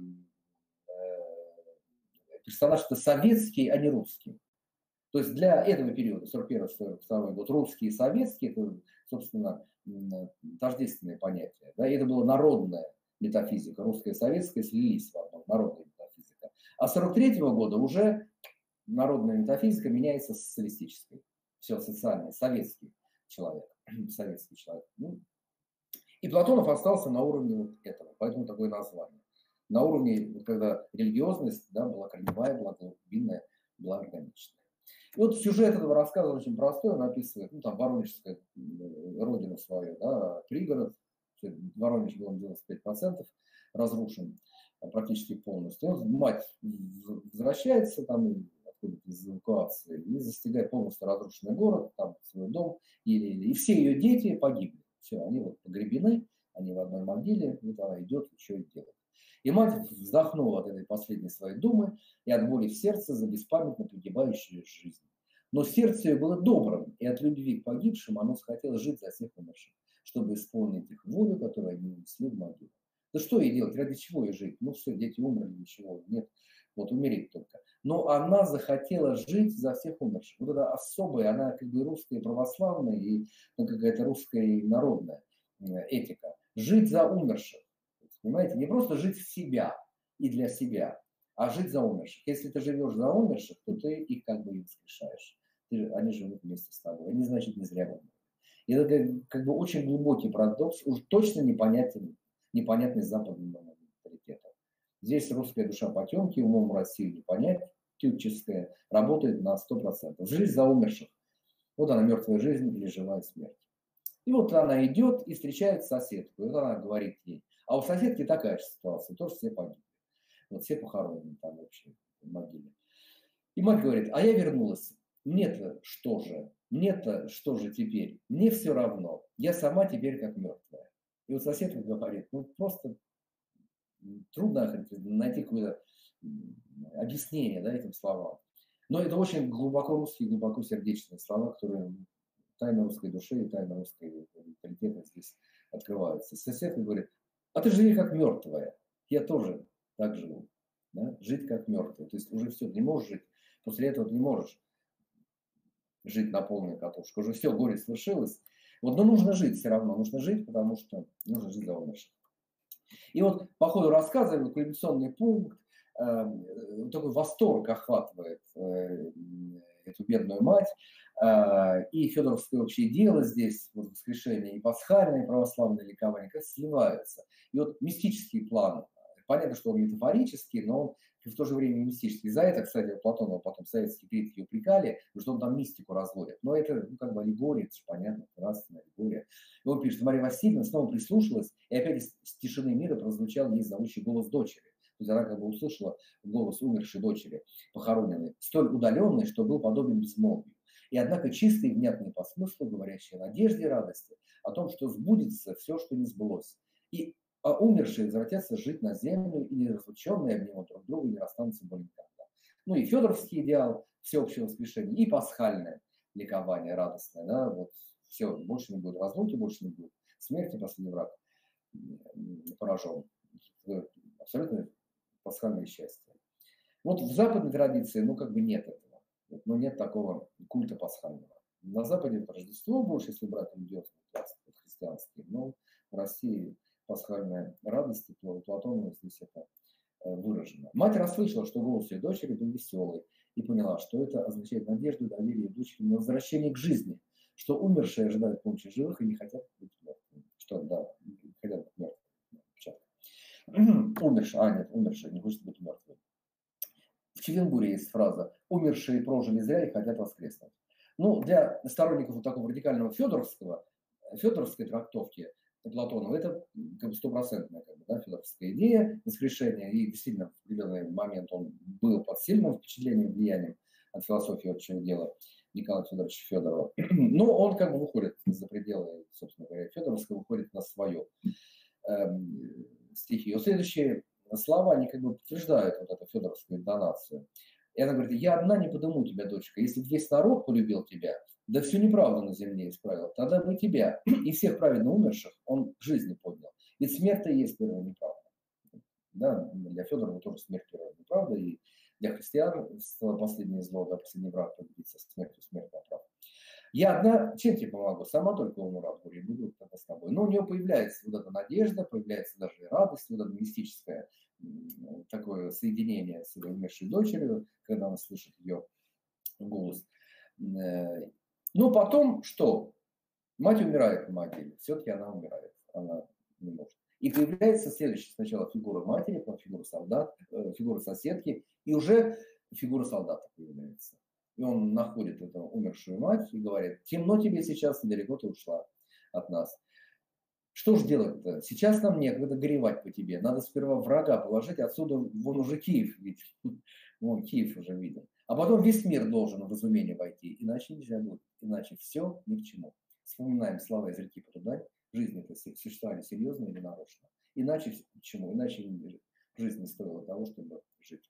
S1: персонаж это советский, а не русский. То есть для этого периода, 41-42 год, русские и советские, это, собственно, тождественные понятия. Да, и это была народная метафизика, русская и советская слились в одну, народная метафизика. А с 43 года уже народная метафизика меняется с социалистической. Все, социальный, советский человек. Советский человек. Ну, и Платонов остался на уровне вот этого, поэтому такое название. На уровне, когда религиозность, да, была корневая, была глубинная, была органичная. И вот сюжет этого рассказа очень простой, он описывает, ну, там, воронежская родину свою, да, пригород, Воронеж был 95% разрушен практически полностью. И мать возвращается там из эвакуации и застигает полностью разрушенный город, там свой дом, и все ее дети погибли. Все, они вот погребены, они в одной могиле, вот она идет, что и делает. И мать вздохнула от этой последней своей думы и от боли в сердце за беспамятно погибающую жизнь. Но сердце ее было добрым, и от любви к погибшим оно захотело жить за всех умерших, чтобы исполнить их волю, которую они унесли в могилу. Да что ей делать, ради чего ей жить? Ну все, дети умерли, ничего, нет, вот умереть только. Но она захотела жить за всех умерших. Вот это особая, она как бы русская православная и ну, какая-то русская и народная этика. Жить за умерших. Понимаете, не просто жить в себя и для себя, а жить за умерших. Если ты живешь за умерших, то ты их как бы и воскрешаешь. Они живут вместе с тобой. Они, значит, не зря умерли. И это как бы очень глубокий парадокс, уж точно непонятный западному менталитету. Здесь русская душа потемки, умом России не понять, тютческая, работает на 100%. Жизнь за умерших. Вот она, мертвая жизнь или живая смерть. И вот она идет и встречает соседку. И вот она говорит ей. А у соседки такая же ситуация, тоже все погибли. Вот все похоронены там вообще в могиле. И мать говорит, а я вернулась. Мне-то что же? Мне-то что же теперь? Мне все равно. Я сама теперь как мертвая. И вот соседка говорит, ну просто трудно найти какое-то объяснение, да, этим словам. Но это очень глубоко русские, глубоко сердечные слова, которые тайна русской души и тайна русской менталитета здесь открываются. Соседка говорит, а ты живи как мертвая. Я тоже так живу. Да? Жить как мертвый. То есть уже все, не можешь жить. После этого ты не можешь жить на полную катушку. Уже все, горе свершилось. Вот, но нужно жить все равно. Нужно жить, потому что нужно жить за умерших. И вот по ходу рассказа, кульминационный пункт, такой восторг охватывает эту бедную мать, и Федоровское общее дело здесь, вот воскрешение и пасхальное, и православное ликование, как сливаются. И вот мистический план, понятно, что он метафорический, но он в то же время мистический. За это, кстати, Платонова потом советские критики упрекали, что он там мистику разводит. Но это как бы аллегория, это же понятно, нравственная аллегория. И он пишет, что Мария Васильевна снова прислушалась, и опять из тишины мира прозвучал ей зовущий голос дочери. То есть она как бы услышала голос умершей дочери, похороненной, столь удаленной, что был подобен безмолвию. И однако чистый и внятный по смыслу, говорящий о надежде и радости, о том, что сбудется все, что не сбылось. И умершие возвратятся жить на землю, и неразлученные обнимут друг друга, и не расстанутся более никогда. Ну и Федоровский идеал всеобщего воскрешения, и пасхальное ликование радостное. Да, вот все, больше не будет разлуки, больше не будет смерти, последний враг поражен. Абсолютно пасхальное счастье. Вот в западной традиции, ну, как бы нет этого. Ну, нет такого культа пасхального. На Западе это Рождество больше, если брать религиозный пласт, христианский. Но в России пасхальная радость, и у Платона здесь это выражено. Мать расслышала, что голос ее дочери был веселый, и поняла, что это означает надежду, доверие дочери на возвращение к жизни, что умершие ожидают помощи живых и не хотят быть мертвыми. Что, да, не хотят быть мертвыми. Умершие, не хочет быть мертвым. В Чевенгуре есть фраза «умершие прожили зря и хотят воскреснуть». Ну, для сторонников вот такого радикального федоровской трактовки Платонова, это как бы стопроцентная как бы, да, федоровская идея воскрешения, и действительно в определенный момент он был под сильным впечатлением, влиянием от философии общего дела Николая Федоровича Федорова. Но он как бы выходит за пределы, собственно говоря, Федоровского, выходит на свою стихию. Следующие слова, они как бы подтверждают вот эту федоровскую интонацию. И она говорит, я одна не подыму тебя, дочка. Если бы весь народ полюбил тебя, да всю неправду на земле исправил, тогда бы тебя и всех праведно умерших он к жизни поднял. Ведь смерть-то и есть первая неправда. Да, для Федорова тоже смерть первая неправда, и для христиан последнее зло, да, последний враг победится смертью, смерть направо. Я одна, чем тебе помогу? Сама только умру от горя, буду тогда с тобой. Но у нее появляется вот эта надежда, появляется даже и радость, вот это мистическое такое соединение с своей умершей дочерью, когда она слышит ее голос. Но потом что? Мать умирает на могиле, все-таки она умирает, она не может. И появляется следующая сначала фигура матери, потом фигура солдата, фигура соседки, и уже фигура солдата появляется. И он находит эту умершую мать и говорит, темно тебе сейчас, недалеко ты ушла от нас. Что же делать-то? Сейчас нам некогда горевать по тебе. Надо сперва врага положить, отсюда вон уже Киев, ведь вон Киев уже виден. А потом весь мир должен в разумение войти, иначе нельзя будет, иначе все ни к чему. Вспоминаем слова из реки Подудань, жизнь это существование серьезно или нарочно. Иначе к чему? Иначе жизнь не стоила того, чтобы жить.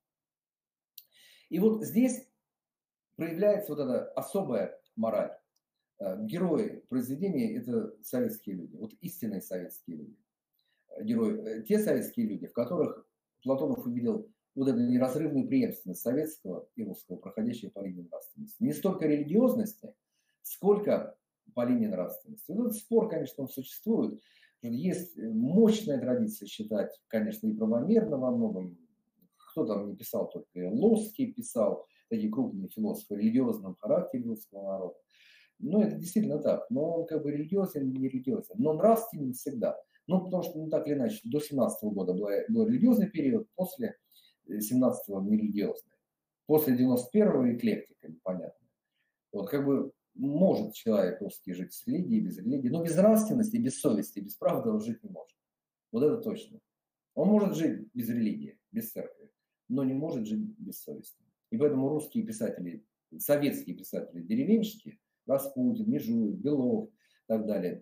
S1: И вот здесь проявляется вот эта особая мораль. Герои произведения – это советские люди, вот истинные советские люди. Герои, те советские люди, в которых Платонов увидел вот эту неразрывную преемственность советского и русского, проходящей по линии нравственности. Не столько религиозности, сколько по линии нравственности. Вот этот спор, конечно, он существует. Есть мощная традиция считать, конечно, и правомерно во многом. Кто там не писал, только Лосский писал, такие крупные философы, религиозном характере русского народа. Ну, это действительно так. Но он как бы религиозен или не религиозен. Но нравственен всегда. Ну, потому что, ну, так или иначе, до 17 года был религиозный период, после 17-го нерелигиозный. После 91-го эклектика непонятная. Вот как бы может человек русский жить с религией, без религии, но без нравственности, без совести, без правды он жить не может. Вот это точно. Он может жить без религии, без церкви, но не может жить без совести. И поэтому русские писатели, советские писатели, деревенщики, Распутин, Межуев, Белов и так далее,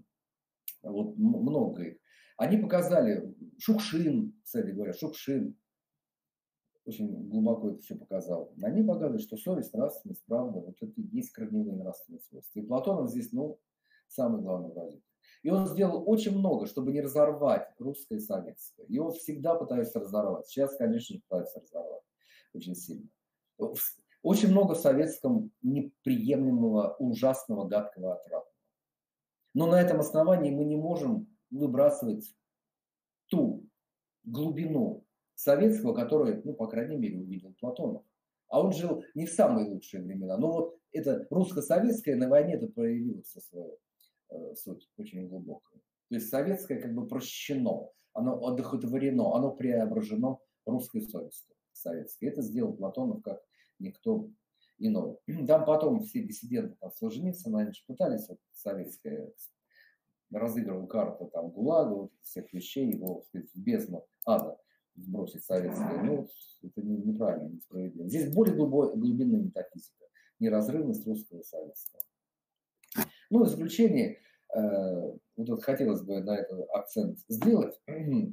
S1: вот много их, они показали, Шукшин, кстати говоря, Шукшин очень глубоко это все показал. Они показывают, что совесть, нравственность, правда, вот это и есть корневые нравственные свойства. И Платонов здесь, ну, самый главный выразитель. И он сделал очень много, чтобы не разорвать русское и советское. Его всегда пытаются разорвать. Сейчас, конечно же, пытаются разорвать очень сильно. Очень много в советском неприемлемого, ужасного, гадкого, отвратного. Но на этом основании мы не можем выбрасывать ту глубину советского, которую, ну, по крайней мере, увидел Платонов. А он жил не в самые лучшие времена. Но вот это русско-советское на войне это проявилось со своей суть очень глубокая. То есть советское как бы прощено, оно одухотворено, оно преображено русской совестью советской. Это сделал Платонов как никто иной. Там потом все диссиденты, там, Солженицын, они же пытались вот, советское, разыгрывая карту там ГУЛАГа, вот, всех вещей, его, сказать, в бездну ада сбросить советское. Ну, это неправильно, несправедливо. Здесь более глубинная метафизика, неразрывность русского и советского. Ну, в заключение, вот хотелось бы на этот акцент сделать.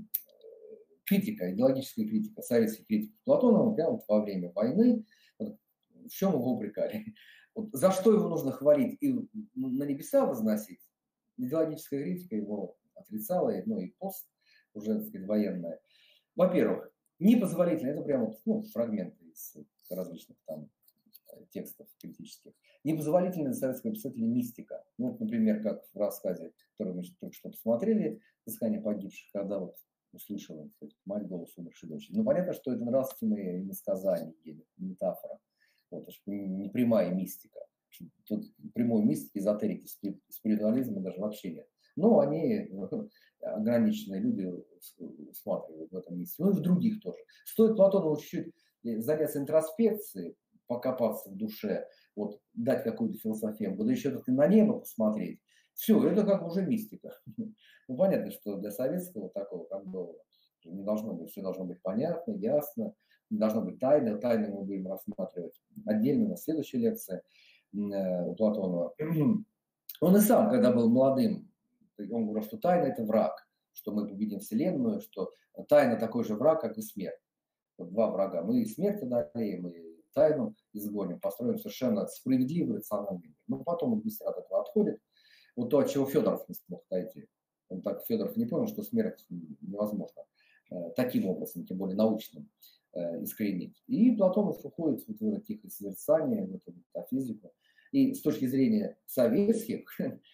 S1: Критика, идеологическая критика, советская критика Платонова прямо вот во время войны, вот, в чем его упрекали. Вот, за что его нужно хвалить и на небеса возносить, идеологическая критика его отрицала, ну и пост уже, так сказать, военная. Во-первых, непозволительно, это прямо ну, фрагменты из различных там текстов критических. Непозволительная для советского писателя мистика. Ну, вот, например, как в рассказе, который мы только что посмотрели, «Искание погибших», когда вот услышала мать голос умершей дочери. Ну, понятно, что это нравственные иносказания, метафора. Вот, это не прямая мистика. Тут прямой мистики, эзотерики, спиритуализма даже вообще нет. Но они, ограниченные люди, усматривают в этом мистике. Ну и в других тоже. Стоит Платонову чуть-чуть заняться интроспекцией, покопаться в душе, вот, дать какую-то философию, да еще только на небо посмотреть. Все, это как уже мистика. Ну, понятно, что для советского такого, как бы, не должно быть, все должно быть понятно, ясно, не должно быть тайны. Тайны мы будем рассматривать отдельно на следующей лекции у Платонова. Он и сам, когда был молодым, он говорил, что тайна – это враг, что мы победим Вселенную, что тайна такой же враг, как и смерть. Вот два врага. Мы и смерть одолеем, и тайну изгоним, построим совершенно справедливый, рациональный мир. Но потом он быстро от этого отходит. Вот то, от чего Федоров не смог отойти. Он так, Федоров не понял, что смерть невозможно таким образом, тем более научным, искоренить. И Платонов уходит вот в это тихое созерцание, в эту метафизику. И с точки зрения советских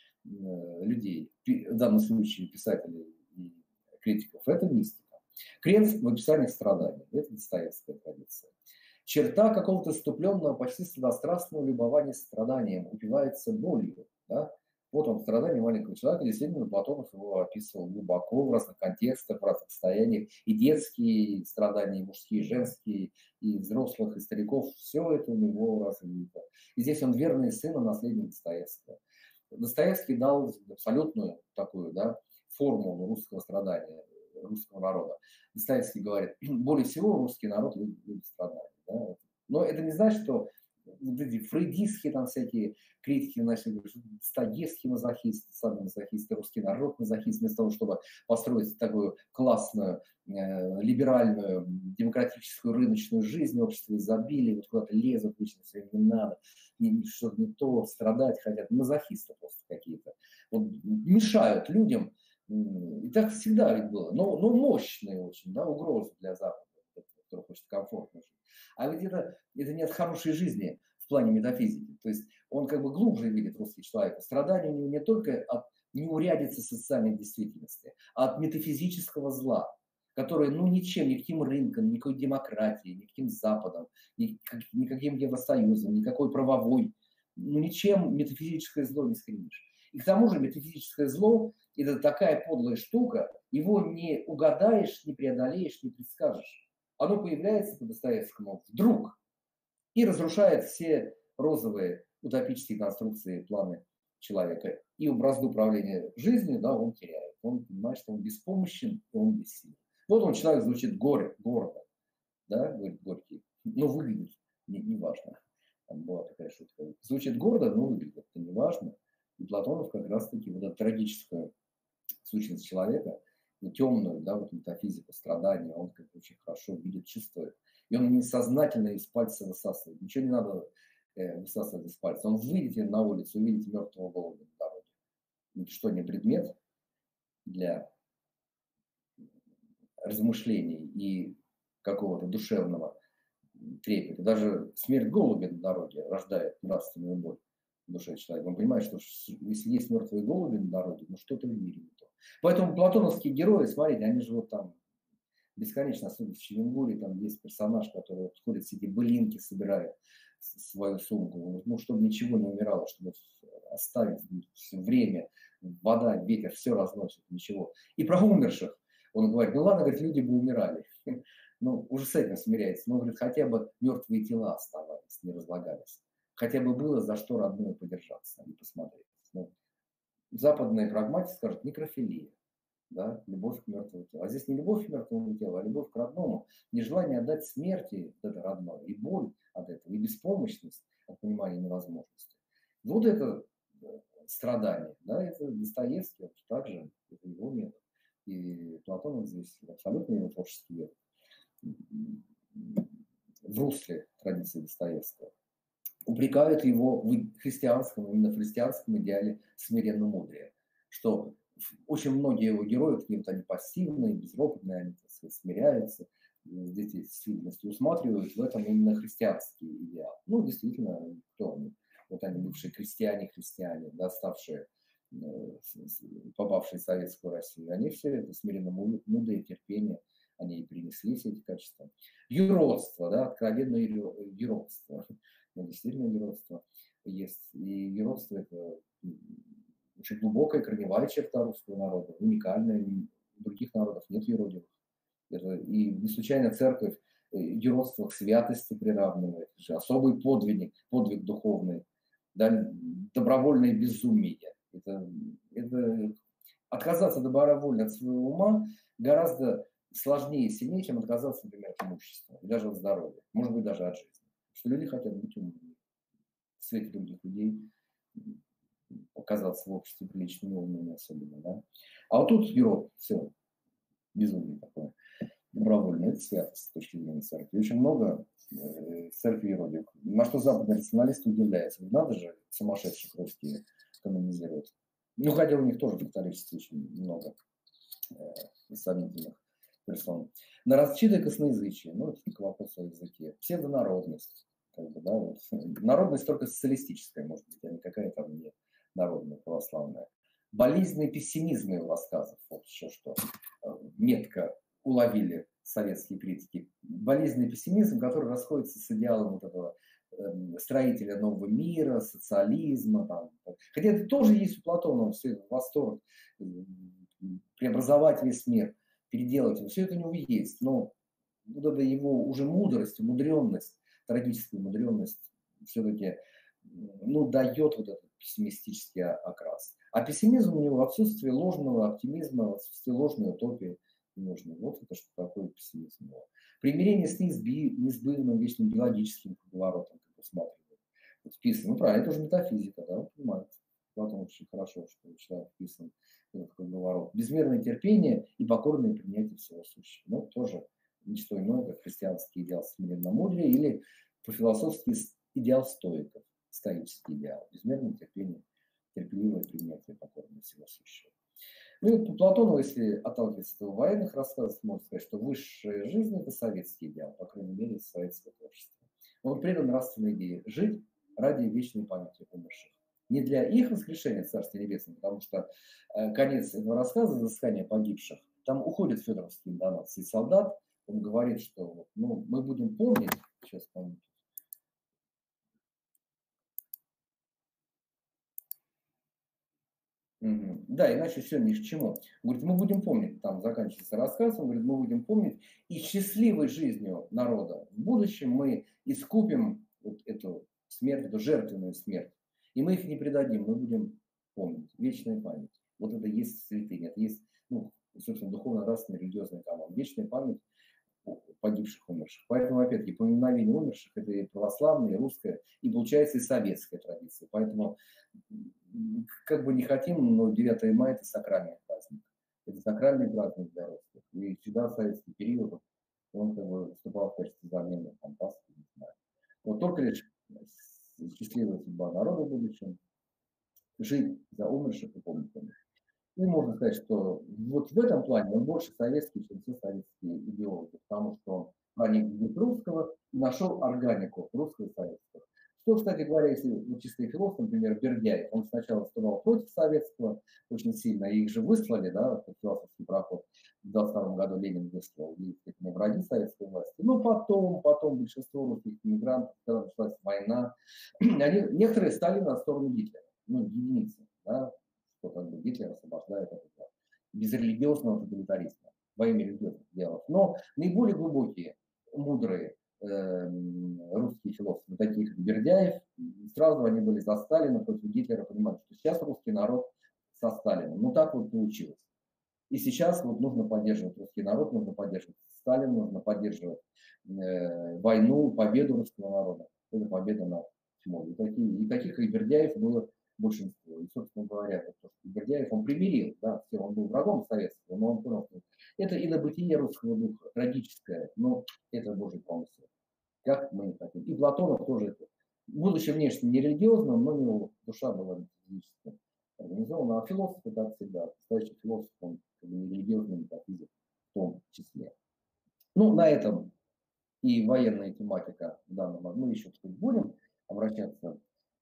S1: людей, в данном случае писателей и критиков, это мистика. Крест в описании страданий. Это достоевская традиция. Черта какого-то ступленного, почти сладострастного любования страданием упивается болью. Да? Вот он, страдание маленького человека. Действительно, Платонов его описывал глубоко, в разных контекстах, в разных состояниях. И детские и страдания, и мужские, и женские, и взрослых, и стариков. Все это у него развито. И здесь он верный сын и наследник Достоевского. Достоевский дал абсолютную такую, да, формулу русского страдания, русского народа. Достоевский говорит, более всего русский народ любит страдания. Да? Но это не значит, что вот эти фрейдистские там всякие критики начали говорить, что Достоевский мазохист, сам мазохист, русский народ мазохист, вместо того, чтобы построить такую классную, либеральную, демократическую, рыночную жизнь, общество изобилия, вот куда-то лезут, вечно все не надо, что-то не то, страдать хотят, мазохисты просто какие-то. Вот, мешают людям. И так всегда ведь было. Но мощные очень, да, угрозы для Запада, который хочет комфортно жить. А ведь это не от хорошей жизни в плане метафизики. То есть он как бы глубже видит русский человек. Страдания у него не только от неурядицы социальной действительности, а от метафизического зла, которое ну ничем, никаким рынком, никакой демократией, никаким Западом, никаким Евросоюзом, никакой правовой, ну ничем метафизическое зло не искоренишь. И к тому же метафизическое зло – это такая подлая штука, его не угадаешь, не преодолеешь, не предскажешь. Оно появляется по Достоевскому вдруг и разрушает все розовые утопические конструкции, планы человека. И бразду управления жизнью, да, он теряет. Он понимает, что он беспомощен, и он бессилен. Вот он, человек, звучит гордо, да, говорит Горький, но выглядит, неважно. Там была такая шутка. Звучит гордо, но выглядит это неважно. И Платонов как раз-таки вот эту трагическую сущность человека, темную, да, вот метафизику страдания, он как бы очень хорошо видит, чувствует. И он несознательно из пальца высасывает. Ничего не надо высасывать из пальца. Он выйдете на улицу, увидите мертвого голубя на дороге. Это что, не предмет для размышлений и какого-то душевного трепета? Даже смерть голубя на дороге рождает нравственную боль в душе человека. Он понимает, что если есть мертвые голуби на дороге, ну что-то в мире не то. Поэтому платоновские герои, смотрите, они живут там бесконечно, особенно в Чевенгуре, там есть персонаж, который вот ходит, все эти былинки собирает свою сумку, ну, чтобы ничего не умирало, чтобы оставить все время, вода, ветер, все разносит, ничего. И про умерших он говорит, ну ладно, говорит, люди бы умирали, ну уже с этим смиряется, но, говорит, хотя бы мертвые тела оставались, не разлагались, хотя бы было за что родное подержаться и посмотреть. Ну, западные прагматики скажут, некрофилия. Да, любовь к мертвому телу. А здесь не любовь к мертвому телу, а любовь к родному, нежелание отдать смерти это родное, и боль от этого, и беспомощность от понимания невозможности. Вот это страдание, да, это Достоевский, вот также это его метод. И Платонов здесь абсолютно его творческий метод в русле традиции Достоевского. Упрекают его в христианском, именно в христианском идеале смиренно мудрее, что очень многие его герои, такие вот они пассивные, безропотные, они, так сказать, смиряются, здесь действительности усматривают в этом именно христианский идеал. Ну, действительно, кто они? Вот они бывшие крестьяне, да, ставшие, попавшие в Советскую Россию, они все это смиренно мудрее, терпение, они и принесли все эти качества. Юродство, да, откровенное юродство. Ну, действительно, юродство есть. И юродство – это очень глубокая корневая черта русского народа, уникальная. У других народов нет юродивых. И не случайно церковь юродство к святости приравнивает. Это же особый подвиг духовный, да, добровольное безумие. Это отказаться добровольно от своего ума гораздо сложнее и сильнее, чем отказаться, например, от имущества, и даже от здоровья, может быть, даже от жизни. Потому что люди хотят быть умными. В свете других людей оказаться в обществе приличными, умными особенно. Да? А вот тут юрод, все, безумие такое. Добровольно, это святость с точки зрения церкви. Очень много церкви юродив. На что западные рационалисты удивляются. Надо же сумасшедших русские канонизировать. Ну, хотя у них тоже в католичестве очень много сомнительных персон. На расчиты косноязычия, ну, это к вопросу о языке. Псевдонародность. Как бы, да, вот. Народность только социалистическая, может быть, а не какая-то не народная, православная. Болезненный пессимизм его рассказов, вот еще что метко уловили советские критики. Болезненный пессимизм, который расходится с идеалом вот этого строителя нового мира, социализма. Там. Хотя это тоже есть у Платонова, все это восторг, преобразовать весь мир, переделать его. Все это у него есть. Но вот это его уже мудрость, умудренность, трагическая умудренность все-таки дает вот этот пессимистический окрас. А пессимизм у него в отсутствии ложного оптимизма, в отсутствии ложной утопии нужно. Вот это что такое пессимизм. Примирение с неизбывным вечным биологическим круговоротом, как усматривают. Вот вписан. Ну, правильно, это уже метафизика, да, он понимает. Платон очень хорошо, что человек вписан в этот круговорот. Безмерное терпение и покорное принятие всего сущего. Ну, тоже не что иное, как христианский идеал смиренномудрия или по-философски идеал стоиков, стоический идеал. Безмерное терпение, терпеливое принятие покорное всего сущего. Ну и по Платону, если отталкиваться от его военных рассказов, можно сказать, что высшая жизнь – это советский идеал, по крайней мере, советского творчества. Он предан нравственной идее – жить ради вечной памяти умерших. Не для их воскрешения в Царстве Небесном, потому что конец этого рассказа «Взыскание погибших», там уходит федоровский интонации солдат, он говорит, что мы будем помнить, сейчас помню, Мгм. Да, иначе все ни к чему. Он говорит, мы будем помнить, там заканчивается рассказ, он говорит, мы будем помнить, и счастливой жизнью народа в будущем мы искупим вот эту смерть, эту жертвенную смерть. И мы их не предадим, мы будем помнить. Вечная память. Вот это есть святыня, это есть, ну, собственно, духовно-нравственный религиозный канон. Вечная память погибших, умерших. Поэтому, опять-таки, поминовение умерших – это и православная, и русская, и, получается, и советская традиция. Поэтому, как бы не хотим, но 9 мая – это сакральный праздник. Это сакральный праздник для русских. И всегда в советский период он как бы выступал в качестве замены там, Пасхи, не знаю. Вот только лишь счастливая судьба народа в будущем, жить за умерших и помнить о них. И можно сказать, что вот в этом плане он больше советский, чем все советские идеологи, потому что он проник в язык русского и нашел органику русского и советского. Что, кстати говоря, если вот чистый философ, например, Бердяев, он сначала выступал против советского очень сильно, и их же выслали, да, в философский проход. В 22 году Ленин выслал и не враги советской власти. Но потом большинство русских иммигрантов, когда началась война, некоторые стали на сторону Гитлера, ну, единицы, да, что как бы Гитлер освобождает от этого безрелигиозного тоталитаризма во имя религиозных идеалов. Но наиболее глубокие, мудрые русские философы, такие как Бердяев, сразу они были за Сталина, против Гитлера, понимали, что сейчас русский народ со Сталином. Ну так вот получилось. И сейчас вот нужно поддерживать русский народ, нужно поддерживать Сталина, нужно поддерживать войну, победу русского народа. Это победа над тьмой. И таких как Бердяев было большинство. И, собственно говоря, вот то, что Бердяев, он примирил, да, все, он был врагом советского, но он понял, что это инобытие русского духа, трагическое, но это Божий помысел. Как мы не хотим. И Платонов тоже это. Будучи внешне нерелигиозным, но у него душа была физически организована. А философ это всегда. Настоящий философ, он как бы нерелигиозный метафизик в том числе. Ну, на этом и военная тематика в данном. Мы еще будем обращаться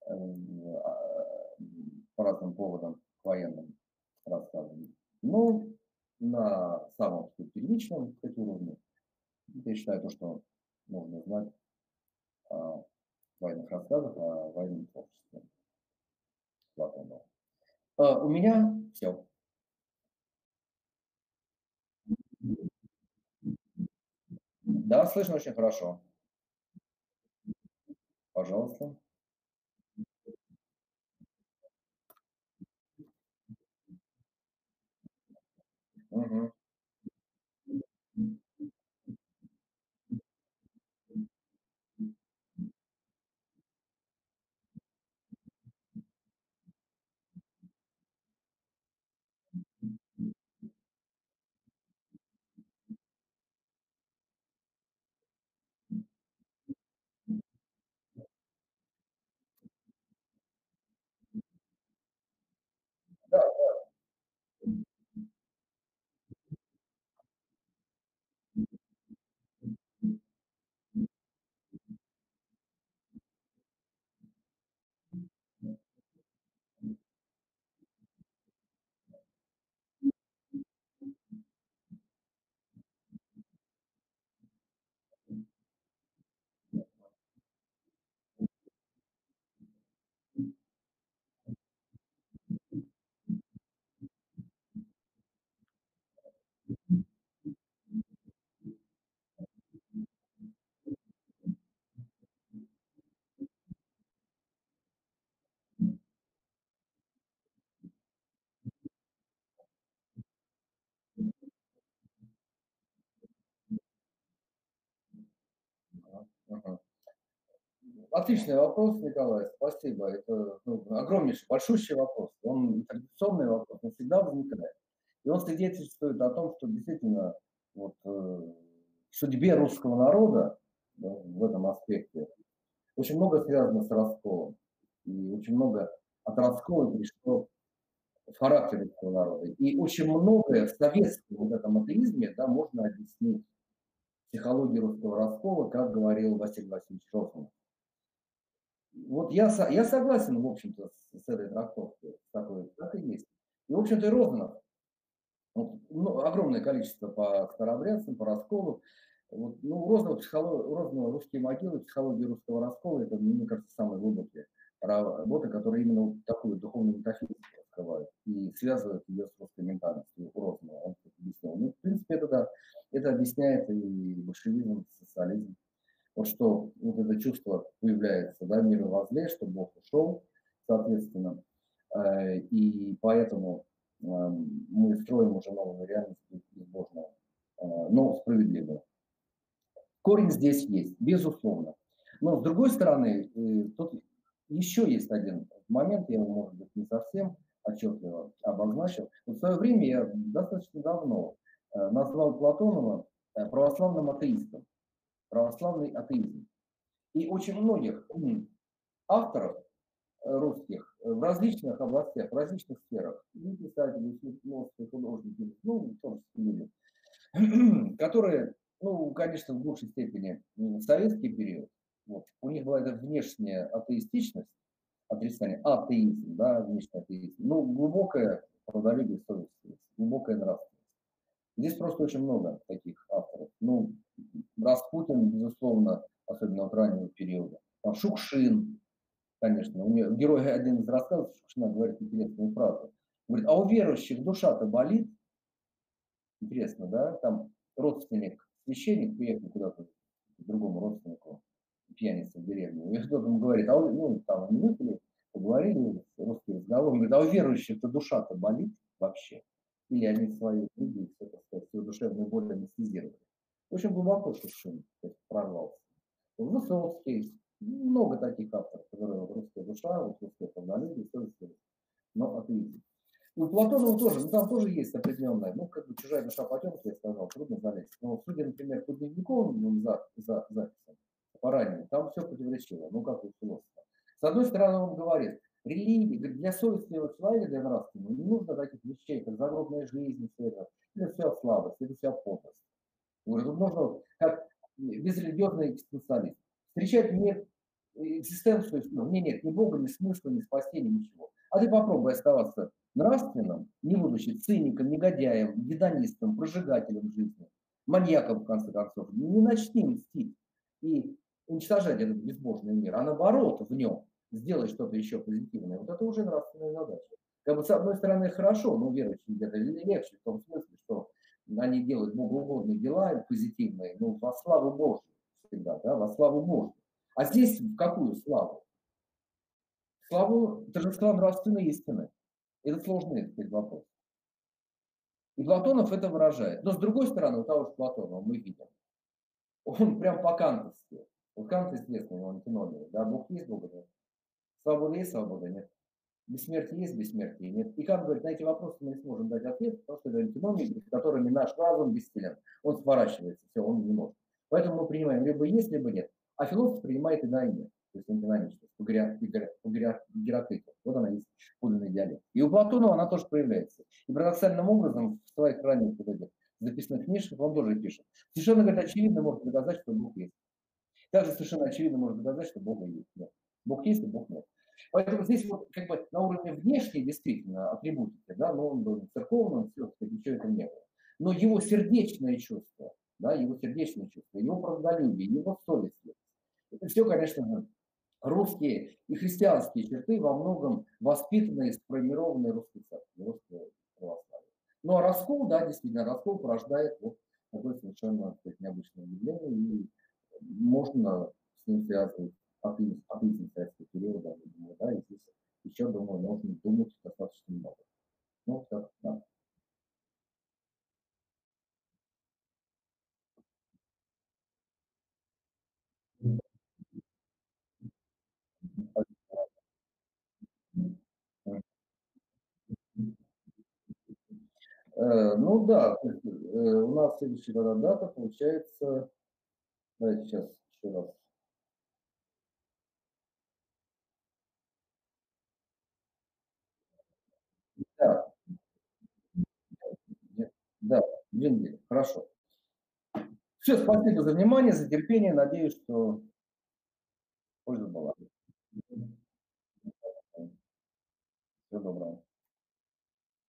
S1: по разным поводам к военным рассказам. Но на самом первичном уровне я считаю то, что нужно знать о военных рассказах, о военном творчестве Платонова. У меня все. Да, слышно очень хорошо. Пожалуйста. Мгм. Да, ага. Отличный вопрос, Николай, спасибо. Это ну, огромнейший, большущий вопрос. Он традиционный вопрос, он всегда возникает. И он свидетельствует о том, что действительно вот, в судьбе русского народа, да, в этом аспекте очень много связано с расколом. И очень много от раскола пришло в характер русского народа. И очень многое в советском вот этом атеизме да, можно объяснить психологию русского раскола, как говорил Василий Васильевич Розанов. Вот я согласен, в общем-то, с этой трактовкой, с такой, так и есть. И, в общем-то, и Розанов, вот, ну, огромное количество по старообрядцам, по расколу. Вот, ну, у Розанова «Русские могилы», психология русского раскола, это, мне кажется, самая глубокая работа, которая именно вот такую духовную метафизику раскрывают и связывают ее с русской ментальностью Розанова. Он тут объяснил. Ну, в принципе, это да, это объясняет и большевизм, и социализм. Вот что вот это чувство появляется, да, мировоззрение, что Бог ушел, соответственно, и поэтому мы строим уже новую реальность безбожную, но справедливую. Корень здесь есть, безусловно. Но с другой стороны, тут еще есть один момент, я его, может быть, не совсем отчетливо обозначил. Вот в свое время я достаточно давно назвал Платонова православным атеистом, православный атеизм. И очень многих авторов русских в различных областях, в различных сферах, и писатели, и философы, и художники, ну, творческие люди, которые, ну, конечно, в большей степени в советский период, вот, у них была эта внешняя атеистичность, отрицание, атеизм, да, внешний атеизм, ну, глубокое правдолюбие совести, глубокая нравственность. Здесь просто очень много таких авторов. Ну, Распутин, безусловно, особенно от раннего периода. Там Шукшин, конечно. У нее, герой один из рассказов Шукшина говорит интересную фразу. Говорит, а у верующих душа-то болит? Интересно, да? Там родственник, священник приехал куда-то к другому родственнику, пьяница в деревню. И кто-то ему говорит, а у, ну, там они выпили, поговорили, русский разговор. Он говорит, а у верующих-то душа-то болит вообще? Или они свои люди, все, так сказать, свою душевную боль анестезировали. Очень глубоко Шукшин прорвался. Высоцкий, много таких авторов, которые вот, русская душа, вот, русская правдолюбие, совесть, но атеизм. У Платонова тоже, ну, там тоже есть определенная, ну, как бы чужая душа потемки, я сказал, трудно залезть. Но судя, например, по дневниковым записям, по ранним, там все противоречиво, ну, как у философа. С одной стороны, он говорит, религия, для совестливого человека, для нравственного, не нужно таких вещей, как загробная жизнь, все это вся слабость, это вся подлость. Говорит, тут можно, как безрелигиозный экзистенциалист, встречать мир, экзистенцию, ну, нет ни Бога, ни смысла, ни спасения, ничего. А ты попробуй оставаться нравственным, не будучи циником, негодяем, гедонистом, прожигателем жизни, маньяком, в конце концов. Не начни мстить и уничтожать этот безбожный мир, а наоборот, в нем сделай что-то еще позитивное. Вот это уже нравственная задача. Как бы, с одной стороны, хорошо, но верующим где-то легче, в том смысле, что они делают богоугодные дела, позитивные, но во славу Божью всегда, да, во славу Божью. А здесь в какую славу? Славу торжества нравственной истины. Это сложный, так сказать, вопрос. И Платонов это выражает. Но с другой стороны, у того же Платонова мы видим, он прям по-кантовски. Вот Кант известный, он антиномия. Да, Бог есть, Бога нет. Свобода есть, свобода нет. Бессмертие есть, бессмертие нет. И Кант говорит, на эти вопросы мы не сможем дать ответ, потому что это антиномии, с которыми наш разум бессилен. Он сворачивается, все, он не может. Поэтому мы принимаем либо есть, либо нет. А философ принимает и да, и нет. То есть антиномичность, по Гераклиту. Вот она есть подлинный диалект. И у Платонова она тоже проявляется. И парадоксальным образом в своих ранних записанных книжках он тоже пишет. Совершенно, говорит, очевидно может доказать, что Бог есть. Также совершенно очевидно может доказать, что Бога есть. Нет. Бог есть, и Бог нет. Поэтому здесь вот как бы на уровне внешней действительно атрибутики, да, но он был церковным, все, ничего этого не было. Но его сердечное чувство, да, его сердечное чувство, его правдолюбие, его совесть, это все, конечно, русские и христианские черты, во многом воспитанные, сформированные русской церковью, русское православие. Ну а раскол, да, действительно, раскол порождает вот такое совершенно, так сказать, необычное явление, и можно с ним связывать атеизм советского периода, я думаю, да, и здесь еще, думаю, нужно думать достаточно много. Ну, так, да. Ну да, то есть, у нас следующая тогда дата получается, давайте сейчас еще раз. Да, да, 2 недели, хорошо. Все, спасибо за внимание, за терпение. Надеюсь, что польза была. Всего доброго.